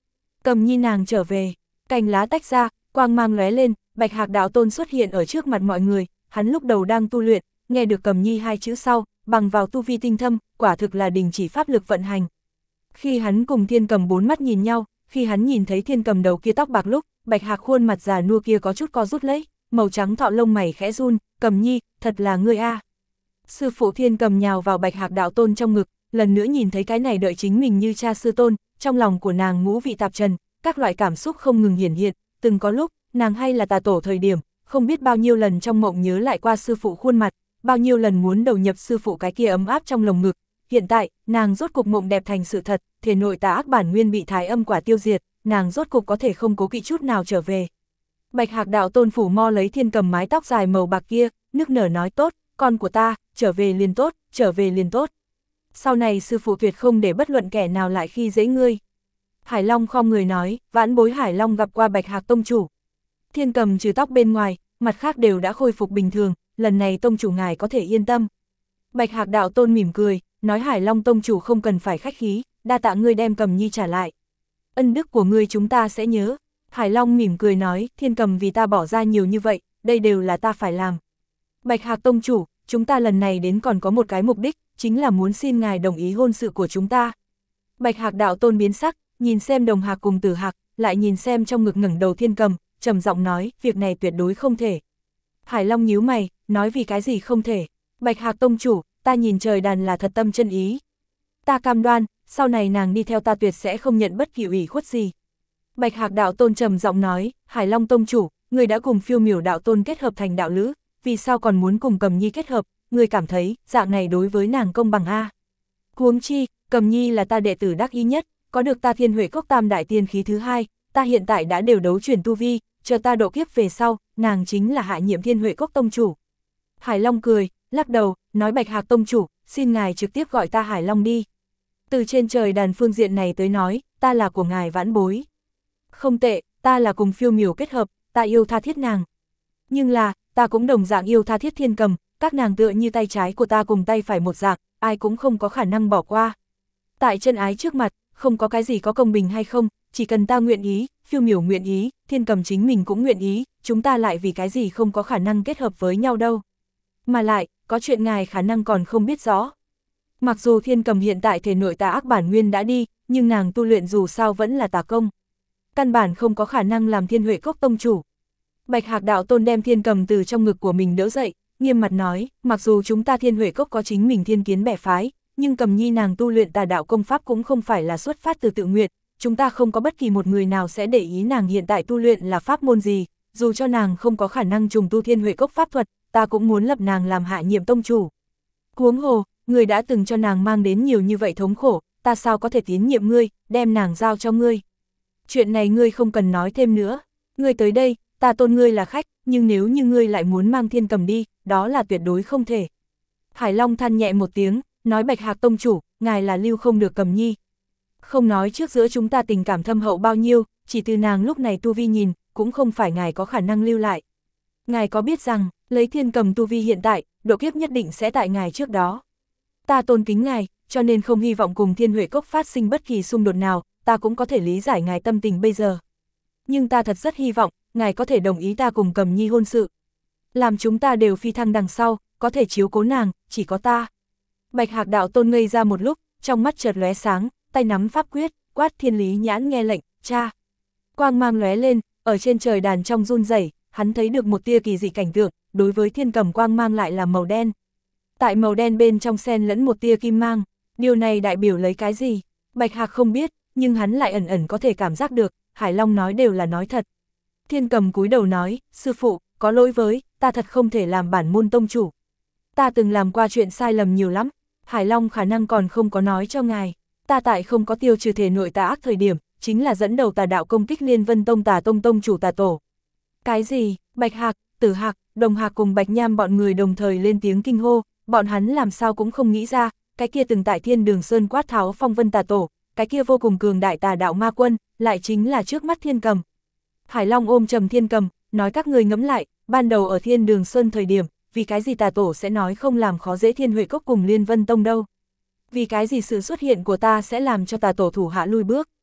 Speaker 1: Cầm Nhi nàng trở về. Cành lá tách ra, quang mang lóe lên, Bạch Hạc đạo tôn xuất hiện ở trước mặt mọi người, hắn lúc đầu đang tu luyện, nghe được Cầm Nhi hai chữ sau, bằng vào tu vi tinh thâm, quả thực là đình chỉ pháp lực vận hành. Khi hắn cùng Thiên Cầm bốn mắt nhìn nhau, khi hắn nhìn thấy Thiên Cầm đầu kia tóc bạc lúc, Bạch Hạc khuôn mặt già nua kia có chút co rút lấy, màu trắng thọ lông mày khẽ run, Cầm Nhi, thật là ngươi a. Sư phụ Thiên Cầm nhào vào Bạch Hạc đạo tôn trong ngực, lần nữa nhìn thấy cái này đợi chính mình như cha sư tôn, trong lòng của nàng ngũ vị tạp trần, các loại cảm xúc không ngừng hiển hiện, từng có lúc, nàng hay là tà tổ thời điểm, không biết bao nhiêu lần trong mộng nhớ lại qua sư phụ khuôn mặt, bao nhiêu lần muốn đầu nhập sư phụ cái kia ấm áp trong lồng ngực. Hiện tại, nàng rốt cục mộng đẹp thành sự thật, thể nội tà ác bản nguyên bị thái âm quả tiêu diệt, nàng rốt cục có thể không cố kỵ chút nào trở về. Bạch Hạc đạo tôn phủ mo lấy Thiên Cầm mái tóc dài màu bạc kia, nức nở nói tốt, con của ta, trở về liền tốt, trở về liền tốt. Sau này sư phụ tuyệt không để bất luận kẻ nào lại khi dễ ngươi. Hải Long khom người nói, vãn bối Hải Long gặp qua Bạch Hạc tông chủ. Thiên Cầm trừ tóc bên ngoài, mặt khác đều đã khôi phục bình thường, lần này tông chủ ngài có thể yên tâm. Bạch Hạc đạo tôn mỉm cười, nói Hải Long tông chủ không cần phải khách khí, đa tạ ngươi đem Cầm Nhi trả lại. Ân đức của ngươi chúng ta sẽ nhớ. Hải Long mỉm cười nói, Thiên Cầm vì ta bỏ ra nhiều như vậy, đây đều là ta phải làm. Bạch Hạc tông chủ, chúng ta lần này đến còn có một cái mục đích, chính là muốn xin ngài đồng ý hôn sự của chúng ta. Bạch Hạc đạo tôn biến sắc, nhìn xem Đồng Hạc cùng Tử Hạc, lại nhìn xem trong ngực ngẩng đầu Thiên Cầm, trầm giọng nói, việc này tuyệt đối không thể. Hải Long nhíu mày, nói vì cái gì không thể. Bạch Hạc tông chủ, ta nhìn trời đàn là thật tâm chân ý. Ta cam đoan, sau này nàng đi theo ta tuyệt sẽ không nhận bất kỳ ủy khuất gì. Bạch Hạc đạo tôn trầm giọng nói, Hải Long tông chủ, người đã cùng Phiêu Miểu đạo tôn kết hợp thành đạo lữ, vì sao còn muốn cùng Cầm Nhi kết hợp, người cảm thấy, dạng này đối với nàng công bằng a? Huống chi, Cầm Nhi là ta đệ tử đắc ý nhất, có được ta Thiên Huệ Cốc tam đại tiên khí thứ hai, ta hiện tại đã đều đấu chuyển tu vi, chờ ta độ kiếp về sau, nàng chính là hạ nhiệm Thiên Huệ Cốc tông chủ. Hải Long cười, lắc đầu, nói Bạch Hạc tông chủ, xin ngài trực tiếp gọi ta Hải Long đi. Từ trên trời đàn phương diện này tới nói, ta là của ngài vãn bối. Không tệ, ta là cùng Phiêu Miểu kết hợp, ta yêu tha thiết nàng. Nhưng là, ta cũng đồng dạng yêu tha thiết Thiên Cầm, các nàng tựa như tay trái của ta cùng tay phải một dạng, ai cũng không có khả năng bỏ qua. Tại chân ái trước mặt, không có cái gì có công bình hay không, chỉ cần ta nguyện ý, Phiêu Miểu nguyện ý, Thiên Cầm chính mình cũng nguyện ý, chúng ta lại vì cái gì không có khả năng kết hợp với nhau đâu. Mà lại, có chuyện ngài khả năng còn không biết rõ. Mặc dù Thiên Cầm hiện tại thể nội tà ác bản nguyên đã đi, nhưng nàng tu luyện dù sao vẫn là tà công. Căn bản không có khả năng làm Thiên Huệ Cốc tông chủ. Bạch Hạc đạo tôn đem Thiên Cầm từ trong ngực của mình đỡ dậy, nghiêm mặt nói, mặc dù chúng ta Thiên Huệ Cốc có chính mình thiên kiến bẻ phái, nhưng Cầm Nhi nàng tu luyện tà đạo công pháp cũng không phải là xuất phát từ tự nguyện, chúng ta không có bất kỳ một người nào sẽ để ý nàng hiện tại tu luyện là pháp môn gì, dù cho nàng không có khả năng trùng tu Thiên Huệ Cốc pháp thuật, ta cũng muốn lập nàng làm hạ nhiệm tông chủ. Huống hồ, người đã từng cho nàng mang đến nhiều như vậy thống khổ, ta sao có thể tín nhiệm ngươi, đem nàng giao cho ngươi. Chuyện này ngươi không cần nói thêm nữa, ngươi tới đây, ta tôn ngươi là khách, nhưng nếu như ngươi lại muốn mang Thiên Cầm đi, đó là tuyệt đối không thể. Hải Long than nhẹ một tiếng, nói Bạch Hạc tông chủ, ngài là lưu không được Cầm Nhi. Không nói trước giữa chúng ta tình cảm thâm hậu bao nhiêu, chỉ từ nàng lúc này tu vi nhìn, cũng không phải ngài có khả năng lưu lại. Ngài có biết rằng, lấy Thiên Cầm tu vi hiện tại, độ kiếp nhất định sẽ tại ngài trước đó. Ta tôn kính ngài, cho nên không hy vọng cùng Thiên Huệ Cốc phát sinh bất kỳ xung đột nào, ta cũng có thể lý giải ngài tâm tình bây giờ. Nhưng ta thật rất hy vọng, ngài có thể đồng ý ta cùng Cầm Nhi hôn sự. Làm chúng ta đều phi thăng đằng sau, có thể chiếu cố nàng, chỉ có ta. Bạch Hạc đạo tôn ngây ra một lúc, trong mắt chợt lóe sáng, tay nắm pháp quyết, quát Thiên Lý Nhãn nghe lệnh, cha. Quang mang lóe lên, ở trên trời đàn trong run rẩy, hắn thấy được một tia kỳ dị cảnh tượng, đối với Thiên Cầm quang mang lại là màu đen. Tại màu đen bên trong xen lẫn một tia kim mang, điều này đại biểu lấy cái gì? Bạch Hạc không biết, nhưng hắn lại ẩn ẩn có thể cảm giác được, Hải Long nói đều là nói thật. Thiên Cầm cúi đầu nói, sư phụ, có lỗi với, ta thật không thể làm bản môn tông chủ. Ta từng làm qua chuyện sai lầm nhiều lắm, Hải Long khả năng còn không có nói cho ngài. Ta tại không có tiêu trừ thể nội tà ác thời điểm, chính là dẫn đầu tà đạo công kích Liên Vân Tông tà tông chủ tà tổ. Cái gì? Bạch Hạc, Tử Hạc, Đồng Hạc cùng Bạch Nham bọn người đồng thời lên tiếng kinh hô, bọn hắn làm sao cũng không nghĩ ra, cái kia từng tại Thiên Đường Sơn quát tháo phong vân tà tổ, cái kia vô cùng cường đại tà đạo ma quân, lại chính là trước mắt Thiên Cầm. Hải Long ôm trầm Thiên Cầm, nói các người ngẫm lại, ban đầu ở Thiên Đường Sơn thời điểm, vì cái gì tà tổ sẽ nói không làm khó dễ Thiên Huệ Cốc cùng Liên Vân Tông đâu? Vì cái gì sự xuất hiện của ta sẽ làm cho tà tổ thủ hạ lui bước?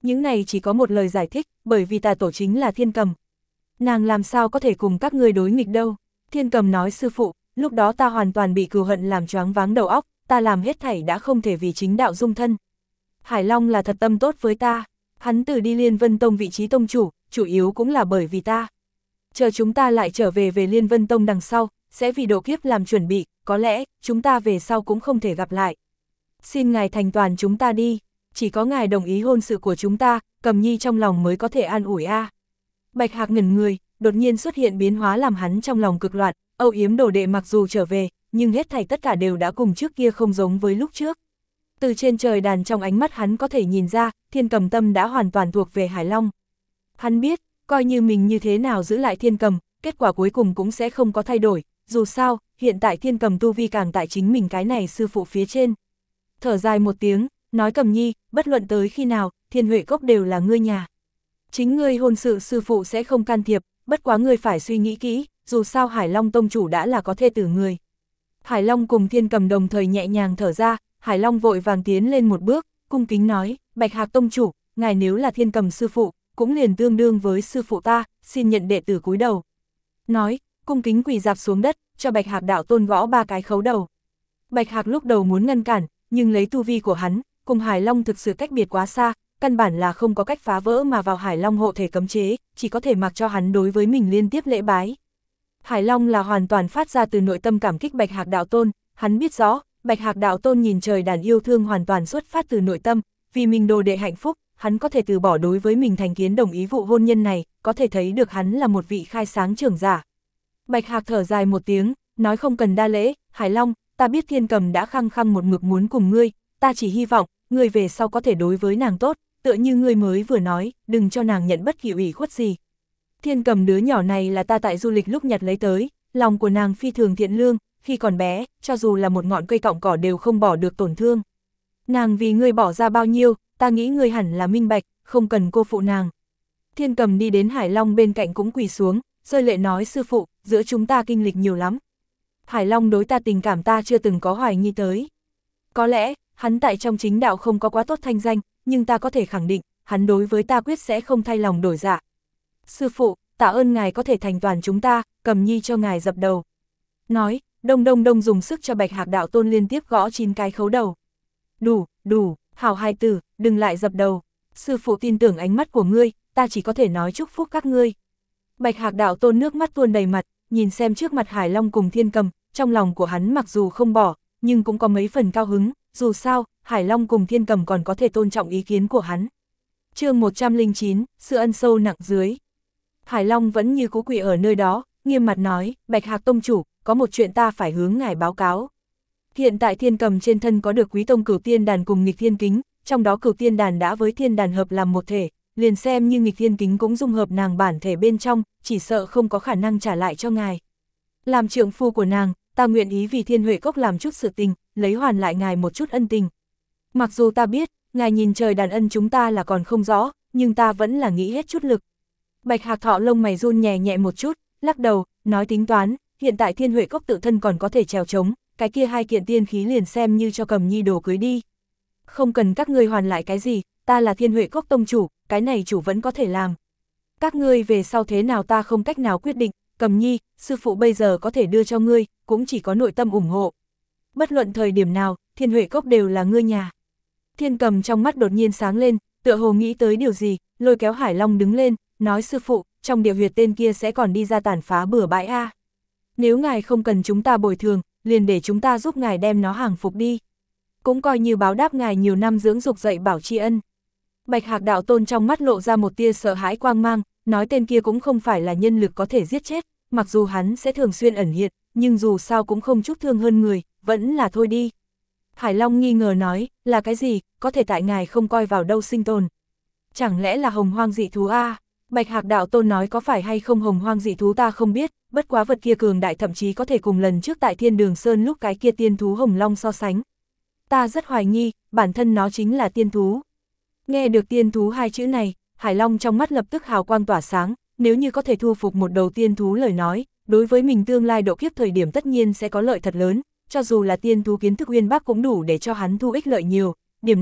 Speaker 1: Những này chỉ có một lời giải thích, bởi vì tà tổ chính là Thiên Cầm. Nàng làm sao có thể cùng các ngươi đối nghịch đâu. Thiên Cầm nói sư phụ, lúc đó ta hoàn toàn bị cừu hận làm choáng váng đầu óc, ta làm hết thảy đã không thể vì chính đạo dung thân. Hải Long là thật tâm tốt với ta, hắn từ đi Liên Vân Tông vị trí tông chủ yếu cũng là bởi vì ta. Chờ chúng ta lại trở về Liên Vân Tông đằng sau, sẽ vì độ kiếp làm chuẩn bị, có lẽ, chúng ta về sau cũng không thể gặp lại. Xin ngài thành toàn chúng ta đi, chỉ có ngài đồng ý hôn sự của chúng ta, Cầm Nhi trong lòng mới có thể an ủi a. Bạch Hạc ngẩn người, đột nhiên xuất hiện biến hóa làm hắn trong lòng cực loạn, âu yếm đồ đệ mặc dù trở về, nhưng hết thảy tất cả đều đã cùng trước kia không giống với lúc trước. Từ trên trời đàn trong ánh mắt hắn có thể nhìn ra, Thiên Cầm tâm đã hoàn toàn thuộc về Hải Long. Hắn biết, coi như mình như thế nào giữ lại Thiên Cầm, kết quả cuối cùng cũng sẽ không có thay đổi, dù sao, hiện tại Thiên Cầm tu vi càng tại chính mình cái này sư phụ phía trên. Thở dài một tiếng, nói Cầm Nhi, bất luận tới khi nào, Thiên Huệ Cốc đều là ngươi nhà. Chính ngươi hôn sự sư phụ sẽ không can thiệp, bất quá ngươi phải suy nghĩ kỹ, dù sao Hải Long tông chủ đã là có thê tử người. Hải Long cùng Thiên Cầm đồng thời nhẹ nhàng thở ra, Hải Long vội vàng tiến lên một bước, cung kính nói, Bạch Hạc tông chủ, ngài nếu là Thiên Cầm sư phụ, cũng liền tương đương với sư phụ ta, xin nhận đệ tử cúi đầu. Nói, cung kính quỳ dạp xuống đất, cho Bạch Hạc đạo tôn gõ 3 cái khấu đầu. Bạch Hạc lúc đầu muốn ngăn cản, nhưng lấy tu vi của hắn, cùng Hải Long thực sự cách biệt quá xa, căn bản là không có cách phá vỡ mà vào Hải Long hộ thể cấm chế, chỉ có thể mặc cho hắn đối với mình liên tiếp lễ bái. Hải Long là hoàn toàn phát ra từ nội tâm cảm kích Bạch Hạc đạo tôn, hắn biết rõ, Bạch Hạc đạo tôn nhìn trời đàn yêu thương hoàn toàn xuất phát từ nội tâm, vì mình đồ đệ hạnh phúc, hắn có thể từ bỏ đối với mình thành kiến đồng ý vụ hôn nhân này, có thể thấy được hắn là một vị khai sáng trưởng giả. Bạch Hạc thở dài một tiếng, nói không cần đa lễ, Hải Long, ta biết Thiên Cầm đã khăng khăng một mực muốn cùng ngươi, ta chỉ hy vọng, ngươi về sau có thể đối với nàng tốt, tựa như ngươi mới vừa nói, đừng cho nàng nhận bất kỳ ủy khuất gì. Thiên Cầm đứa nhỏ này là ta tại du lịch lúc nhặt lấy tới, lòng của nàng phi thường thiện lương, khi còn bé, cho dù là một ngọn cây cọng cỏ đều không bỏ được tổn thương. Nàng vì ngươi bỏ ra bao nhiêu, ta nghĩ ngươi hẳn là minh bạch, không cần cô phụ nàng. Thiên Cầm đi đến Hải Long bên cạnh cũng quỳ xuống, rơi lệ nói sư phụ, giữa chúng ta kinh lịch nhiều lắm. Hải Long đối ta tình cảm ta chưa từng có hoài nghi tới. Có lẽ, hắn tại trong chính đạo không có quá tốt thanh danh, nhưng ta có thể khẳng định, hắn đối với ta quyết sẽ không thay lòng đổi dạ. Sư phụ, tạ ơn ngài có thể thành toàn chúng ta, Cầm Nhi cho ngài dập đầu. Nói, đông đông đông dùng sức cho Bạch Hạc đạo tôn liên tiếp gõ 9 cái khấu đầu. Đủ, hảo hài tử, đừng lại dập đầu. Sư phụ tin tưởng ánh mắt của ngươi, ta chỉ có thể nói chúc phúc các ngươi. Bạch Hạc đạo tôn nước mắt tuôn đầy mặt, nhìn xem trước mặt Hải Long cùng Thiên Cầm, trong lòng của hắn mặc dù không bỏ, nhưng cũng có mấy phần cao hứng, dù sao, Hải Long cùng Thiên Cầm còn có thể tôn trọng ý kiến của hắn. Chương 109, sự ân sâu nặng dưới. Hải Long vẫn như cũ quỳ ở nơi đó, nghiêm mặt nói, Bạch Hạc tông chủ, có một chuyện ta phải hướng ngài báo cáo. Hiện tại Thiên Cầm trên thân có được Quý Tông Cửu Tiên Đàn cùng Nghịch Thiên Kính, trong đó Cửu Tiên Đàn đã với Thiên Đàn hợp làm một thể, liền xem như Nghịch Thiên Kính cũng dung hợp nàng bản thể bên trong, chỉ sợ không có khả năng trả lại cho ngài. Làm trượng phu của nàng, ta nguyện ý vì Thiên Huệ Cốc làm chút sự tình, lấy hoàn lại ngài một chút ân tình. Mặc dù ta biết, ngài nhìn trời đàn ân chúng ta là còn không rõ, nhưng ta vẫn là nghĩ hết chút lực. Bạch Hạc thọ lông mày run nhẹ nhẹ một chút, lắc đầu, nói tính toán, hiện tại Thiên Huệ Cốc tự thân còn có thể trèo trống, cái kia 2 kiện tiên khí liền xem như cho Cầm Nhi đồ cưới đi. Không cần các ngươi hoàn lại cái gì, ta là Thiên Huệ Cốc tông chủ, cái này chủ vẫn có thể làm. Các ngươi về sau thế nào ta không cách nào quyết định, Cầm Nhi, sư phụ bây giờ có thể đưa cho ngươi, cũng chỉ có nội tâm ủng hộ. Bất luận thời điểm nào, Thiên Huệ Cốc đều là ngươi nhà. Thiên Cầm trong mắt đột nhiên sáng lên, tựa hồ nghĩ tới điều gì, lôi kéo Hải Long đứng lên, nói sư phụ, trong địa huyệt tên kia sẽ còn đi ra tàn phá bừa bãi a. Nếu ngài không cần chúng ta bồi thường, liền để chúng ta giúp ngài đem nó hàng phục đi. Cũng coi như báo đáp ngài nhiều năm dưỡng dục dạy bảo tri ân. Bạch Hạc đạo tôn trong mắt lộ ra một tia sợ hãi quang mang, nói tên kia cũng không phải là nhân lực có thể giết chết, mặc dù hắn sẽ thường xuyên ẩn hiện, nhưng dù sao cũng không chút thương hơn người, vẫn là thôi đi. Hải Long nghi ngờ nói, là cái gì, có thể tại ngài không coi vào đâu sinh tồn. Chẳng lẽ là hồng hoang dị thú a? Bạch Hạc đạo tôn nói có phải hay không hồng hoang dị thú ta không biết, bất quá vật kia cường đại thậm chí có thể cùng lần trước tại Thiên Đường Sơn lúc cái kia tiên thú hồng long so sánh. Ta rất hoài nghi, bản thân nó chính là tiên thú. Nghe được tiên thú 2 chữ này, Hải Long trong mắt lập tức hào quang tỏa sáng, nếu như có thể thu phục một đầu tiên thú lời nói, đối với mình tương lai độ kiếp thời điểm tất nhiên sẽ có lợi thật lớn, cho dù là tiên thú kiến thức uyên bác cũng đủ để cho hắn thu ích lợi nhiều, điểm này,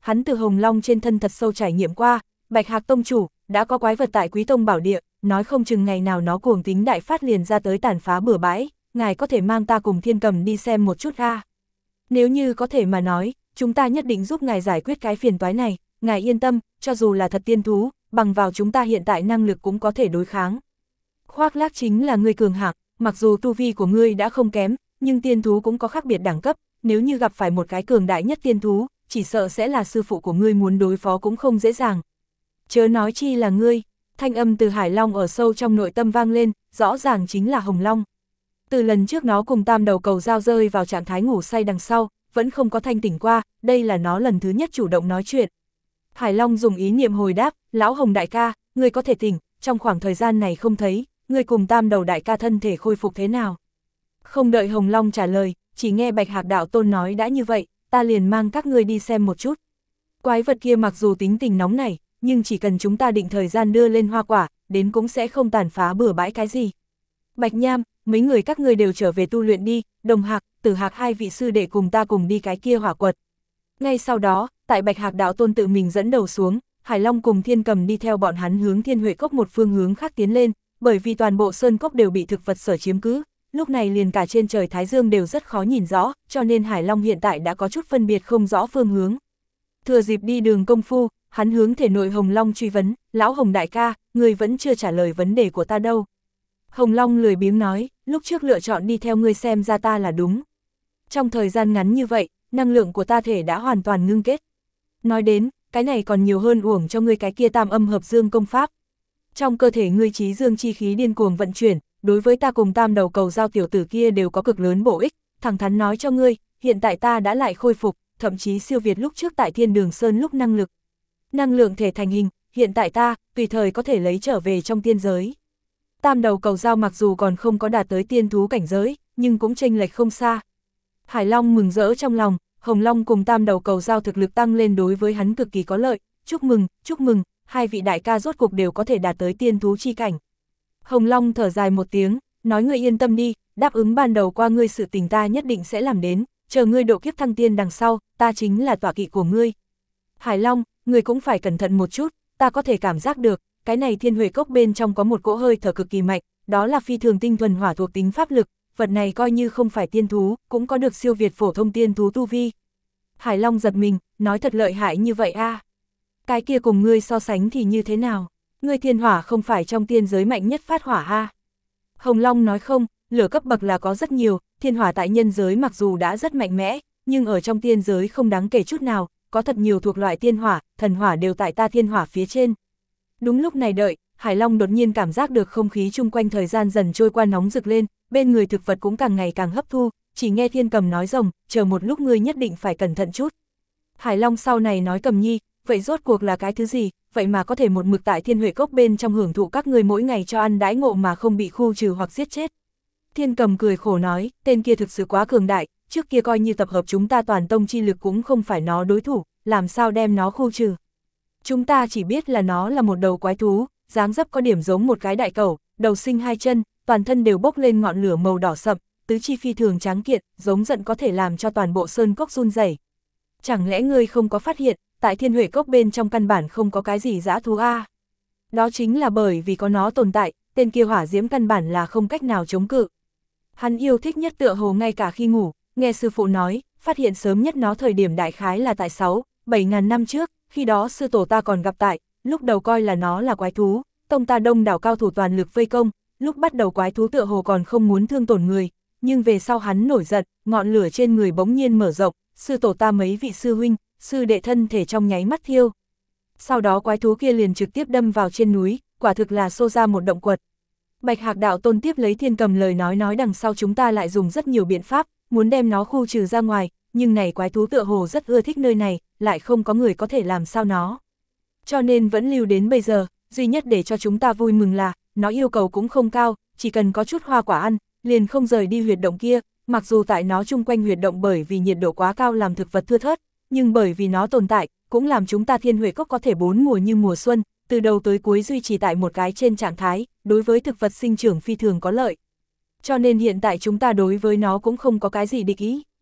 Speaker 1: hắn từ Hồng Long trên thân thật sâu trải nghiệm qua, Bạch Hạc tông chủ, đã có quái vật tại Quý tông bảo địa, nói không chừng ngày nào nó cuồng tính đại phát liền ra tới tàn phá bừa bãi, ngài có thể mang ta cùng Thiên Cầm đi xem một chút a. Nếu như có thể mà nói, chúng ta nhất định giúp ngài giải quyết cái phiền toái này, ngài yên tâm, cho dù là thật tiên thú, bằng vào chúng ta hiện tại năng lực cũng có thể đối kháng. Khoác lác chính là ngươi cường hạng, mặc dù tu vi của ngươi đã không kém, nhưng tiên thú cũng có khác biệt đẳng cấp, nếu như gặp phải một cái cường đại nhất tiên thú, chỉ sợ sẽ là sư phụ của ngươi muốn đối phó cũng không dễ dàng. Chớ nói chi là ngươi, thanh âm từ Hải Long ở sâu trong nội tâm vang lên, rõ ràng chính là Hồng Long. Từ lần trước nó cùng Tam Đầu Cầu Dao rơi vào trạng thái ngủ say đằng sau, vẫn không có thanh tỉnh qua, đây là nó lần thứ nhất chủ động nói chuyện. Hải Long dùng ý niệm hồi đáp, lão Hồng đại ca, ngươi có thể tỉnh, trong khoảng thời gian này không thấy, ngươi cùng Tam Đầu đại ca thân thể khôi phục thế nào? Không đợi Hồng Long trả lời, chỉ nghe Bạch Hạc đạo tôn nói đã như vậy, ta liền mang các ngươi đi xem một chút. Quái vật kia mặc dù tính tình nóng nảy, nhưng chỉ cần chúng ta định thời gian đưa lên hoa quả, đến cũng sẽ không tàn phá bừa bãi cái gì. Bạch Nham, mấy người các ngươi đều trở về tu luyện đi, Đồng Hạc, Tử Hạc hai vị sư đệ cùng ta cùng đi cái kia hỏa quật. Ngay sau đó, tại Bạch Hạc đạo tôn tự mình dẫn đầu xuống, Hải Long cùng Thiên Cầm đi theo bọn hắn hướng Thiên Huệ Cốc một phương hướng khác tiến lên, bởi vì toàn bộ sơn cốc đều bị thực vật sở chiếm cứ, lúc này liền cả trên trời Thái Dương đều rất khó nhìn rõ, cho nên Hải Long hiện tại đã có chút phân biệt không rõ phương hướng. Thừa dịp đi đường công phu, hắn hướng thể nội Hồng Long truy vấn, lão Hồng đại ca, ngươi vẫn chưa trả lời vấn đề của ta đâu. Hồng Long lười biếng nói, lúc trước lựa chọn đi theo ngươi xem ra ta là đúng. Trong thời gian ngắn như vậy, năng lượng của ta thể đã hoàn toàn ngưng kết. Nói đến, cái này còn nhiều hơn uổng cho ngươi cái kia tam âm hợp dương công pháp. Trong cơ thể ngươi trí dương chi khí điên cuồng vận chuyển, đối với ta cùng Tam Đầu Cầu Dao tiểu tử kia đều có cực lớn bổ ích, thẳng thắn nói cho ngươi, hiện tại ta đã lại khôi phục, thậm chí siêu việt lúc trước tại Thiên Đường Sơn lúc năng lực. Năng lượng thể thành hình, hiện tại ta, tùy thời có thể lấy trở về trong tiên giới. Tam Đầu Cầu Dao mặc dù còn không có đạt tới tiên thú cảnh giới, nhưng cũng chênh lệch không xa. Hải Long mừng rỡ trong lòng, Hồng Long cùng Tam Đầu Cầu Dao thực lực tăng lên đối với hắn cực kỳ có lợi, chúc mừng, hai vị đại ca rốt cuộc đều có thể đạt tới tiên thú chi cảnh. Hồng Long thở dài một tiếng, nói ngươi yên tâm đi, đáp ứng ban đầu qua ngươi sự tình ta nhất định sẽ làm đến, chờ ngươi độ kiếp thăng tiên đằng sau, ta chính là tọa kỵ của ngươi. Hải Long, ngươi cũng phải cẩn thận một chút, ta có thể cảm giác được, cái này Thiên Huệ Cốc bên trong có một cỗ hơi thở cực kỳ mạnh, đó là phi thường tinh thuần hỏa thuộc tính pháp lực, vật này coi như không phải tiên thú, cũng có được siêu việt phổ thông tiên thú tu vi. Hải Long giật mình, nói thật lợi hại như vậy a. Cái kia cùng ngươi so sánh thì như thế nào? Ngươi thiên hỏa không phải trong tiên giới mạnh nhất phát hỏa a. Hồng Long nói không, lửa cấp bậc là có rất nhiều, thiên hỏa tại nhân giới mặc dù đã rất mạnh mẽ, nhưng ở trong tiên giới không đáng kể chút nào, có thật nhiều thuộc loại tiên hỏa, thần hỏa đều tại ta thiên hỏa phía trên. Đúng lúc này đợi, Hải Long đột nhiên cảm giác được không khí chung quanh thời gian dần trôi qua nóng rực lên, bên người thực vật cũng càng ngày càng hấp thu, chỉ nghe Thiên Cầm nói rồng, chờ một lúc ngươi nhất định phải cẩn thận chút. Hải Long sau này nói Cầm nhi, vậy rốt cuộc là cái thứ gì, vậy mà có thể một mực tại Thiên Huệ Cốc bên trong hưởng thụ các ngươi mỗi ngày cho ăn đãi ngộ mà không bị khu trừ hoặc giết chết. Thiên Cầm cười khổ nói, tên kia thực sự quá cường đại, trước kia coi như tập hợp chúng ta toàn tông chi lực cũng không phải nó đối thủ, làm sao đem nó khu trừ. Chúng ta chỉ biết là nó là một đầu quái thú, dáng dấp có điểm giống một cái đại cẩu, đầu sinh hai chân, toàn thân đều bốc lên ngọn lửa màu đỏ sậm, tứ chi phi thường tráng kiện, giống giận có thể làm cho toàn bộ sơn cốc run rẩy. Chẳng lẽ ngươi không có phát hiện, tại Thiên Huệ Cốc bên trong căn bản không có cái gì dã thú a? Đó chính là bởi vì có nó tồn tại, tên kia hỏa diễm căn bản là không cách nào chống cự. Hắn yêu thích nhất tựa hồ ngay cả khi ngủ, nghe sư phụ nói, phát hiện sớm nhất nó thời điểm đại khái là tại 6-7 ngàn năm trước, khi đó sư tổ ta còn gặp tại, lúc đầu coi là nó là quái thú, tông ta đông đảo cao thủ toàn lực vây công, lúc bắt đầu quái thú tựa hồ còn không muốn thương tổn người, nhưng về sau hắn nổi giận, ngọn lửa trên người bỗng nhiên mở rộng, sư tổ ta mấy vị sư huynh, sư đệ thân thể trong nháy mắt thiêu. Sau đó quái thú kia liền trực tiếp đâm vào trên núi, quả thực là xô ra một động quật. Bạch Hạc đạo tôn tiếp lấy Thiên Cầm lời nói đằng sau chúng ta lại dùng rất nhiều biện pháp, muốn đem nó khu trừ ra ngoài, nhưng này quái thú tựa hồ rất ưa thích nơi này, lại không có người có thể làm sao nó. Cho nên vẫn lưu đến bây giờ, duy nhất để cho chúng ta vui mừng là, nó yêu cầu cũng không cao, chỉ cần có chút hoa quả ăn, liền không rời đi huyệt động kia, mặc dù tại nó chung quanh huyệt động bởi vì nhiệt độ quá cao làm thực vật thưa thớt, nhưng bởi vì nó tồn tại, cũng làm chúng ta Thiên Huệ Cốc có thể 4 mùa như mùa xuân, từ đầu tới cuối duy trì tại một cái trên trạng thái, đối với thực vật sinh trưởng phi thường có lợi. Cho nên hiện tại chúng ta đối với nó cũng không có cái gì địch ý.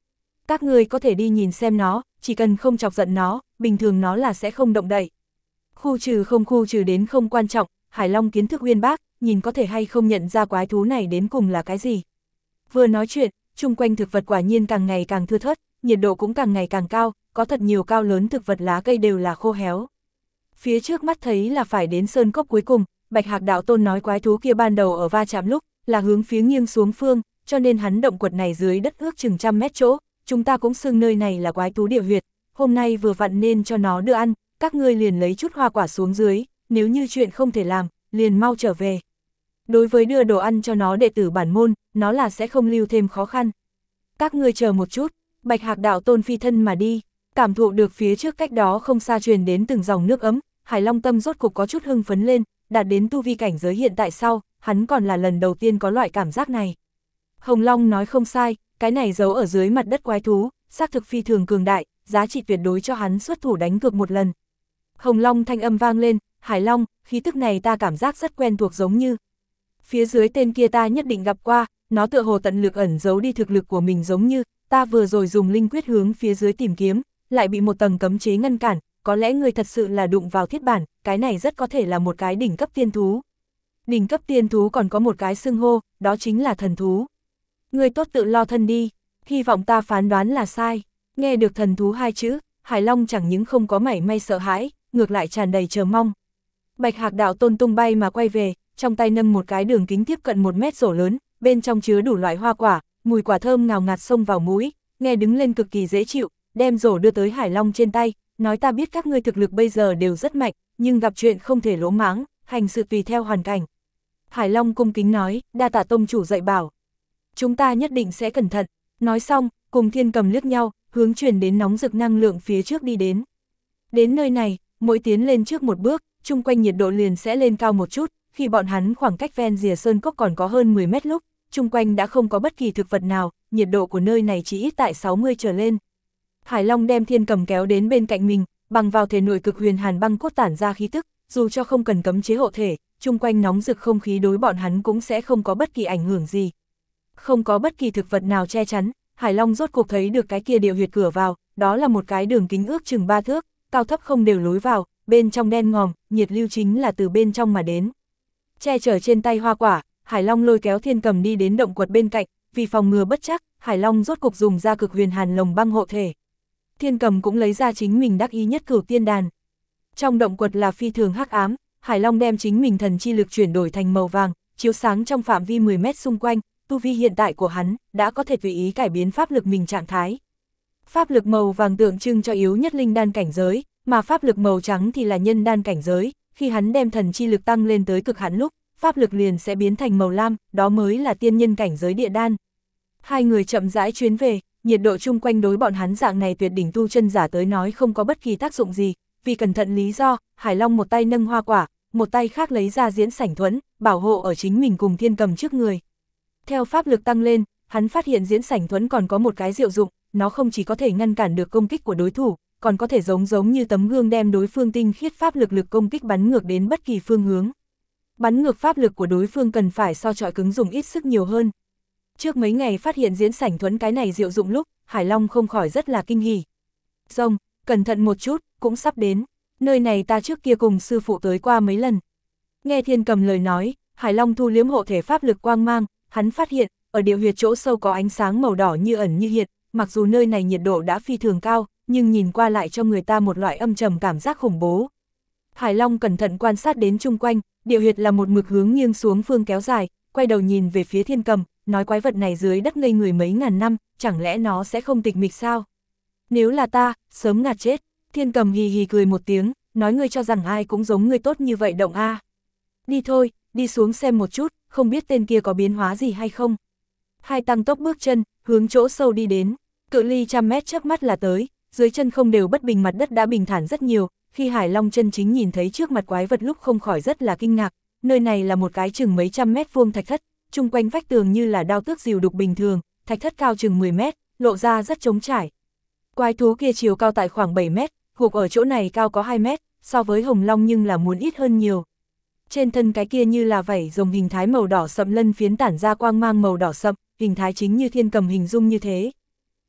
Speaker 1: Các ngươi có thể đi nhìn xem nó, chỉ cần không chọc giận nó, bình thường nó là sẽ không động đậy. Khu trừ không khu trừ đến không quan trọng, Hải Long kiến thức uyên bác, nhìn có thể hay không nhận ra quái thú này đến cùng là cái gì. Vừa nói chuyện, chung quanh thực vật quả nhiên càng ngày càng thưa thớt, nhiệt độ cũng càng ngày càng cao, có thật nhiều cao lớn thực vật lá cây đều là khô héo. Phía trước mắt thấy là phải đến sơn cốc cuối cùng, Bạch Hạc đạo tôn nói quái thú kia ban đầu ở va chạm lúc, là hướng phía nghiêng xuống phương, cho nên hắn động quật này dưới đất ước chừng 100 mét chỗ, chúng ta cũng xưng nơi này là quái thú địa huyệt, hôm nay vừa vặn nên cho nó đưa ăn, các ngươi liền lấy chút hoa quả xuống dưới, nếu như chuyện không thể làm, liền mau trở về. Đối với đưa đồ ăn cho nó đệ tử bản môn, nó là sẽ không lưu thêm khó khăn. Các ngươi chờ một chút, Bạch Hạc đạo tôn phi thân mà đi, cảm thụ được phía trước cách đó không xa truyền đến từng dòng nước ấm, Hải Long tâm rốt cục có chút hưng phấn lên, đạt đến tu vi cảnh giới hiện tại sau, hắn còn là lần đầu tiên có loại cảm giác này. Hồng Long nói không sai, cái này giấu ở dưới mặt đất quái thú, xác thực phi thường cường đại, giá trị tuyệt đối cho hắn xuất thủ đánh cược một lần. Hồng Long thanh âm vang lên, Hải Long, khí tức này ta cảm giác rất quen thuộc giống như. Phía dưới tên kia ta nhất định gặp qua, nó tựa hồ tận lực ẩn giấu đi thực lực của mình giống như, ta vừa rồi dùng linh quyết hướng phía dưới tìm kiếm, lại bị một tầng cấm chế ngăn cản, có lẽ người thật sự là đụng vào thiết bản, cái này rất có thể là một cái đỉnh cấp tiên thú. Đỉnh cấp tiên thú còn có một cái xưng hô, đó chính là thần thú. Người tốt tự lo thân đi, hy vọng ta phán đoán là sai. Nghe được thần thú hai chữ, Hải Long chẳng những không có mảy may sợ hãi, ngược lại tràn đầy chờ mong. Bạch Hạc đạo tôn tung bay mà quay về, trong tay nâng một cái đường kính tiếp cận 1 mét rổ lớn, bên trong chứa đủ loại hoa quả, mùi quả thơm ngào ngạt xông vào mũi, nghe đứng lên cực kỳ dễ chịu, đem rổ đưa tới Hải Long trên tay, nói ta biết các ngươi thực lực bây giờ đều rất mạnh, nhưng gặp chuyện không thể lỗ mãng, hành sự tùy theo hoàn cảnh. Hải Long cung kính nói, đa tạ tông chủ dạy bảo. Chúng ta nhất định sẽ cẩn thận, nói xong, cùng Thiên Cầm liếc nhau, hướng chuyển đến nóng rực năng lượng phía trước đi đến. Đến nơi này, mỗi tiến lên trước một bước, chung quanh nhiệt độ liền sẽ lên cao một chút, khi bọn hắn khoảng cách ven rìa sơn cốc còn có hơn 10 mét lúc, chung quanh đã không có bất kỳ thực vật nào, nhiệt độ của nơi này chỉ ít tại 60 trở lên. Hải Long đem Thiên Cầm kéo đến bên cạnh mình, bằng vào thể nội cực huyền hàn băng cốt tản ra khí tức, dù cho không cần cấm chế hộ thể, chung quanh nóng rực không khí đối bọn hắn cũng sẽ không có bất kỳ ảnh hưởng gì. Không có bất kỳ thực vật nào che chắn, Hải Long rốt cuộc thấy được cái kia địa huyệt cửa vào, đó là một cái đường kính ước chừng 3 thước, cao thấp không đều lối vào, bên trong đen ngòm, nhiệt lưu chính là từ bên trong mà đến. Che chở trên tay hoa quả, Hải Long lôi kéo Thiên Cầm đi đến động quật bên cạnh, vì phòng ngừa bất chắc, Hải Long rốt cuộc dùng ra cực huyền hàn lồng băng hộ thể. Thiên Cầm cũng lấy ra chính mình đắc ý nhất Cửu Tiên Đàn. Trong động quật là phi thường hắc ám, Hải Long đem chính mình thần chi lực chuyển đổi thành màu vàng, chiếu sáng trong phạm vi 10 mét xung quanh, tu vi hiện tại của hắn đã có thể tùy ý cải biến pháp lực mình trạng thái. Pháp lực màu vàng tượng trưng cho yếu nhất linh đan cảnh giới, mà pháp lực màu trắng thì là nhân đan cảnh giới, khi hắn đem thần chi lực tăng lên tới cực hạn lúc, pháp lực liền sẽ biến thành màu lam, đó mới là tiên nhân cảnh giới địa đan. Hai người chậm rãi chuyến về, nhiệt độ chung quanh đối bọn hắn dạng này tuyệt đỉnh tu chân giả tới nói không có bất kỳ tác dụng gì, vì cẩn thận lý do, Hải Long một tay nâng hoa quả, một tay khác lấy ra diễn sảnh thuẫn, bảo hộ ở chính mình cùng Thiên Cầm trước người. Theo pháp lực tăng lên, hắn phát hiện diễn sảnh thuẫn còn có một cái diệu dụng, nó không chỉ có thể ngăn cản được công kích của đối thủ, còn có thể giống như tấm gương đem đối phương tinh khiết pháp lực lực công kích bắn ngược đến bất kỳ phương hướng. Bắn ngược pháp lực của đối phương cần phải so chọi cứng dùng ít sức nhiều hơn. Trước mấy ngày phát hiện diễn sảnh thuẫn cái này diệu dụng lúc, Hải Long không khỏi rất là kinh hỉ. Rồng, cẩn thận một chút, cũng sắp đến, nơi này ta trước kia cùng sư phụ tới qua mấy lần. Nghe Thiên Cầm lời nói, Hải Long thu liếm hộ thể pháp lực quang mang, hắn phát hiện, ở địa huyệt chỗ sâu có ánh sáng màu đỏ như ẩn như hiện, mặc dù nơi này nhiệt độ đã phi thường cao, nhưng nhìn qua lại cho người ta một loại âm trầm cảm giác khủng bố. Hải Long cẩn thận quan sát đến chung quanh, địa huyệt là một mực hướng nghiêng xuống phương kéo dài, quay đầu nhìn về phía Thiên Cầm, nói quái vật này dưới đất ngây người mấy ngàn năm, chẳng lẽ nó sẽ không tịch mịch sao? Nếu là ta, sớm ngạt chết. Thiên Cầm hì hì cười một tiếng, nói ngươi cho rằng ai cũng giống ngươi tốt như vậy động a. Đi thôi, đi xuống xem một chút, không biết tên kia có biến hóa gì hay không. Hai tăng tốc bước chân, hướng chỗ sâu đi đến, cự ly 100 mét chớp mắt là tới, dưới chân không đều bất bình mặt đất đã bình thản rất nhiều, khi Hải Long chân chính nhìn thấy trước mặt quái vật lúc không khỏi rất là kinh ngạc, nơi này là một cái chừng mấy trăm mét vuông thạch thất, chung quanh vách tường như là đao tước rìu đục bình thường, thạch thất cao chừng 10 mét, lộ ra rất trống trải. Quái thú kia chiều cao tại khoảng 7 mét, gục ở chỗ này cao có 2 mét, so với Hồng Long nhưng là muốn ít hơn nhiều. Trên thân cái kia như là vảy rồng hình thái màu đỏ sậm lân phiến tản ra quang mang màu đỏ sậm, hình thái chính như Thiên Cầm hình dung như thế.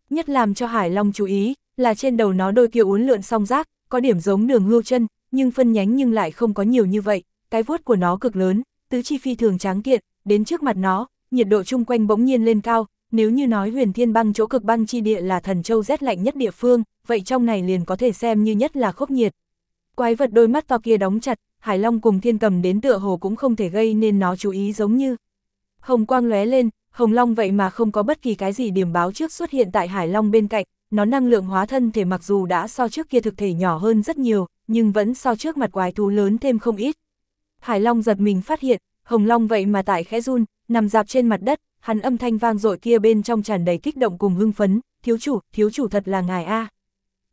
Speaker 1: Nhất làm cho Hải Long chú ý, là trên đầu nó đôi kia uốn lượn song giác, có điểm giống đường hươu chân, nhưng phân nhánh nhưng lại không có nhiều như vậy, cái vuốt của nó cực lớn, tứ chi phi thường tráng kiện, đến trước mặt nó, nhiệt độ chung quanh bỗng nhiên lên cao, nếu như nói Huyền Thiên Băng chỗ cực băng chi địa là thần châu rét lạnh nhất địa phương, vậy trong này liền có thể xem như nhất là khốc nhiệt. Quái vật đôi mắt to kia đóng chặt, Hải Long cùng Thiên Cầm đến tựa hồ cũng không thể gây nên nó chú ý giống như. Hồng quang lóe lên, Hồng Long vậy mà không có bất kỳ cái gì điểm báo trước xuất hiện tại Hải Long bên cạnh, nó năng lượng hóa thân thể mặc dù đã so trước kia thực thể nhỏ hơn rất nhiều, nhưng vẫn so trước mặt quái thú lớn thêm không ít. Hải Long giật mình phát hiện, Hồng Long vậy mà tại khẽ run, nằm dạp trên mặt đất, hắn âm thanh vang dội kia bên trong tràn đầy kích động cùng hưng phấn, thiếu chủ thật là ngài a.